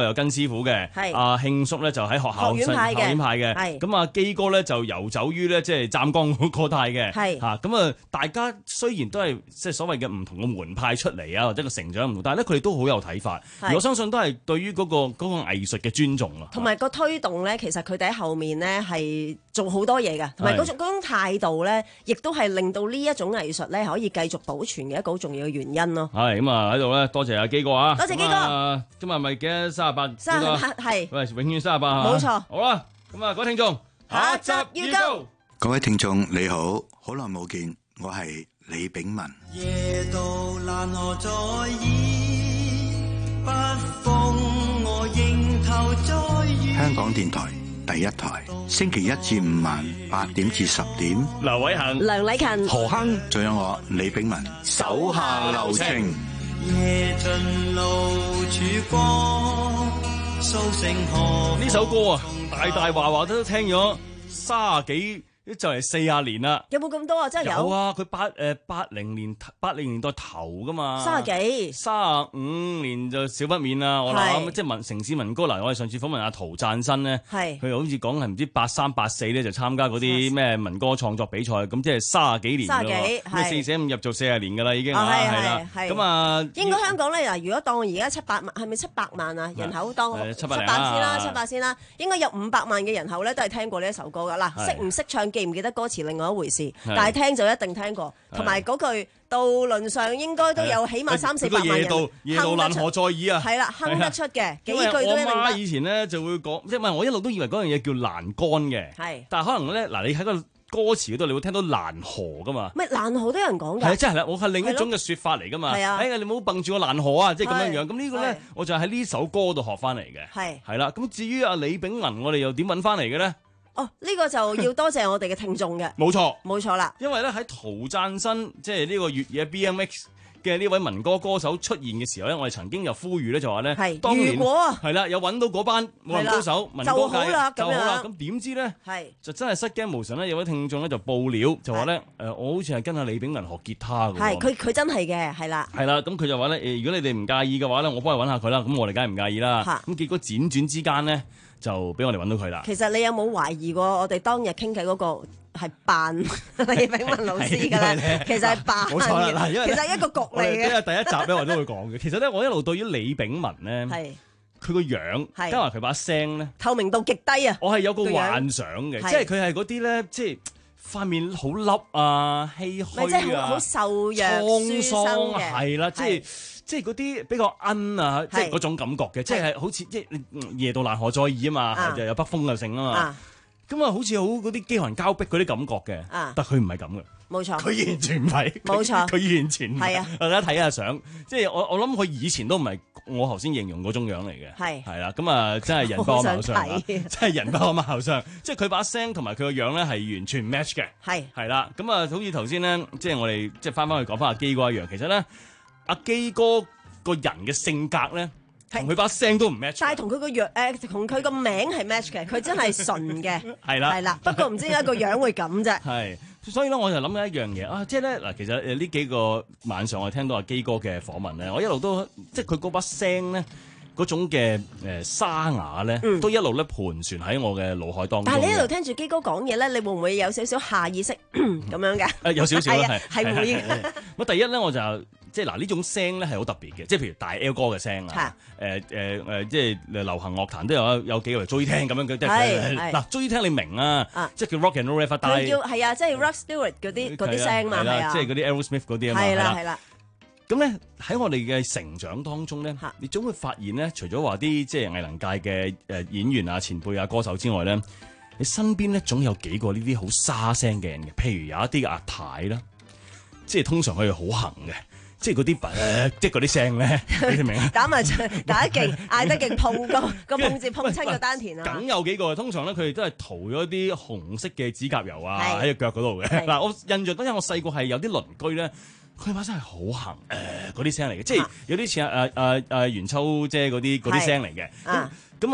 有跟師傅嘅，
係
阿慶叔咧就喺學校
學院派嘅
學院派嘅，
係
咁啊基哥咧就遊走於咧即係湛江嗰帶嘅，
係
嚇咁啊大家雖然都係即係所謂嘅唔同嘅門派出嚟啊，或者個成長唔同，但係咧佢哋都好有睇法，
係
而我相信都係對於嗰個嗰個藝術嘅尊重啊，
同埋個推動咧，其實佢哋喺後面咧係做好多嘢㗎，同埋嗰種嗰種態度咧，亦都係令到呢一種藝術咧可以繼續保存嘅一個好重要嘅原因咯。
係咁啊喺度咧，多謝阿基哥啊！
多謝基哥。
啊、今日係咪幾多三十八？
三十八係。
喂，永遠三十八。
冇錯。
好啦，咁啊，各位聽眾，
下集預告。
各位聽眾你好，好耐冇見，我係李炳文。
夜到難何在意，不風我迎頭再遇。
香港電台第一台，星期一至五晚八點至十點。
劉偉恒、
梁禮勤、
何亨，仲有我李炳文，手下留情。
夜盡路曙光，蘇醒河。
呢首歌啊，大大話話都聽咗卅幾。就係四十年啦，
有冇咁多啊？真係有。
有啊，佢八誒八零年八零年代頭噶嘛，
三十幾，
三十五年就少不免啦。我諗即係民城市民歌嗱，我哋上次訪問阿陶贊新咧，係佢好似講係唔知八三八四咧就參加嗰啲咩民歌創作比賽，咁即係三十幾年㗎喎，咩四捨五入做四十年㗎啦已經，係啦，咁啊
應該香港咧嗱，如果當而家七百萬係咪七百萬啊人口當七百先啦，七百先啦，應該有五百萬嘅人口咧都係聽過呢一首歌㗎嗱，識唔識唱？記唔記得歌詞另外一回事，但係聽就一定聽過，同埋嗰句渡輪上應該都有起碼三四百萬人。夜渡夜渡難何再已啊！係啦，哼得出嘅幾句都一定得。
我媽以前咧就會講，即係我一路都以為嗰樣嘢叫欄杆嘅，係，但係可能咧嗱，你喺個歌詞嗰度你會聽到欄河噶嘛？
咩欄河都有人講㗎？
係真係啦，我係另一種嘅説法嚟㗎嘛。係啊，哎呀，你唔好蹦住個欄河啊，即係咁樣樣。咁呢個咧，我就喺呢首歌度學翻嚟嘅。係係啦，咁至於阿李炳文，我哋又點揾翻嚟嘅咧？
哦，呢、這個就要多謝我哋嘅聽眾嘅，
冇錯，
冇錯啦。
因為咧喺陶贊新，即係呢個越野 B M X 嘅呢位民歌歌手出現嘅時候咧，我哋曾經又呼籲咧就話咧，係如果係啦，有揾到嗰班武林高手民歌界就好啦，就好啦。咁點知咧，係就真係失驚無神咧，有位聽眾咧就報料，就話咧，誒，我好似係跟阿李炳文學吉他嘅。係，佢佢真係嘅，係啦。係啦，咁佢就話咧，誒，如果你哋唔介意嘅話咧，我幫你揾下佢啦。咁我哋梗係唔介意啦。咁結果輾轉之間咧，就俾我哋揾到佢啦。其實你有冇懷疑過我哋當日傾偈嗰個係扮李炳文老師㗎咧？其實係扮，冇錯啦。嗱，因為其實係一個局嚟嘅。因為第一集咧，我都會講嘅。其實咧，我一路對於李炳文咧，係佢個樣，加埋佢把聲咧，透明度極低啊！我係有個幻想嘅，即係佢係嗰啲咧，即係塊面好凹啊、唏噓啊，即係好瘦弱、滄桑嘅，係啦，即係。即係嗰啲比較奀啊，即係嗰種感覺嘅，即係好似即係夜到難何再已啊嘛，就有北風嘅性啊嘛，咁啊好似好嗰啲飢寒交迫嗰啲感覺嘅，但佢唔係咁嘅，冇錯，佢完全唔係，冇錯，佢完全唔係啊！大家睇下相，即係我我諗佢以前都唔係我頭先形容嗰種樣嚟嘅，係係啦，咁啊真係人不可貌相，真係人不可貌相，即係佢把聲同埋佢個樣咧係完全 match 嘅，係係啦，咁啊好似頭先咧，即係我哋即係翻返去講翻阿基哥一樣，其實咧。阿基哥個人嘅性格咧，同佢把聲都唔 match，但係同佢個樣誒，同佢個名係 match 嘅，佢真係純嘅，係啦，係啦。不過唔知點解個樣會咁啫。係，所以咧我就諗緊一樣嘢啊，即係咧嗱，其實誒呢幾個晚上我聽到阿基哥嘅訪問咧，我一路都即係佢嗰把聲咧。嗰種嘅誒沙啞咧，都一路咧盤旋喺我嘅腦海當中。但係你一路聽住基哥講嘢咧，你會唔會有少少下意識咁樣嘅？誒有少少啦，係係會嘅。咁第一咧，我就即係嗱呢種聲咧係好特別嘅，即係譬如大 L 哥嘅聲啊，誒誒誒，即係流行樂壇都有有幾個追聽咁樣嘅，即係嗱追聽你明啊，即係叫 rock and roll rapper，但係叫係啊，即係 Rod Stewart 嗰啲嗰啲聲嘛，係啊，即係嗰啲 Aerosmith 嗰啲啊嘛，係啦係啦。咁咧喺我哋嘅成長當中咧，你總會發現咧，除咗話啲即係藝能界嘅誒演員啊、前輩啊、歌手之外咧，你身邊咧總有幾個呢啲好沙聲嘅人嘅，譬如有一啲嘅阿太啦，即係通常佢哋好行嘅，即係嗰啲誒，即係嗰啲聲咧，你明唔明啊？打麻雀打得勁，嗌得勁，碰個個碰字碰親個丹田啊！梗有幾個，通常咧佢哋都係塗咗啲紅色嘅指甲油啊喺隻腳嗰度嘅。嗱，我印象當中我細個係有啲鄰居咧。佢把聲係好行誒嗰啲聲嚟嘅，即係有啲似阿阿阿阿袁秋姐嗰啲嗰啲聲嚟嘅。咁咁啊，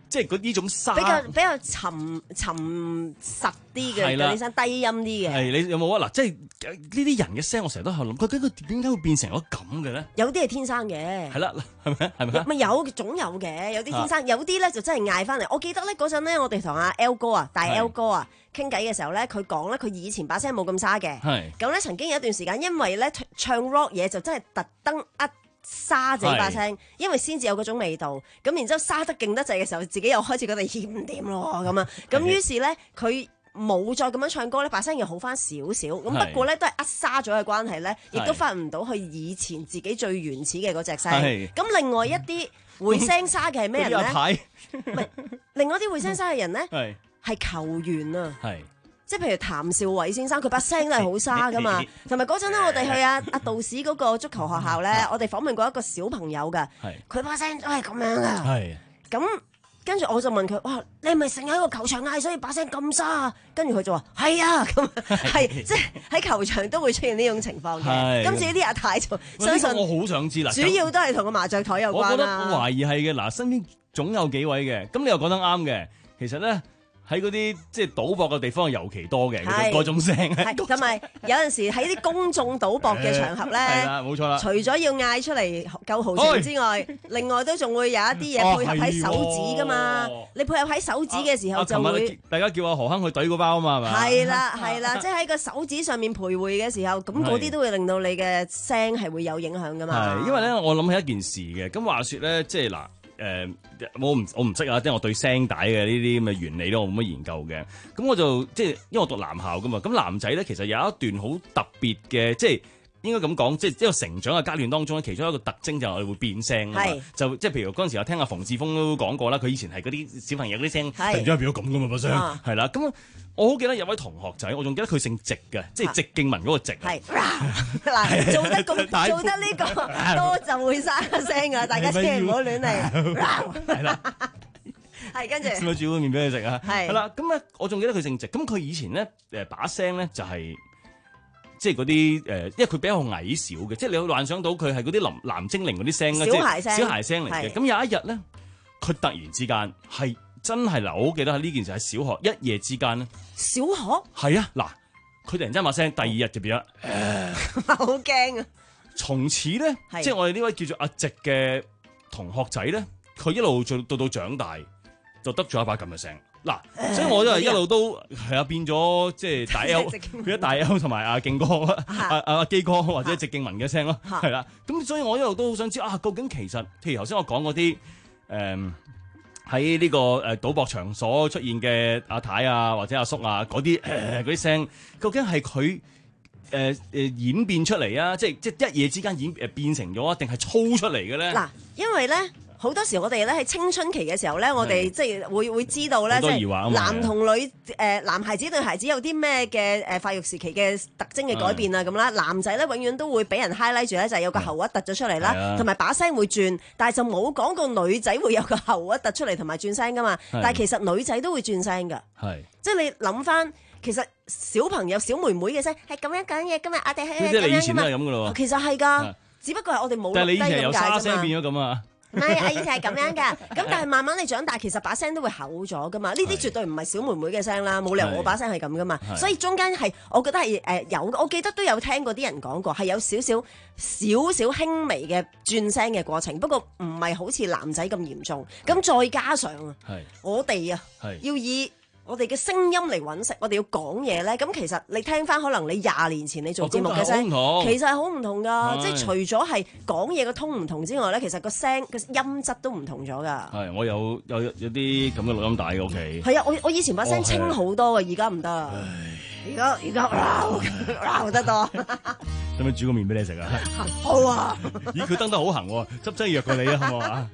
即係嗰呢種沙
比較比較沉沉實啲嘅嗰啲聲，低音啲嘅。
係你有冇啊？嗱，即係呢啲人嘅聲，我成日都喺度諗，究竟佢點解會變成咗咁嘅咧？
有啲係天生嘅。
係啦，係咪？係咪？
咪有總有嘅，有啲天生，有啲咧就真係嗌翻嚟。我記得咧嗰陣咧，我哋同阿 L 哥啊，大 L 哥啊傾偈嘅時候咧，佢講咧，佢以前把聲冇咁沙嘅。係。咁咧曾經有一段時間，因為咧唱 rock 嘢就真係特登呃。沙自己把聲，因為先至有嗰種味道。咁然之後沙得勁得滯嘅時候，自己又開始覺得嫌唔掂咯咁啊。咁於是咧，佢冇再咁樣唱歌咧，把聲又好翻少少。咁不過咧，都係呃沙咗嘅關係咧，亦都翻唔到去以前自己最原始嘅嗰隻聲。咁另外一啲會聲沙嘅係咩人咧？唔係，另外一啲會聲沙嘅人咧，係球員啊。即係譬如譚兆偉先生，佢把聲都係好沙噶嘛。同埋嗰陣咧，我哋去阿阿道士嗰個足球學校咧，我哋訪問過一個小朋友㗎，佢把聲都係咁樣噶。咁跟住我就問佢：哇，你係咪成日喺個球場嗌，所以把聲咁沙？跟住佢就話：係啊，咁係即係喺球場都會出現呢種情況嘅。今次呢啲阿太就相信
我好想知啦，
主要都係同個麻雀台有關啦。
我覺得我懷疑係嘅。嗱，身邊總有幾位嘅，咁你又講得啱嘅。其實咧。喺嗰啲即係賭博嘅地方尤其多嘅嗰種聲，
同埋有陣時喺啲公眾賭博嘅場合咧，
係啦，冇錯啦。
除咗要嗌出嚟夠豪情之外，另外都仲會有一啲嘢配合喺手指噶嘛。你配合喺手指嘅時候就會，
大家叫阿何亨去懟個包啊嘛，係咪？
係啦係啦，即係喺個手指上面徘徊嘅時候，咁嗰啲都會令到你嘅聲係會有影響噶嘛。
係因為咧，我諗起一件事嘅。咁話說咧，即係嗱。誒、呃，我唔我唔識啊，即係我對聲帶嘅呢啲咁嘅原理咧，我冇乜研究嘅。咁我就即係因為我讀男校噶嘛，咁男仔咧其實有一段好特別嘅，即係應該咁講，即係一個成長嘅階段當中咧，其中一個特徵就係我哋會變聲啊嘛。就即係譬如嗰陣時我聽阿馮志峰都講過啦，佢以前係嗰啲小朋友嗰啲聲突然之間變咗咁噶嘛把聲，係啦。咁我好記得有位同學仔，我仲記得佢姓直嘅，即係直敬文嗰個直。係
嗱，做得咁做得呢個多就會沙聲噶，大家千祈唔好亂嚟。係啦，係跟住。先攞煮碗麵俾佢食啊！係啦，咁咧我仲記得佢姓直，咁佢以前咧誒把聲咧就係即係嗰啲誒，因為佢比較矮小嘅，即係你會幻想到佢係嗰啲藍藍精靈嗰啲聲啊，即係小孩聲嚟嘅。咁有一日咧，佢突然之間係。真係嗱，我好記得喺呢件事喺小學一夜之間咧。小學係啊，嗱，佢突然間把聲，第二日就變咗，好驚啊！從此咧，即係我哋呢位叫做阿直嘅同學仔咧，佢一路做到到長大，就得咗一把咁嘅聲。嗱，所以我都係一路都係啊，變咗即係大 L， 變咗大 L 同埋阿勁哥、阿阿基哥或者直敬文嘅聲咯，係啦。咁所以我一路都好想知啊，究竟其實譬如頭先我講嗰啲誒。嗯喺呢個誒賭博場所出現嘅阿太啊，或者阿叔啊，嗰啲誒嗰啲聲，究竟係佢誒誒演變出嚟啊？即係即係一夜之間演誒變成咗，定係操出嚟嘅咧？嗱，因為咧好多時我哋咧喺青春期嘅時候咧，我哋即係會會知道咧，即係男同女誒、呃、男孩子女孩子有啲咩嘅誒發育時期嘅特徵嘅改變啊咁啦。男仔咧永遠都會俾人 highlight 住咧，就係有個喉核突咗出嚟啦，同埋把聲會轉，但係就冇講過女仔會有個喉核突出嚟同埋轉聲噶嘛。但係其實女仔都會轉聲㗎，即係你諗翻，其實小朋友小妹妹嘅聲係咁樣講嘢，今日我哋係
即係你以前都係咁噶咯。
其實係㗎，只不過係我哋冇。
但係你以前由沙聲變咗咁啊？
唔係，我以前係咁樣㗎。咁但係慢慢你長大，其實把聲都會厚咗㗎嘛。呢啲絕對唔係小妹妹嘅聲啦，冇理由我把聲係咁㗎嘛。所以中間係，我覺得係誒有，我記得都有聽過啲人講過，係有少少少少輕微嘅轉聲嘅過程，不過唔係好似男仔咁嚴重。咁再加上啊，我哋啊要以我哋嘅聲音嚟揾食，我哋要講嘢咧。咁其實你聽翻，可能你廿年前你做節目嘅聲，
哦、
其實係好唔同噶。即係除咗係講嘢嘅通唔同之外咧，其實個聲個音質都唔同咗噶。
係，我有有有啲咁嘅錄音帶嘅屋企。
係啊，我我以前把聲清好多嘅，而家唔得。而家而家鬧得多。
使唔使煮個麵俾你食啊？
好啊。
咦，佢登得好行喎，執劑藥過你啊，好唔好啊？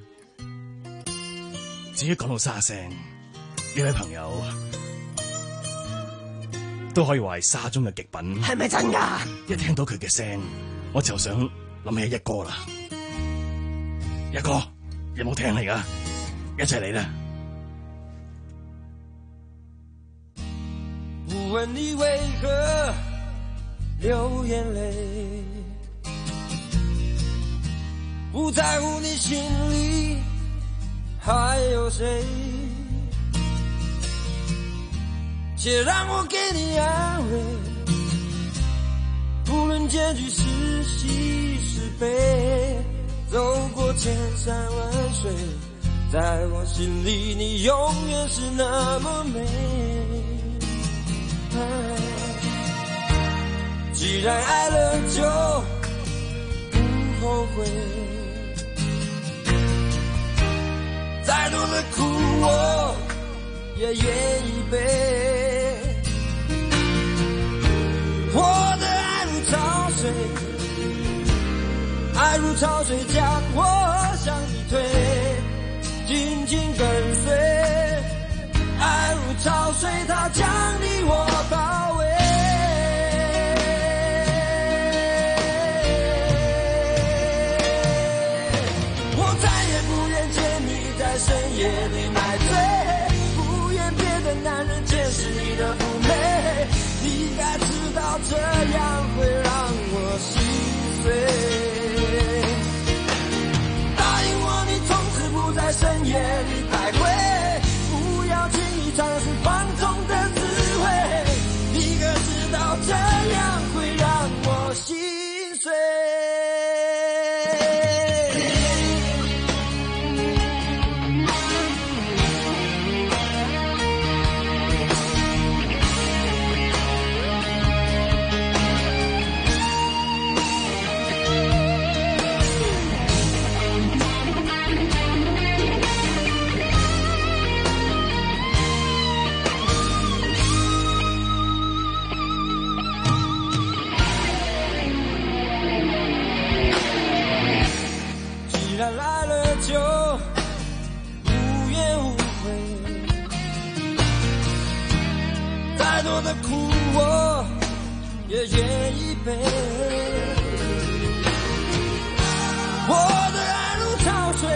至於講到沙聲，呢位朋友都可以話係沙中嘅極品，
係咪真噶？
一聽到佢嘅聲，我就想諗起一哥啦。一哥，有冇聽嚟噶？一齊嚟啦！
不問你為何流眼淚，不在乎你心裡還有誰。 且让我给你安慰。无论结局是喜是悲，走过千山万水，在我心里你永远是那么美。既然爱了就不后悔，再多的苦我也愿意背。我的爱如潮水，爱如潮水将我向你推，紧紧跟随。爱如潮水，它将你我包围。我再也不愿见你在深夜里买醉，不愿别的男人见识你的妩媚。你该知道这样会让我心碎。答应我，你从此不在深夜里徘徊，不要轻易尝试放纵的滋味。你可知道这样会让我心碎。既然来了就无怨无悔，再多的苦我也愿意背。我的爱如潮水，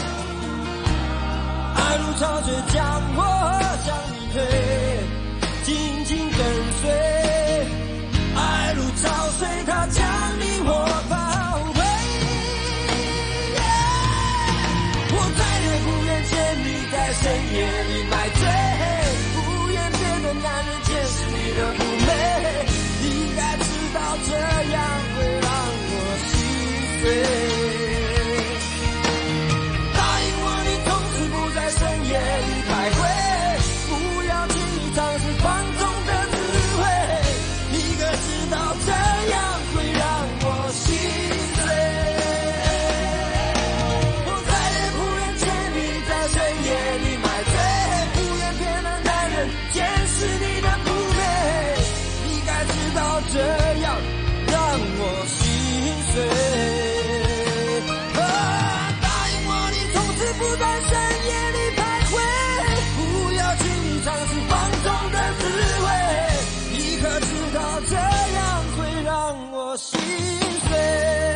爱如潮水将我向你推，紧紧跟随。爱如潮水，它将你我包围。在深夜里买醉，不愿别的男人见识你的妩媚。你该知道这样会让我心碎。答应我，你从此不在深夜里徘徊，不要轻易尝试放纵的滋味。你可知道这样会让我心碎。这样让我心碎。啊，答应我，你从此不在深夜里徘徊，不要轻易尝试放纵的滋味。你可知道这样会让我心碎。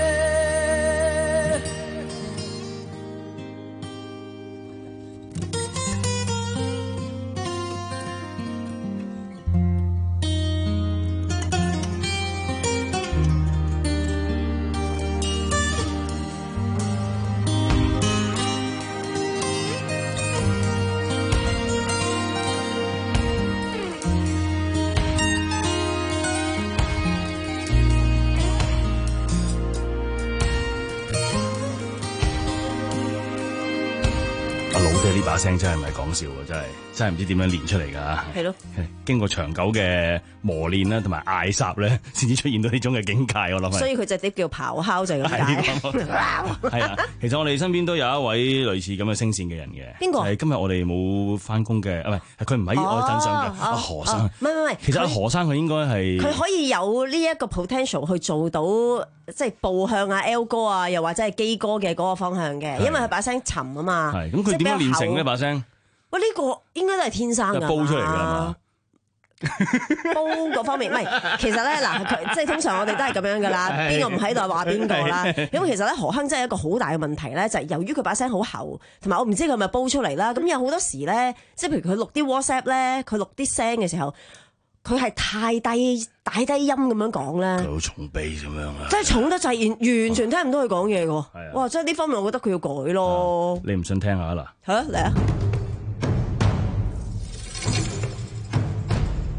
呢把聲真係唔係講笑喎，真係真係唔知點樣練出嚟㗎。
係咯，
經過長久嘅磨練啦，同埋嗌霎咧，先至出現到呢種嘅境界。我諗係。所以
佢隻碟叫咆哮就係咁解。
係啊，其實我哋身邊都有一位類似咁嘅聲線嘅人嘅。邊個？係今日我哋冇翻工嘅，啊唔係，佢唔喺我陣上嘅。阿何生。唔係唔係，其實阿何生佢應該係。佢可以有呢一個 potential 去做到，即係步向阿 L 哥啊，又或者係基哥嘅嗰個方向嘅，因為佢把聲沉啊嘛。係，咁佢點樣練成呢把聲？喂，呢個應該都係天生㗎，煲出嚟㗎嘛。煲嗰方面，唔係，其實咧嗱，佢即係通常我哋都係咁樣噶啦，邊個唔喺度話邊個啦。咁其實咧，何鏗真係一個好大嘅問題咧，就係、是、由於佢把聲好厚，同埋我唔知佢係咪煲出嚟啦。咁有好多時咧，即係譬如佢錄啲 WhatsApp 咧，佢錄啲聲嘅時候，佢係太低大低音咁樣講咧，佢好重鼻咁樣啊，即係重得滯，完完全聽唔到佢講嘢嘅。哇！即係呢方面，我覺得佢要改咯。你唔信聽下啦？嚇嚟啊！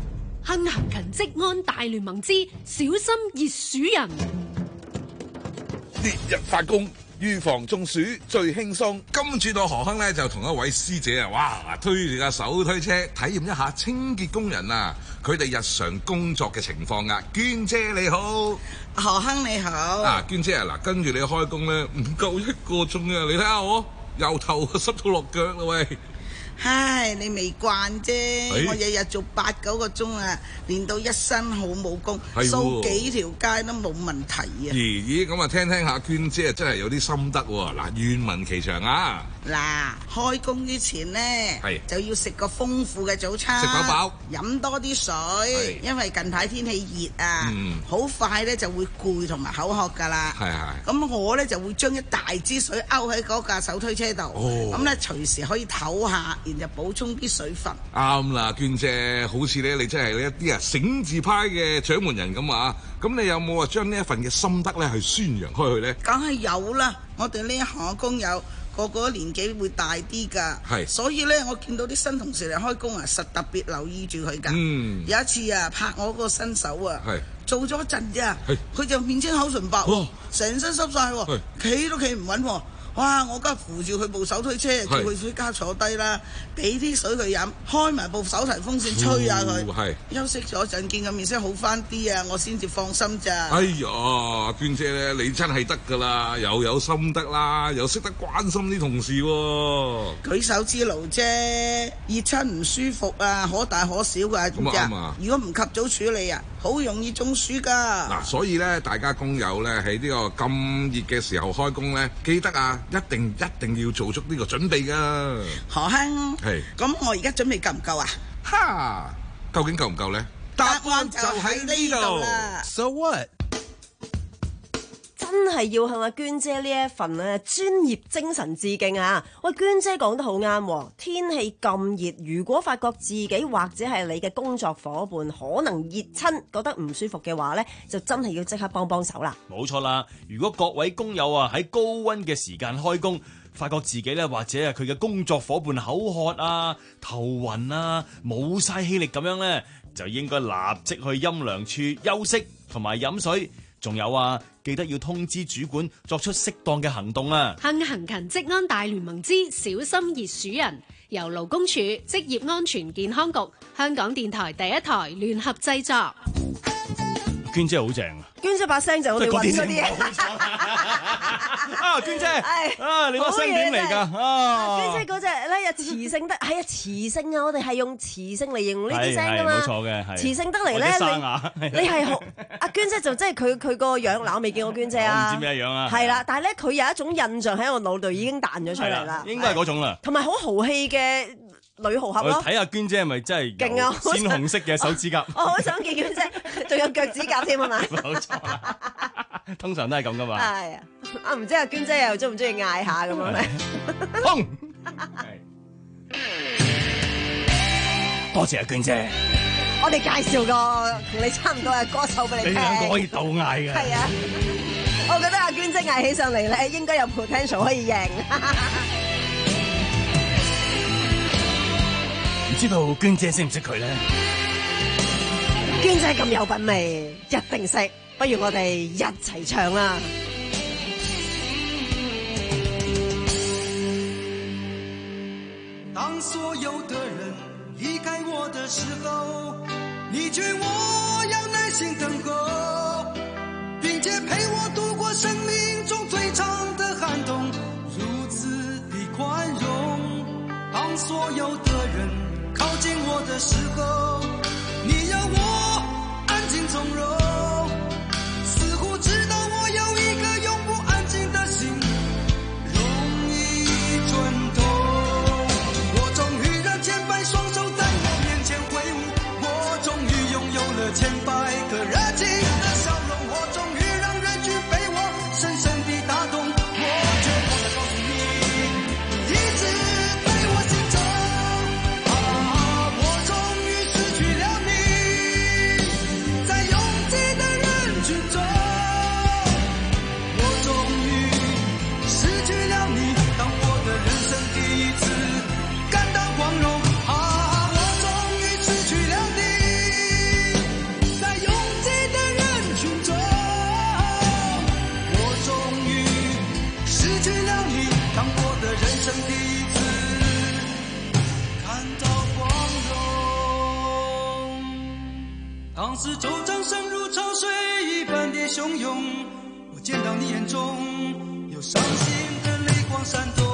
幸行勤職安大聯盟之小心熱暑人。
烈日發工，預防中暑最輕鬆。今次到何亨咧，就同一位師姐啊，哇，推住架手推車體驗一下清潔工人啊，佢哋日常工作嘅情況啊。娟姐你好，
何亨你好。
啊，娟姐啊，嗱，跟住你開工咧，唔夠一個鐘啊，你睇下我由頭濕到落腳啦喂。
唉，你未慣啫，我日日做八九個鐘啊，練到一身好武功，掃幾條街都冇問題啊！
咦咦，咁啊聽聽下娟姐真係有啲心得喎，嗱，願聞其詳啊！
嗱，開工之前呢，就要食個豐富嘅早餐，
食飽飽，
飲多啲水，因為近排天氣熱啊，好、嗯、快咧就會攰同埋口渴噶啦。係係。咁我咧就會將一大支水勾喺嗰架手推車度，咁咧隨時可以唞下，然後補充啲水分。啱
啦，娟姐，好似咧你真係一啲啊醒字派嘅掌門人咁啊！咁你有冇話將呢一份嘅心得咧去宣揚開去咧？
梗係有啦，我哋呢一行嘅工友。個個年紀會大啲㗎，所以咧我見到啲新同事嚟開工啊，實特別留意住佢㗎。嗯、有一次啊，拍我個新手啊，做咗一陣啫，佢就面青口唇白，成身濕晒，企都企唔穩喎。哇！我梗係扶住佢部手推車，叫佢出家坐低啦，俾啲水佢飲，開埋部手提風扇吹下佢，哦、休息咗陣，見個面色好翻啲啊，我先至放心咋。
哎呀，娟姐咧，你真係得㗎啦，又有心得啦，又識得關心啲同事喎。
舉手之勞啫，熱親唔舒服啊，可大可小㗎，知唔知啊？如果唔及早處理啊，好容易中暑㗎。
嗱，所以咧，大家工友咧喺呢個咁熱嘅時候開工咧，記得啊！一定一定要做足呢個準備噶，
何亨。係，咁我而家準備夠唔夠啊？
哈，究竟夠唔夠呢？答案就喺呢度啦。
So what？
真係要向阿娟姐呢一份咧專業精神致敬啊！喂，娟姐講得好啱，天氣咁熱，如果發覺自己或者係你嘅工作伙伴可能熱親，覺得唔舒服嘅話呢，就真係要即刻幫幫手啦。
冇錯啦！如果各位工友啊喺高溫嘅時間開工，發覺自己呢或者係佢嘅工作伙伴口渴啊、頭暈啊、冇晒氣力咁樣呢，就應該立即去陰涼處休息同埋飲水。仲有啊，記得要通知主管作出適當嘅行動啊！
幸行勤職安大聯盟之小心熱暑人，由勞工處職業安全健康局、香港電台第一台聯合製作。
娟姐好正啊！
娟姐把聲就我哋揾嗰啲
啊！娟姐，啊你把聲點嚟㗎？啊！
娟姐嗰隻咧有磁性得，係啊磁性啊！我哋係用磁性嚟形容呢啲聲㗎嘛。
冇錯嘅，
磁性得嚟咧，你你係好阿娟姐就即係佢佢個樣嗱，我未見過娟姐啊。
唔知咩樣啊？
係啦，但係咧佢有一種印象喺我腦度已經彈咗出嚟啦。
應該係嗰種啦。
同埋好豪氣嘅女豪俠咯。
睇下娟姐係咪真係勁啊！鮮紅色嘅手指甲。
我好想見娟姐，仲有腳趾甲添啊嘛。
冇錯啦。通常都係咁噶嘛。
係啊，啊唔知阿娟姐又中唔中意嗌下咁樣咧？
砰！多謝阿娟姐。
我哋介紹個同你差唔多嘅歌手俾你聽。
你兩個可以鬥嗌嘅。
係啊，我覺得阿娟姐嗌起上嚟咧，應該有 potential 可以贏。
唔知道娟姐識唔識佢咧？
娟姐咁有品味，一定識。不如我哋一齊唱啦！
當所有的人離開我的時候，你勸我要耐心等候，並且陪我度過生命中最長的寒冬，如此的寬容。當所有的人靠近我的時候，你要我安靜從容，知道我有一個永不安靜的心，容易轉動。我終於讓千百雙手在我面前揮舞，我終於擁有了千百個熱情的笑容，我終於讓人群被我深深地打動。我絕望地告訴你，你一直在我心中。啊，我終於當時周掌聲如潮水一般的洶湧，我見到你眼中有傷心的淚光閃動。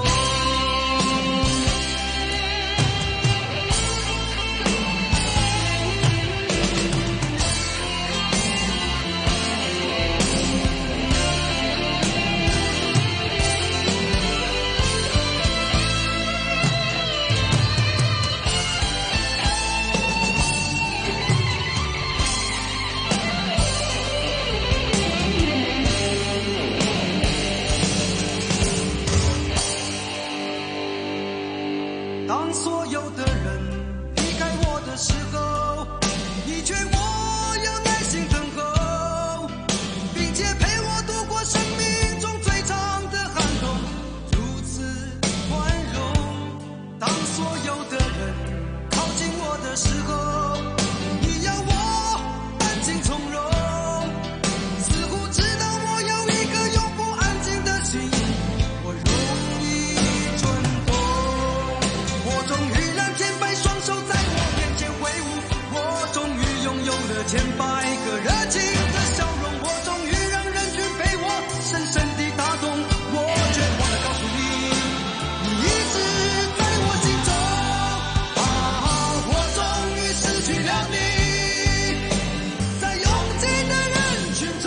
當所有的人離開我的時候，你勸我要耐心等候，並且陪我度過生命中最長的寒冬，如此寬容。當所有的人靠近我的時候，你要我安靜從容，似乎知道我有一個永不安靜的心，我容易蠢動。我終於讓千百雙手在我面前揮舞，我終於擁有了千百個熱情的笑容，我終於讓人群被我深深地打動，我卻忘了告訴你，你一直在我心中。啊，我終於失去了你，在擁擠的人群中，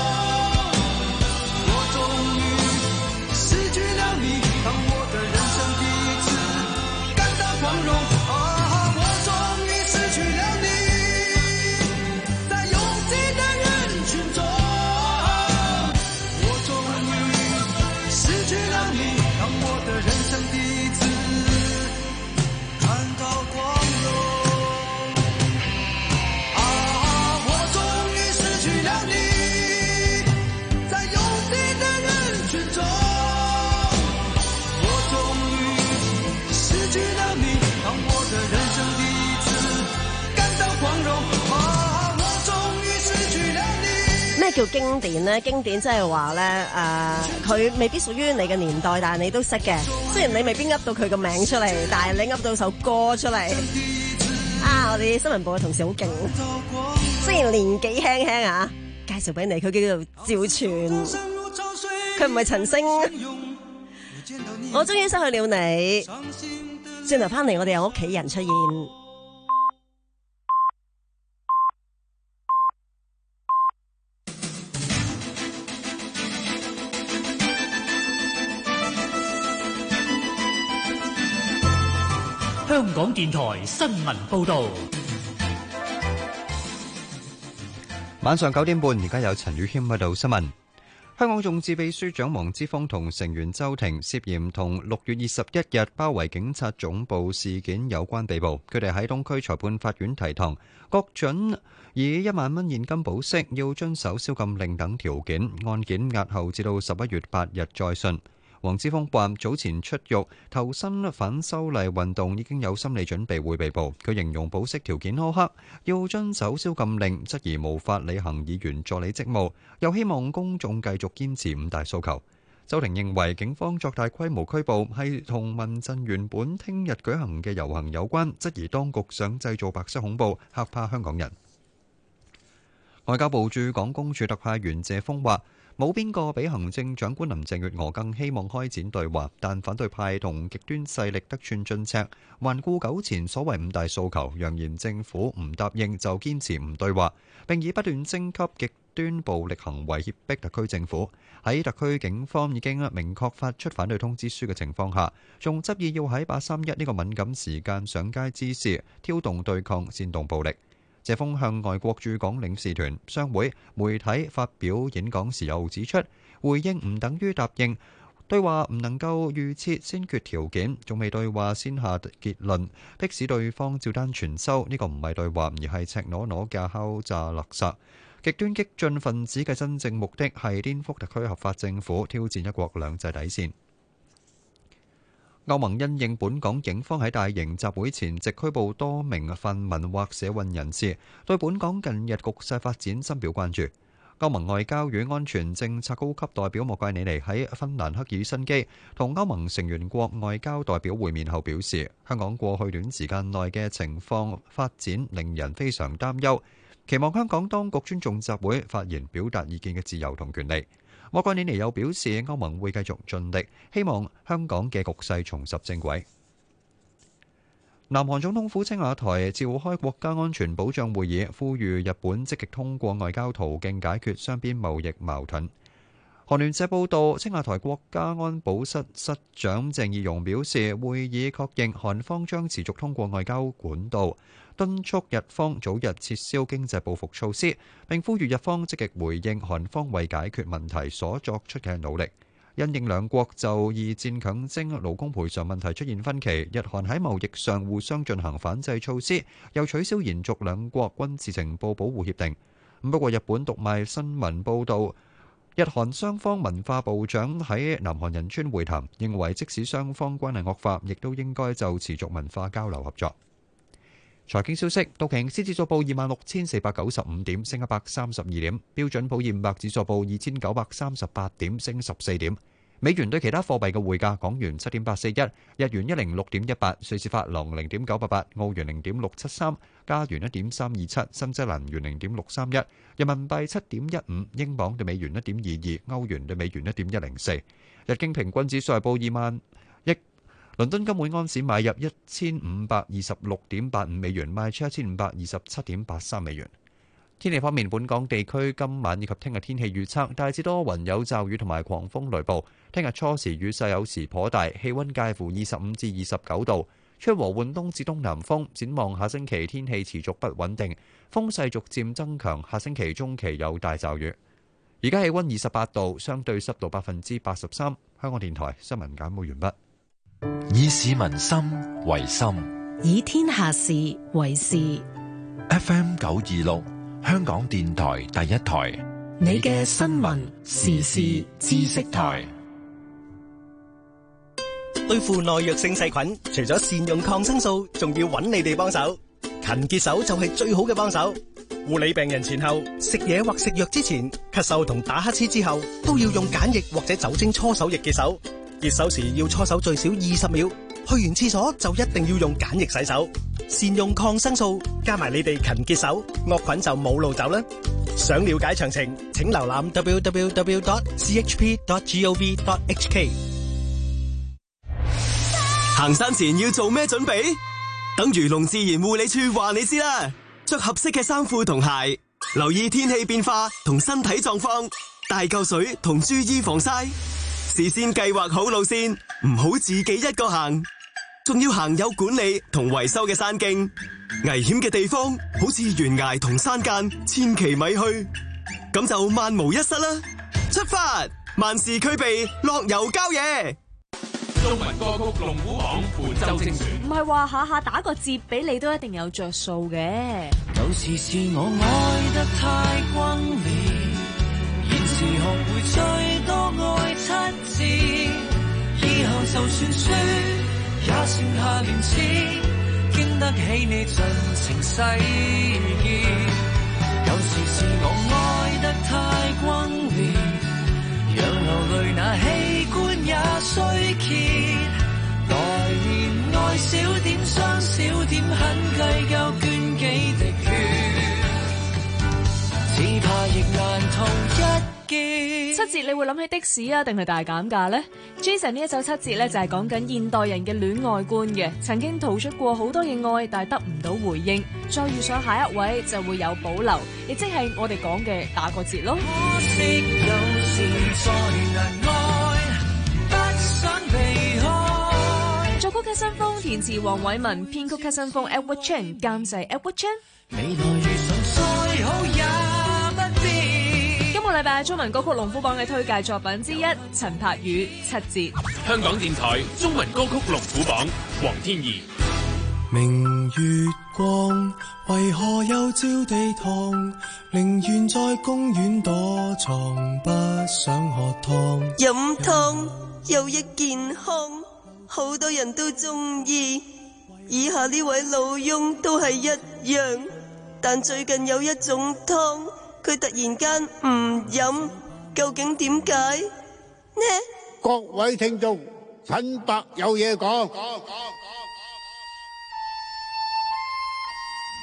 我終於失去了你，當我的人生第一次感到光榮。啊，我終於失去了你，在擁擠的人群中，我終於失去了你，當我的人生第一次感到光榮。啊，我終於失去了你，在擁擠的人群中，我終於失去了你，當我的人生第一次感到光榮。啊，我終於失去了你。
咩叫經典呢？經典即係話咧，誒、佢未必屬於你嘅年代，但係你都識嘅。雖然你未必噏到佢個名出嚟，但係你噏到首歌出嚟。啊！我哋新聞部嘅同事好勁，雖然年紀輕輕啊，介紹俾你，佢叫做趙傳，佢唔係陳星。我終於失去了你。轉頭翻嚟，我哋有屋企人出現。
香港電台新聞報導，
晚上九點半，而家有陳宇謙喺度新聞。香港眾志秘書長黃之鋒同成員周庭涉嫌同六月二十一日包圍警察總部事件有關被捕，佢哋喺東區裁判法院提堂，各准以一萬蚊現金保釋，要遵守宵禁令等條件，案件押後至到十一月八日再訊。黃之鋒話：早前出獄投身反修例運動，已經有心理準備會被捕。佢形容保釋條件苛刻，要遵守宵禁令，質疑無法履行議員助理職務，又希望公眾繼續堅持五大訴求。周庭認為警方作大規模拘捕係同民陣原本聽日舉行嘅遊行有關，質疑當局想製造白色恐怖，嚇怕香港人。外交部駐港公署特派員謝鋒話：冇邊個比行政長官林鄭月娥更希望開展對話，但反對派同極端勢力得寸進尺，頑固糾纏所謂五大訴求，揚言政府唔答應就堅持唔對話，並以不斷升級極端暴力行為脅迫特區政府。喺特區警方已經明確發出反對通知書嘅情況下，仲執意要喺八三一呢個敏感時間上街滋事，挑動對抗、煽動暴力。謝鋒向外國駐港領事團、商會、媒體發表演講時又指出，回應唔等於答應，對話唔能夠預設先決條件，仲未對話先下結論，迫使對方照單全收，呢個唔係對話，而係赤裸裸嘅敲詐勒索。極端激進分子嘅真正目的係顛覆特區合法政府，挑戰一國兩制底線。歐盟因應本港警方喺大型集會前夕拘捕多名泛民或社運人士，對本港近日局勢發展深表關注。歐盟外交與安全政策高級代表莫蓋尼尼喺芬蘭克爾辛基同歐盟成員國外交代表會面後表示，香港過去短時間內嘅情況發展令人非常擔憂， 期望香港當局尊重集會、發言、表達意見嘅自由同權利。莫蓋尼尼又表示，歐盟會繼續盡力，希望香港嘅局勢重拾正軌。南韓總統府青瓦台召開國家安全保障會議，呼籲日本積極通過外交途徑解決雙邊貿易矛盾。韓聯社報道，青瓦台國家安保室室長鄭義溶表示，會議確認韓方將持續通過外交管道敦促日方早日撤銷經濟報復措施，並呼籲日方積極回應韓方為解決問題所作出嘅努力。因應兩國就二戰強徵勞工賠償問題出現分歧，日韓喺貿易上互相進行反制措施，又取消延續兩國軍事情報保護協定。不過，日本讀賣新聞報導，日韓雙方文化部長喺南韓仁川會談，認為即使雙方關係惡化，亦都應該就持續文化交流合作。財經消息，道瓊斯指數報二萬六千四百九十五點，升一百三十二點；標準普爾五百指數報二千九百三十八點，升十四點。美元對其他貨幣嘅匯價：港元七點八四一，日元一零六點一八，瑞士法郎零點九八八，澳元零點六七三，加元一點三二七，新西蘭元零點六三一，人民幣七點一五，英鎊對美元一點二二，歐元對美元一點一零四。日經平均指數係報二萬億。倫敦金每安士買入一千五百二十六點八五美元，賣出一千五百二十七點八三美元。天氣方面，本港地區今晚以及聽日天氣預測大致多雲有驟雨同埋狂風雷暴。聽日初時雨勢有時頗大，氣溫介乎二十五至二十九度，吹和緩東至東南風。展望下星期天氣持續不穩定，風勢逐漸增強。下星期中期有大驟雨。而家氣溫二十八度，相對濕度百分之八十三。香港電台新聞簡報完畢。
以市民心為心，
以天下事為事。
F M 九二六，香港電台第一台，
你嘅新聞時事知識台。
對付耐藥性細菌，除咗善用抗生素，仲要揾你哋幫手。勤潔手就係最好嘅幫手。護理病人前後食嘢或食藥之前，咳嗽同打乞嗤之後，都要用梘液或者酒精搓手液嘅手。潔手時要搓手最少二十秒，去完廁所就一定要用梘液洗手。善用抗生素，加埋你哋勤潔手，惡菌就冇路走啦。想了解詳情，請瀏覽 double-u double-u double-u dot c h p dot gov dot h k。 行山前要做咩準備？等漁農自然護理處話你知啦。着合適嘅衫褲同鞋，留意天氣變化同身體狀況，帶夠水同注意防曬。事先計劃好路線，唔好自己一個行，仲要行有管理同維修嘅山徑。危險嘅地方，好似懸崖同山間，千祈咪去。咁就萬無一失啦！出發，萬事俱備，樂遊郊野。
中文歌曲龍虎榜本周精選，
唔係話下下打個折俾你都一定有着數嘅。
有時是我愛得太轟烈，現時學會最多愛七字，以後就算輸也剩下廉恥，經得起你盡情細意。有時是我愛得太轟烈，讓流淚那器官也衰竭，來年愛少點傷少點，很計較捐幾滴血，只怕亦難逃一劫。
七折你會諗起的士啊，定係大減價呢？ Jason 呢一首七折呢，就係講緊現代人嘅戀愛觀嘅，曾經付出過好多嘅愛，但係得唔到回應，再遇上下一位就會有保留，亦即係我哋講嘅打個折咯。
可惜有時再難愛，不想離開。
作曲嘅新風，填詞黃偉文，編曲嘅新風 Edward Chen， 監製 Edward Chen。
未來遇上再好也不必。
今個禮拜中文歌曲龍虎榜嘅推介作品之一，陳柏宇七折。
香港電台中文歌曲龍虎榜，黃天怡。
明月光，為何又照地堂？寧願在公園躲藏，不想喝湯。
飲湯有益健康，好多人都中意。以下呢位老翁都係一樣，但最近有一種湯，佢突然間唔飲，究竟點解呢？
各位聽眾，陳伯有嘢講。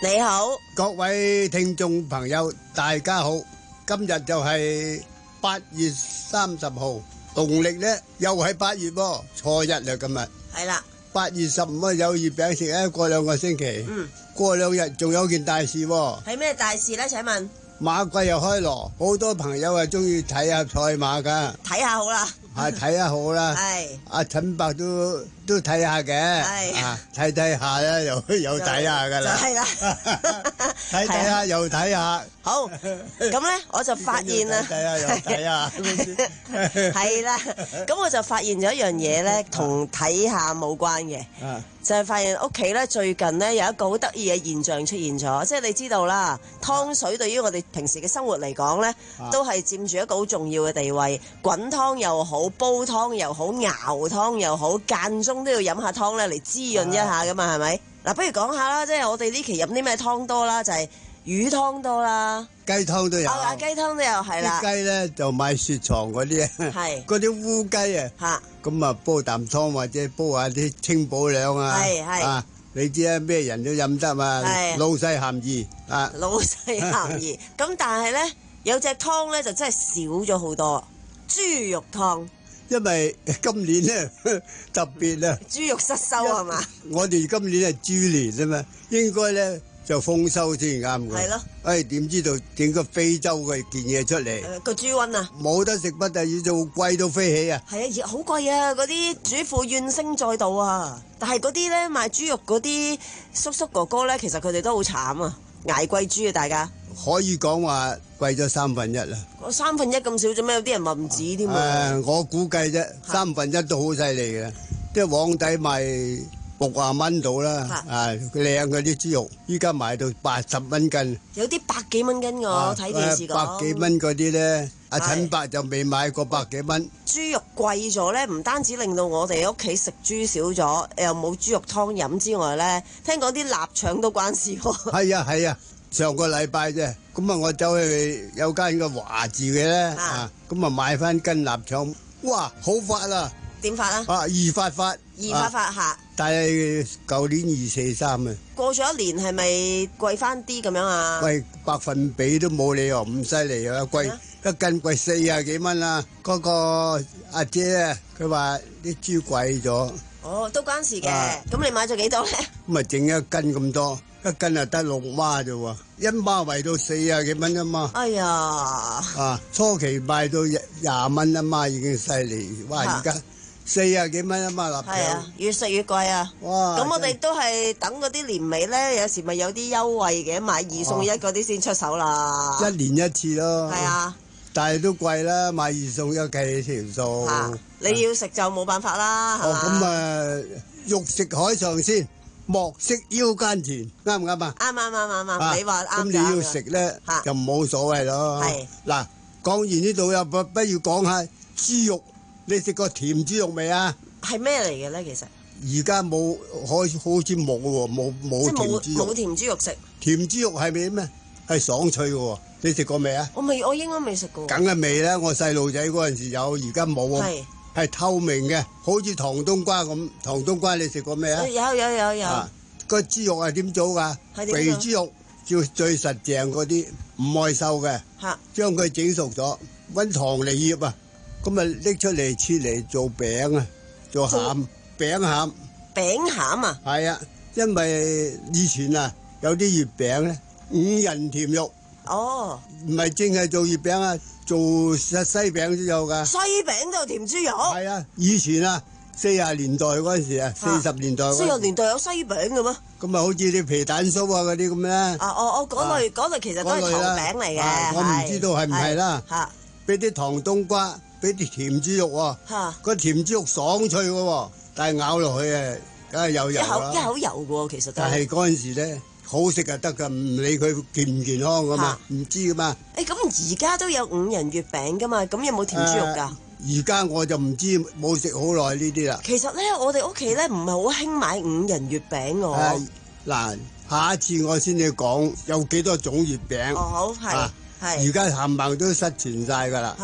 你好，
各位聽眾朋友，大家好。今日就係八月三十號，農曆呢又係八月喎，初一啦今日。
係啦。
八月十五啊有月餅食啊，過兩個星期。
嗯。
過兩日仲有件大事喎。
係咩大事呢？請問？
馬季又開鑼，好多朋友啊中意睇下賽馬噶。
睇下好啦。
係睇下好啦。
係。
阿陳伯都都睇下嘅。係。啊，睇睇下啦，又又睇下噶啦。
就係啦。
睇睇下又睇下。
好，咁咧我就發現啦。
睇下又睇下。
係啦，咁我就發現咗一樣嘢咧，同睇下冇關嘅。就係發現屋企咧最近咧有一個好得意嘅現象出現咗，即係你知道啦，湯水對於我哋平時嘅生活嚟講咧，都係佔住一個好重要嘅地位。滾湯又好，煲湯又好，熬湯又好，間中都要飲下湯咧嚟滋潤一下噶嘛，係咪？嗱，不如講下啦，即係我哋呢期飲啲咩湯多啦，就係魚湯多啦，
雞湯都有。
啊，雞湯都有，係啦。
啲雞咧就買雪藏嗰啲啊，
係
嗰啲烏雞啊。嚇。咁啊，煲啖湯或者煲下啲清補涼啊。係係。啊，你知啊，咩人都飲得嘛。係。老細咸宜啊。
老細咸宜。咁但係咧，有隻湯咧就真係少咗好多，豬肉湯。
因為今年咧特別啊。
豬肉失收係嘛？
我哋今年係豬年啊嘛，應該咧。就豐收先啱嘅，係咯。誒點知道整個非洲嘅件嘢出嚟？
個豬瘟啊！
冇得食不但要做貴到飛起啊！
係啊，好貴啊！嗰啲主婦怨聲載道啊！但係嗰啲咧賣豬肉嗰啲叔叔哥哥咧，其實佢哋都好慘啊，捱貴豬啊！大家
可以講話貴咗三分一啦。
三分一咁少做咩？有啲人話唔止添喎。
誒，我估計啫，三分一都好犀利嘅，即係往底賣六啊蚊到啦，啊靚嗰啲豬肉，依家賣到八十蚊斤，
有啲百幾蚊斤我睇電視講。
百幾蚊嗰啲咧，阿陳伯就未買過百幾蚊。
豬肉貴咗咧，唔單止令到我哋屋企食豬少咗，又冇豬肉湯飲之外咧，聽講啲臘腸都關事喎。係
啊係啊，上個禮拜啫，咁啊我走去有間個華字嘅咧，啊咁啊買翻斤臘腸，哇好發啦！
點發啊？
啊易發發，
易發發嚇。
但係舊年二四三啊。
過咗一年係咪貴翻啲咁樣啊？
貴百分比都冇理由咁犀利啊！貴一斤貴四廿幾蚊啦。嗰個阿姐啊，佢話啲豬貴咗。
哦，都關事嘅。咁你買咗幾多咧？
咁啊整一斤咁多，一斤啊得六孖啫喎，一孖圍到四廿幾蚊一孖。
哎呀！
啊，初期賣到廿蚊一孖已經犀利，哇！而家四廿幾蚊一孖臘腸，
係啊，越食越貴啊！哇！咁我哋都係等嗰啲年尾咧，有時咪有啲優惠嘅，買二送一嗰啲先出手啦。
一年一次咯。
係啊，
但係都貴啦，買二送一計條數。
嚇！你要食就冇辦法啦，係嘛？
哦，咁啊，肉食海上鮮，莫食腰間田，啱唔啱啊？
啱啱啱啱啱，你話啱㗎。
咁你要食咧，就冇所謂咯。係。嗱，講完呢度又不不如講下豬肉。你食過甜豬肉未啊？
係咩嚟嘅咧？其實
而家冇，好好似冇喎，冇冇甜豬肉。
冇甜豬肉食。
甜豬肉係咪咩？係爽脆嘅喎，你食過未啊？
我未，我應該未食過。
梗係未啦！我細路仔嗰陣時有，而家冇啊。係係透明嘅，好似糖冬瓜咁。糖冬瓜你食過未啊？
有有有有。
啊，個豬肉係點做㗎？肥豬肉要最實淨嗰啲，唔愛瘦嘅。嚇！將佢整熟咗，揾糖嚟醃啊！咁啊拎出嚟切嚟做餅啊，做餡餅餡。
餅餡啊？
係啊，因為以前啊有啲月餅咧五仁甜肉。哦。唔係淨係做月餅啊，做西西餅都有㗎。
西餅都有甜豬肉？
係啊，以前啊四十年代嗰陣時啊，四十年代。
四十年代有西餅嘅咩？
咁啊，好似啲皮蛋酥啊嗰啲咁咧。啊
哦哦，嗰類嗰類其實都係糖餅嚟嘅。
我唔知道係唔係啦。嚇！俾啲糖冬瓜。俾啲甜豬肉喎，個甜豬肉爽脆嘅喎，但係咬落去啊，梗係有油啦。一口
一口油嘅喎，其實。
但係嗰陣時咧，好食就得㗎，唔理佢健唔健康㗎嘛，唔知㗎嘛。
誒咁而家都有五仁月餅㗎嘛，咁有冇甜豬肉㗎？
而家我就唔知，冇食好耐呢啲啦。
其實咧，我哋屋企咧唔係好興買五仁月餅喎。
嗱，下一次我先至講有幾多種月餅。
哦，好係。
而家冚唪唥都失傳晒㗎啦。
係。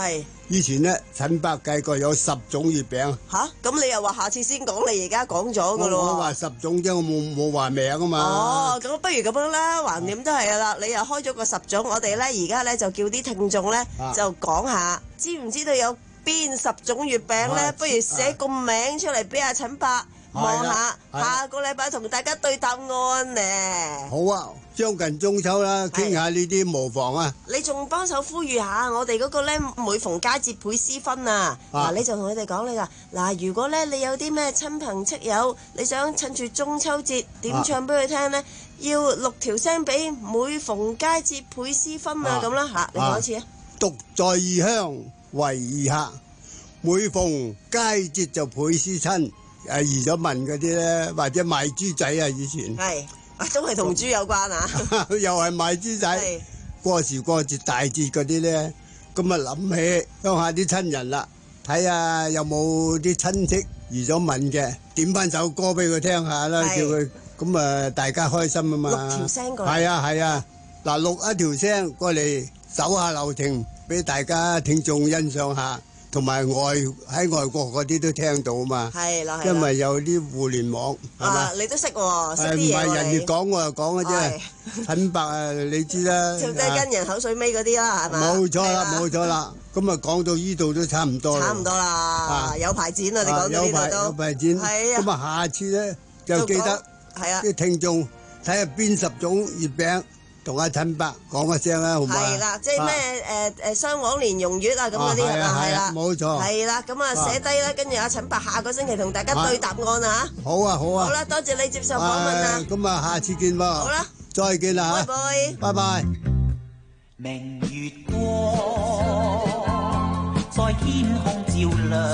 以前咧，陳伯計過有十種月餅。
吓，咁你又話下次先講，你而家講咗噶咯？
我話十種啫，我冇冇話名啊嘛。
哦，咁不如咁樣啦，橫掂都係啦。你又開咗個十種，我哋咧而家咧就叫啲聽眾咧就講下，知唔知道有邊十種月餅咧？不如寫個名出嚟俾阿陳伯望下，下個禮拜同大家對答案咧。
好啊，將近中秋啦，傾下呢啲無妨啊。
你仲幫手呼籲下我哋嗰個咧，每逢佳節倍思婚啊！嗱，你就同佢哋講你話嗱，如果咧你有啲咩親朋戚友，你想趁住中秋節點唱俾佢聽咧，要六條聲俾每逢佳節倍思婚啊咁啦嚇，你講一次啊！
獨在異鄉為異客，每逢佳節就倍思親。誒移咗民嗰啲咧，或者賣豬仔啊，以前
係都係同豬有關啊，
又係賣豬仔。過時過節大節嗰啲咧，咁啊諗起鄉下啲親人啦，睇下有冇啲親戚移咗民嘅，點翻首歌俾佢聽下啦，叫佢咁啊大家開心啊嘛。
錄條聲過嚟。
係啊係啊，嗱錄一條聲過嚟，手下留情俾大家聽眾欣賞下。同埋外喺外國嗰啲都聽到嘛，
係啦，
因為有啲互聯網係嘛，
你都識喎，識啲嘢喎。
唔係人哋講我就講嘅啫，陳伯啊，你知啦，
即係跟人口水尾嗰啲啦，係嘛？
冇錯啦，冇錯啦。咁啊講到依度都差唔多啦，
差唔多啦，有排剪啦，你講到呢度都
有排剪。
係啊，
咁啊下次咧就記得
係啊，
啲聽眾睇下邊十種月餅。同阿陳伯講一聲啦，好唔好？
係啦，即係咩誒誒雙黃蓮蓉月啊咁嗰啲係嘛？係啦，
冇錯。
係啦，咁啊寫低啦，跟住阿陳伯下個星期同大家對答案啊嚇。
好啊，好啊。
好啦，多謝你接受訪問啊。
咁啊，下次見喎。
好啦，
再見啦嚇。
拜拜。
拜拜。
明月光在天空照亮，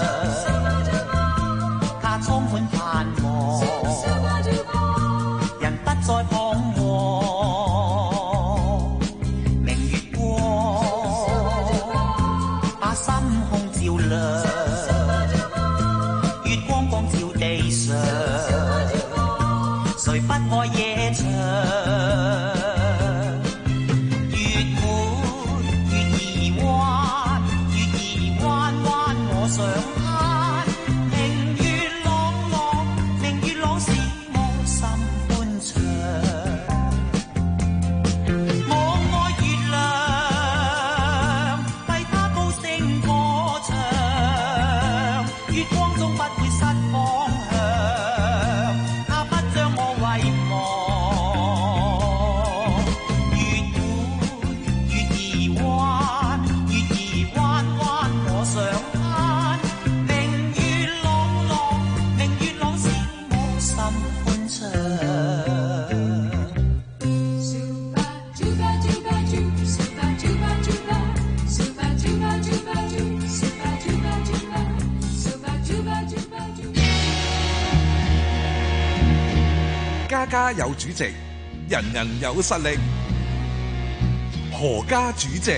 它充滿盼望，人不再彷徨。心空照亮，月光光照地上，誰不愛夜長？月滿月兒彎，月兒彎彎我想攀，明月朗朗，明月朗使我心歡暢。我愛月亮，為它高聲歌唱，月光中不會失方向，它不將我遺忘。月滿月兒彎，月兒彎彎我想攀，明月朗朗，明月朗使我心歡暢。
家家有主席，人人有實力。何家主席，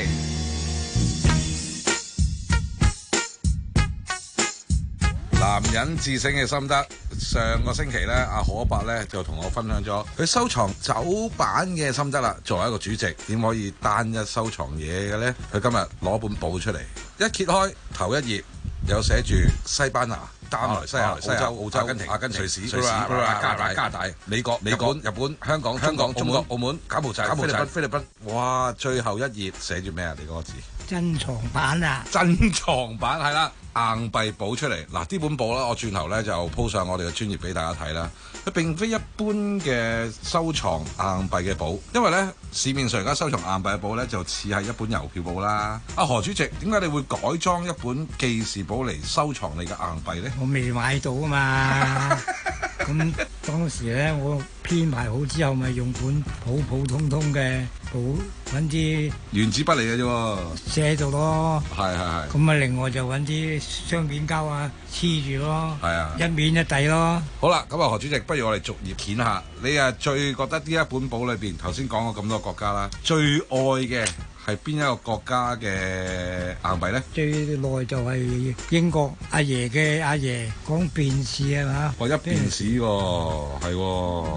男人自省嘅心得。上個星期咧，阿可伯咧就同我分享咗佢收藏酒版嘅心得啦。作為一個主席，點可以單一收藏嘢嘅咧？佢今日攞本簿出嚟，一揭開頭一頁有寫住西班牙、加來西亞、澳洲、澳洲、阿根廷、阿根廷、瑞士、瑞士、加拿大、加拿大、美國、美國、日本、香港、香港、中國、澳門、柬埔寨、菲律賓、菲律賓。哇！最後一頁寫住咩啊？你嗰個字？
珍藏版啊！
珍藏版係啦。硬幣簿出嚟嗱，呢本簿咧，我轉頭咧就鋪上我哋嘅專頁俾大家睇啦。佢並非一般嘅收藏硬幣嘅簿，因為咧市面上而家收藏硬幣嘅簿咧就似係一本郵票簿啦。阿何主席，點解你會改裝一本記事簿嚟收藏你嘅硬幣咧？
我未買到啊嘛，咁當時咧我編排好之後，咪用本普普通通嘅簿揾啲
原子筆嚟嘅啫喎，
寫到咯。
係係係。
咁啊，另外就揾啲雙面膠啊黐住咯。
係啊，
一面一底咯。
好啦，咁啊何主席，不如我哋逐頁掀下，你啊最覺得呢一本簿裏邊，頭先講過咁多國家啦，最愛嘅係邊一個國家嘅硬幣咧？
最耐就係英國阿爺嘅阿爺講便士啊嘛。
我一便士喎，係喎。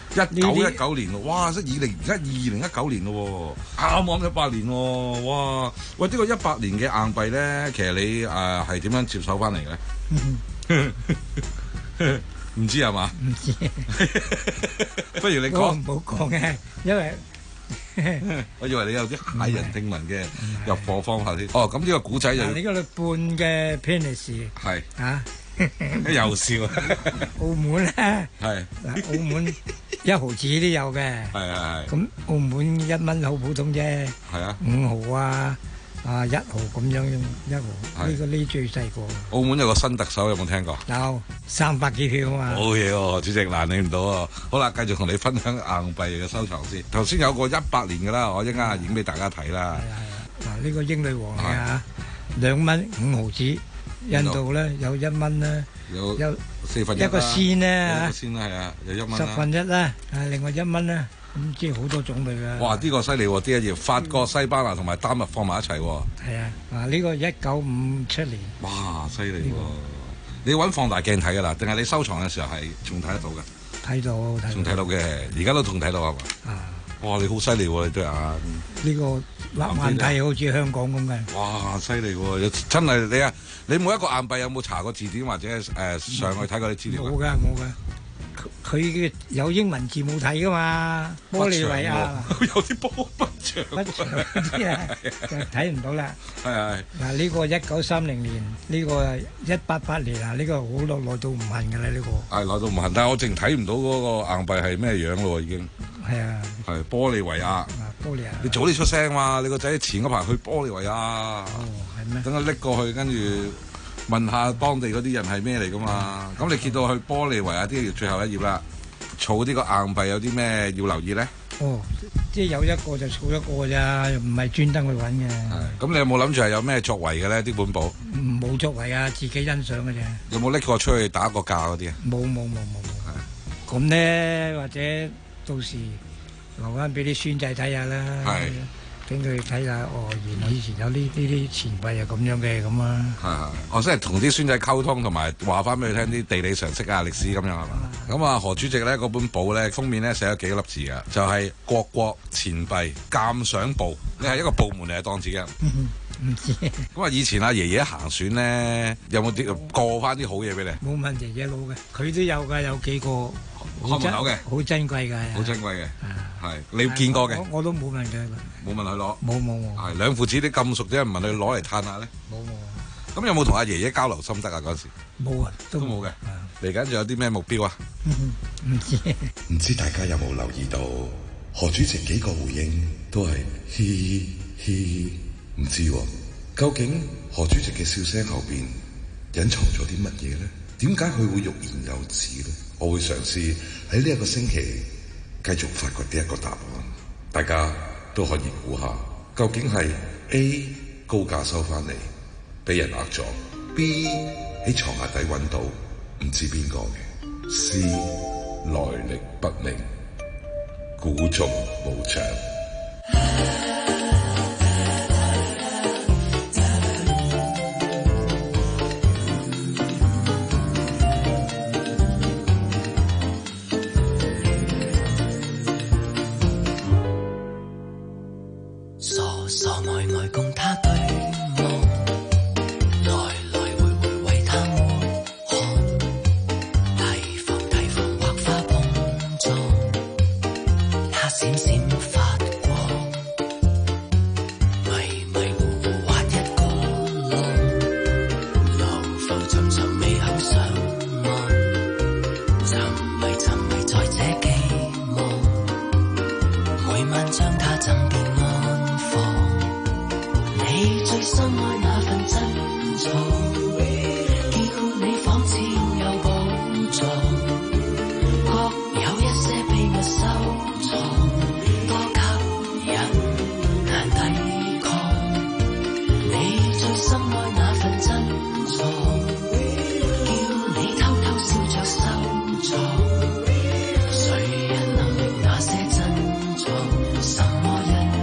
一九一九年喎，哇！即係二零而家二零一九年咯喎，啱啱一百年喎，哇！喂，呢個一百年嘅硬幣咧，其實你誒係點樣接手翻嚟嘅咧？唔知係嘛？
唔知，
不如你講。
唔好講嘅，因為
我以為你有啲駭人聽聞嘅入貨方法先。哦，咁呢個古仔就
你嗰度半嘅 pennies
係
啊，
又笑。
澳門咧
係
嗱，澳門一毫子都有嘅。
係係係。
咁澳門一蚊好普通啫。
係啊。
五毫啊。啊，一毫咁樣一毫，呢個呢最細個。
澳門有個新特首，有冇聽過？
有三百幾票啊嘛。
好嘢喎，主席難你唔到啊！好啦，繼續同你分享硬幣嘅收藏先。頭先有個一百年嘅啦，我一陣間影俾大家睇啦。
係啊，嗱呢個英女王嚟啊，兩蚊五毫子。印度咧有一蚊啦，
有
有
四分一
一個仙咧
一個仙啦係啊，有一蚊
十分一啦，啊另外一蚊啦。咁即係好多種類㗎。
哇！呢、這個犀利喎，呢一頁法國、西班牙同埋丹麥放埋一齊喎。
係啊，啊呢、這個一九五七年。
哇！犀利喎！你揾放大鏡睇㗎啦，定係你收藏嘅時候係仲睇得到嘅？
睇到，睇
仲睇到嘅，而家都仲睇到係嘛？
啊！
哇！你好犀利喎，你對眼。
呢個立眼睇好似香港咁嘅。
哇！犀利喎！真係你啊！你每一個硬幣有冇查過字典或者誒、呃、上去睇過啲資料？
冇㗎，冇㗎。佢嘅有英文字冇睇㗎嘛，玻利維亞
有啲波不長，
不長啲啊，就睇唔到啦。
係係
嗱，呢個一九三零年，呢個一八八年啊，呢個好耐耐到唔恨㗎啦，呢個
係耐到唔恨，但係我淨睇唔到嗰個硬幣係咩樣咯，已經
係啊，
係玻利維亞。
玻利亞，
你早啲出聲嘛！你個仔前嗰排去玻利維亞，哦
係咩？
等佢拎過去，跟住問下當地嗰啲人係咩嚟噶嘛？咁、嗯、你見到去玻利維亞啲最後一頁啦，儲呢個硬幣有啲咩要留意咧？
哦，即係有一個就儲一個咋，唔係專登去揾嘅。
咁你有冇諗住係有咩作為嘅咧？呢本簿
冇作為啊，自己欣賞嘅啫。
有冇拎過出去打個價嗰啲啊？
冇冇冇冇冇。咁咧，或者到時留翻俾啲孫仔睇下啦。係。俾佢睇下，哦，原來以前有呢呢啲錢幣係咁樣嘅咁啊！
係係，我即係同啲孫仔溝通，同埋話翻俾佢聽啲地理常識啊、歷史咁樣係嘛？咁啊，何主席咧嗰本簿咧封面咧寫咗幾粒字㗎，就係、是、各國錢幣鑑賞部。你係一個部門嚟，係當自己。
唔知。
咁啊，以前阿爺爺行船咧，有冇啲過翻啲好嘢俾你？
冇問爺爺佬嘅，佢都有㗎，有幾個。
開門口嘅，
好珍貴嘅，
好珍貴嘅，係你見過嘅，
我我都冇問佢，
冇問佢攞，
冇冇冇，
係兩父子啲咁熟，啲人問佢攞嚟嘆下咧，
冇冇，
咁有冇同阿爺爺交流心得啊？嗰時
冇啊，
都冇嘅，嚟緊仲有啲咩目標啊？
唔知，
唔知大家有冇留意到何主席幾個回應都係嘻嘻，唔知究竟何主席嘅笑聲後邊隱藏咗啲乜嘢咧？點解佢會欲言又止咧？我會嘗試喺呢一個星期繼續發掘呢一個答案，大家都可以估下，究竟係 A 高價收翻嚟，俾人呃咗 ；B 喺床下底揾到唔知邊個嘅 ；C 來歷不明，估中無常。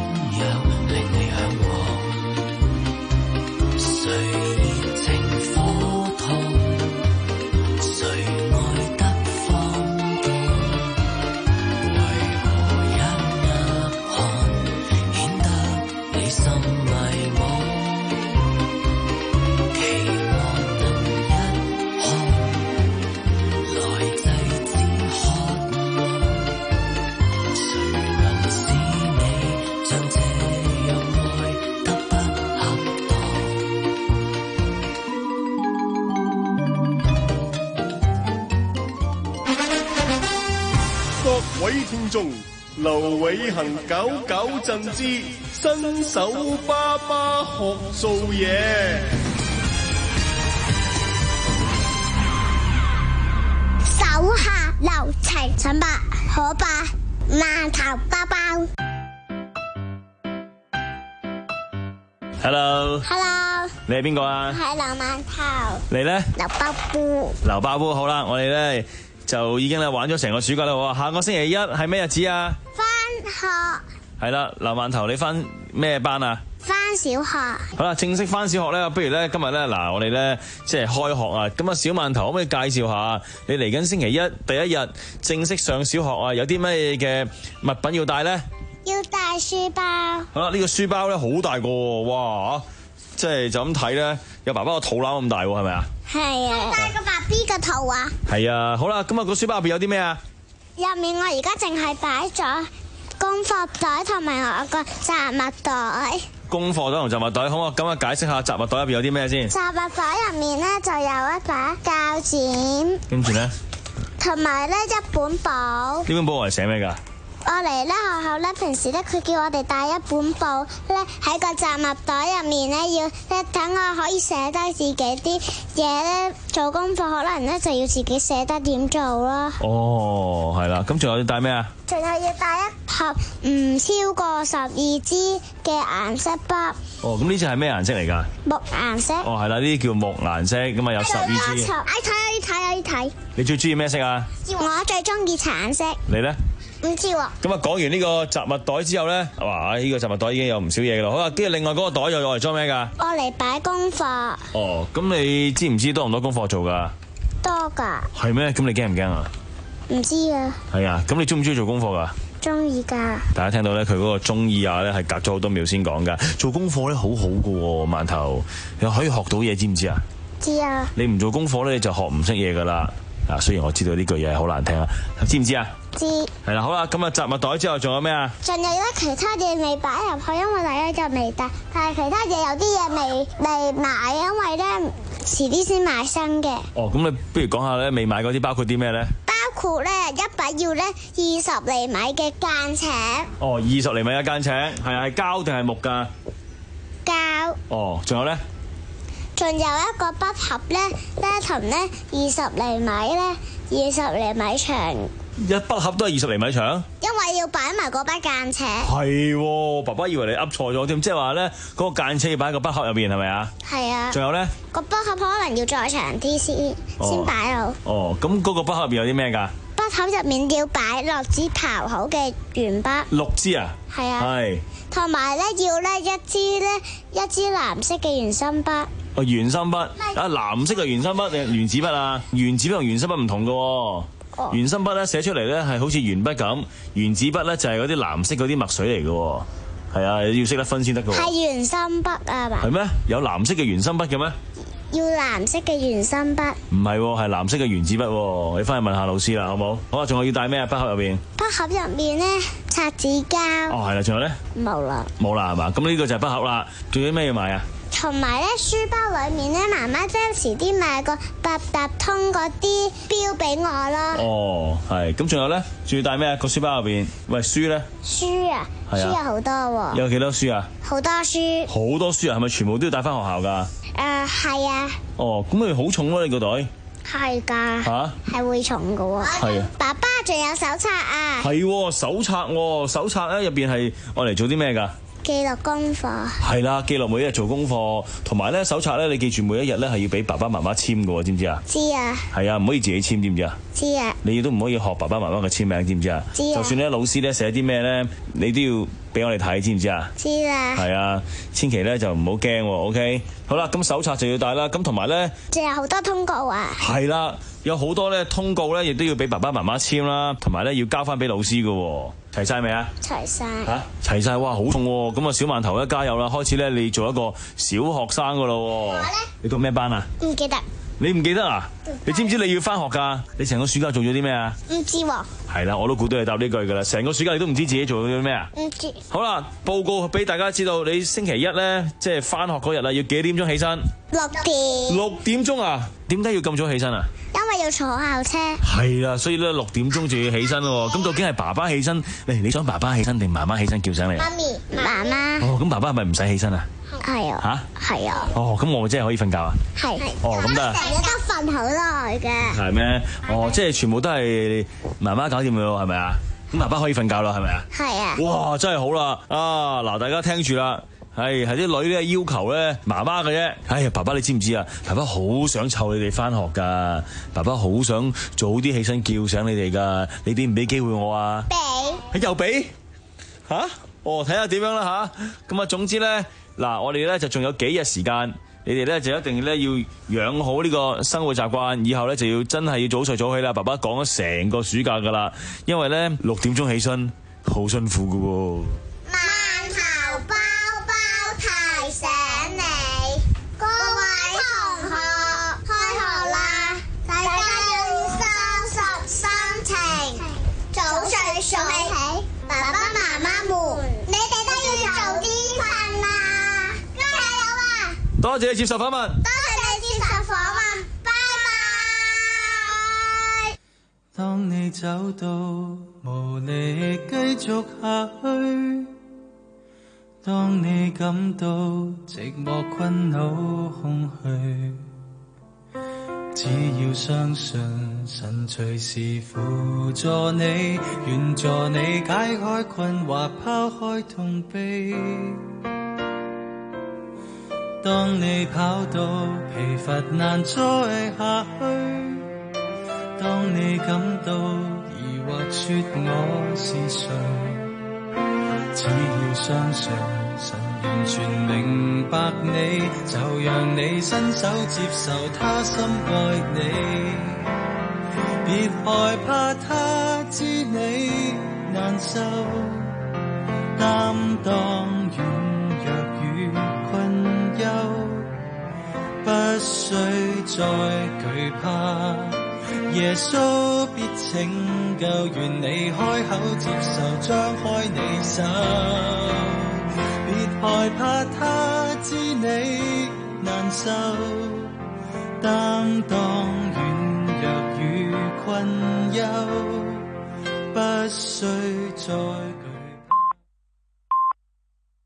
誰熱情放
觀眾，劉偉恒搞搞震之新手爸爸學做嘢。
手下留情，陳伯可伯饅頭包包。
Hello。
Hello。
你係邊個啊？
係劉饅頭。
你咧？
劉包夫。
劉包夫，好啦，我哋咧就已經咧玩咗成個暑假啦喎。下個星期一係咩日子啊？
返學。
係啦，劉饅頭，你返咩班啊？
返小學。
好啦，正式返小學咧，不如咧今日咧嗱，我哋咧即係開學啊！咁啊，小饅頭可唔可以介紹下你嚟緊星期一第一日正式上小學啊？有啲咩嘅物品要帶咧？
要帶書包。
好啦，呢個書包咧好大個喎，哇！即係就咁睇咧，有爸爸個肚腩咁大喎，係咪啊？
係啊。帶個爸 B 個肚啊。
係啊，好啦，咁啊個書包入邊有啲咩啊？
入面我而家淨係擺咗功課袋同埋我個雜物袋。
功課袋同雜物袋，好啊！咁啊解釋下雜物袋入邊有啲咩先？
雜物袋入面咧就有一把鉸剪，
跟住咧，
同埋咧一本簿。呢
本簿係寫咩㗎？
我嚟咧學校咧，平時咧佢叫我哋帶一本簿咧喺個雜物袋入面咧，要咧等我可以寫低自己啲嘢咧做功課，可能咧就要自己寫得點做咯。
哦，係啦，咁仲有要帶咩啊？
仲有要帶一盒唔超過十二支嘅顏色筆。
哦，咁呢隻係咩顏色嚟㗎？
木顏色。
哦，係啦，呢啲叫木顏色，咁啊有十二支。
哎睇哎睇哎睇。
你最中意咩色啊？
我最中意橙色。
你咧？
唔知喎。
咁啊，講完呢個雜物袋之後咧，哇！呢個雜物袋已經有唔少嘢㗎啦。好啦，跟住另外嗰個袋又用嚟裝咩㗎？
我嚟擺功課。
哦，咁你知唔知多唔多功課做㗎？
多㗎。
係咩？咁你驚唔驚啊？
唔知啊。
係啊，咁你中唔中意做功課㗎？
中意㗎。
大家聽到咧，佢嗰個中意啊咧係隔咗好多秒先講㗎。做功課咧好好㗎喎，饅頭又可以學到嘢，知唔知啊？
知啊。
你唔做功課咧，你就學唔識嘢㗎啦。啊，雖然我知道呢句嘢係好難聽啊，知唔知啊？
知。
係啦，好啦，咁啊雜物袋之後仲有咩啊？
仲有咧其他嘢未擺入去，因為第一日未帶，但係其他嘢有啲嘢未未買，因為咧遲啲先買新嘅。
哦，咁你不如講下咧未買嗰啲包括啲咩咧？
包括咧一把要咧二十厘米嘅間尺。
哦，二十厘米嘅間尺，係啊，係膠定係木㗎？
膠。
哦，仲有咧？
仲有一個筆盒咧，咧同咧二十厘米咧，二十厘米長。
一筆盒都係二十厘米長？
因為要擺埋嗰把間尺。
係喎，爸爸以為你噏錯咗添，即係話咧嗰個間尺要擺喺個筆盒入邊係咪啊？
係啊。仲
有咧？
個筆盒可能要再長啲先先擺到。
哦，咁嗰個筆盒入邊有啲咩㗎？
筆盒入面要擺六支刨好嘅圓筆。
六支啊？
係啊。
係。
同埋咧要咧一支咧一支藍色嘅圓心筆。
哦，圓心筆啊，藍色嘅圓心筆定圓子筆啊？圓子筆同圓心筆唔同㗎喎。哦、圓心筆咧寫出嚟咧係好似鉛筆咁，圓子筆咧就係嗰啲藍色嗰啲墨水嚟嘅。係啊，要識得分先得㗎。
係圓心筆啊嘛？
係咩？有藍色嘅圓心筆嘅咩？
要藍色嘅圓心筆。
唔係，係藍色嘅圓子筆。你翻去問下老師啦，好冇？好啊，仲有要帶咩啊？筆盒入邊？
筆盒入面咧擦紙膠。
哦，係啦，仲有咧？
冇啦。冇
啦係嘛？咁呢個就係筆盒啦。仲有啲咩要買啊？
同埋咧，書包裏面咧，媽媽即係遲啲買個八達通嗰啲錶俾我咯。
哦，係。咁仲有咧？仲要帶咩啊？個書包入邊？喂，書咧？
書啊，書有好多喎。
有幾多書啊？
好多書。
好多書啊？係咪全部都要帶翻學校噶？
誒，係啊。
哦，咁咪好重咯？你個袋？
係噶。
吓？係
會重噶喎。
係啊。
爸爸仲有手冊啊。
係，手冊，手冊咧入邊係我嚟做啲咩噶？
記錄功課。
係啦，記錄每一日做功課，同埋咧手冊咧，你記住每一日咧係要俾爸爸媽媽簽㗎喎，知唔知啊？
知啊。
係啊，唔可以自己簽，知唔知啊？
知啊。
你都唔可以學爸爸媽媽嘅簽名，知唔知啊？
知啊。
就算咧老師咧寫啲咩咧，你都要俾我哋睇，知唔知啊？
知啊。
係啊，千祈咧就唔好驚喎 ，OK？好啦，咁手冊就要帶啦，咁同埋咧，
仲有好多通告啊。
係啦，有好多咧通告咧，亦都要俾爸爸媽媽簽啦，同埋咧要交翻俾老師㗎喎。齊晒未啊？
齊晒。
嚇，齊晒，哇，好重喎！咁啊，小饅頭咧加油啦！開始咧，你做一個小學生噶咯喎。我咧？你讀咩班啊？
唔記得。
你唔記得啊？你知唔知你要翻學㗎？你成個暑假做咗啲咩啊？
唔知喎。
係啦，我都估到你答呢句㗎啦。成個暑假你都唔知自己做咗啲咩啊？
唔知。
好啦，報告俾大家知道，你星期一咧，即係翻學嗰日啦，要幾點鐘起身？
六點。
六點鐘啊？點解要咁早起身啊？
因為要坐校車。
係啦，所以咧六點鐘就要起身咯。咁究竟係爸爸起身？嚟，你想爸爸起身定媽媽起身叫醒你？
媽咪，媽媽。
哦，咁爸爸係咪唔使起身啊？
係啊。吓？係啊。
哦，咁我咪真係可以瞓覺啊？
係。
哦，咁得啊。
成日都瞓好耐嘅。
係咩？哦，即係全部都係媽媽搞掂嘅咯，係咪啊？咁爸爸可以瞓覺啦，係咪啊？係啊。哇，真係好啦！啊，嗱，大家聽住啦。係係啲女咧要求咧媽媽嘅啫。哎呀，爸爸你知唔知啊？爸爸好想湊你哋翻學噶，爸爸好想早啲起身叫醒你哋噶。你俾唔俾機會我啊？俾。又俾？吓、啊？哦，睇下點樣啦吓。咁啊，總之咧，嗱，我哋咧就仲有幾日時間，你哋咧就一定咧要養好呢個生活習慣，以後咧就要真係要早睡早起啦。爸爸講咗成個暑假噶啦，因為咧六點鐘起身好辛苦噶喎。
爸爸媽媽們，你哋都要早啲瞓啦！加油啊！
多謝你接受訪問。
多謝你接受訪問，拜拜。
當你走到無力繼續下去，當你感到寂寞困惱空虛，只要相信神隨時輔助你，願助你解開困惑，拋開痛悲。當你跑到疲乏難再下去，當你感到疑惑說我是誰，只要相信神完全明白你，就讓你伸手接受他深愛你。別害怕他知你難受，擔當軟弱與困憂，不需再懼怕，耶穌必拯救，願你開口接受，張開你手。別害怕他知你難受，擔當軟弱與困憂，不需再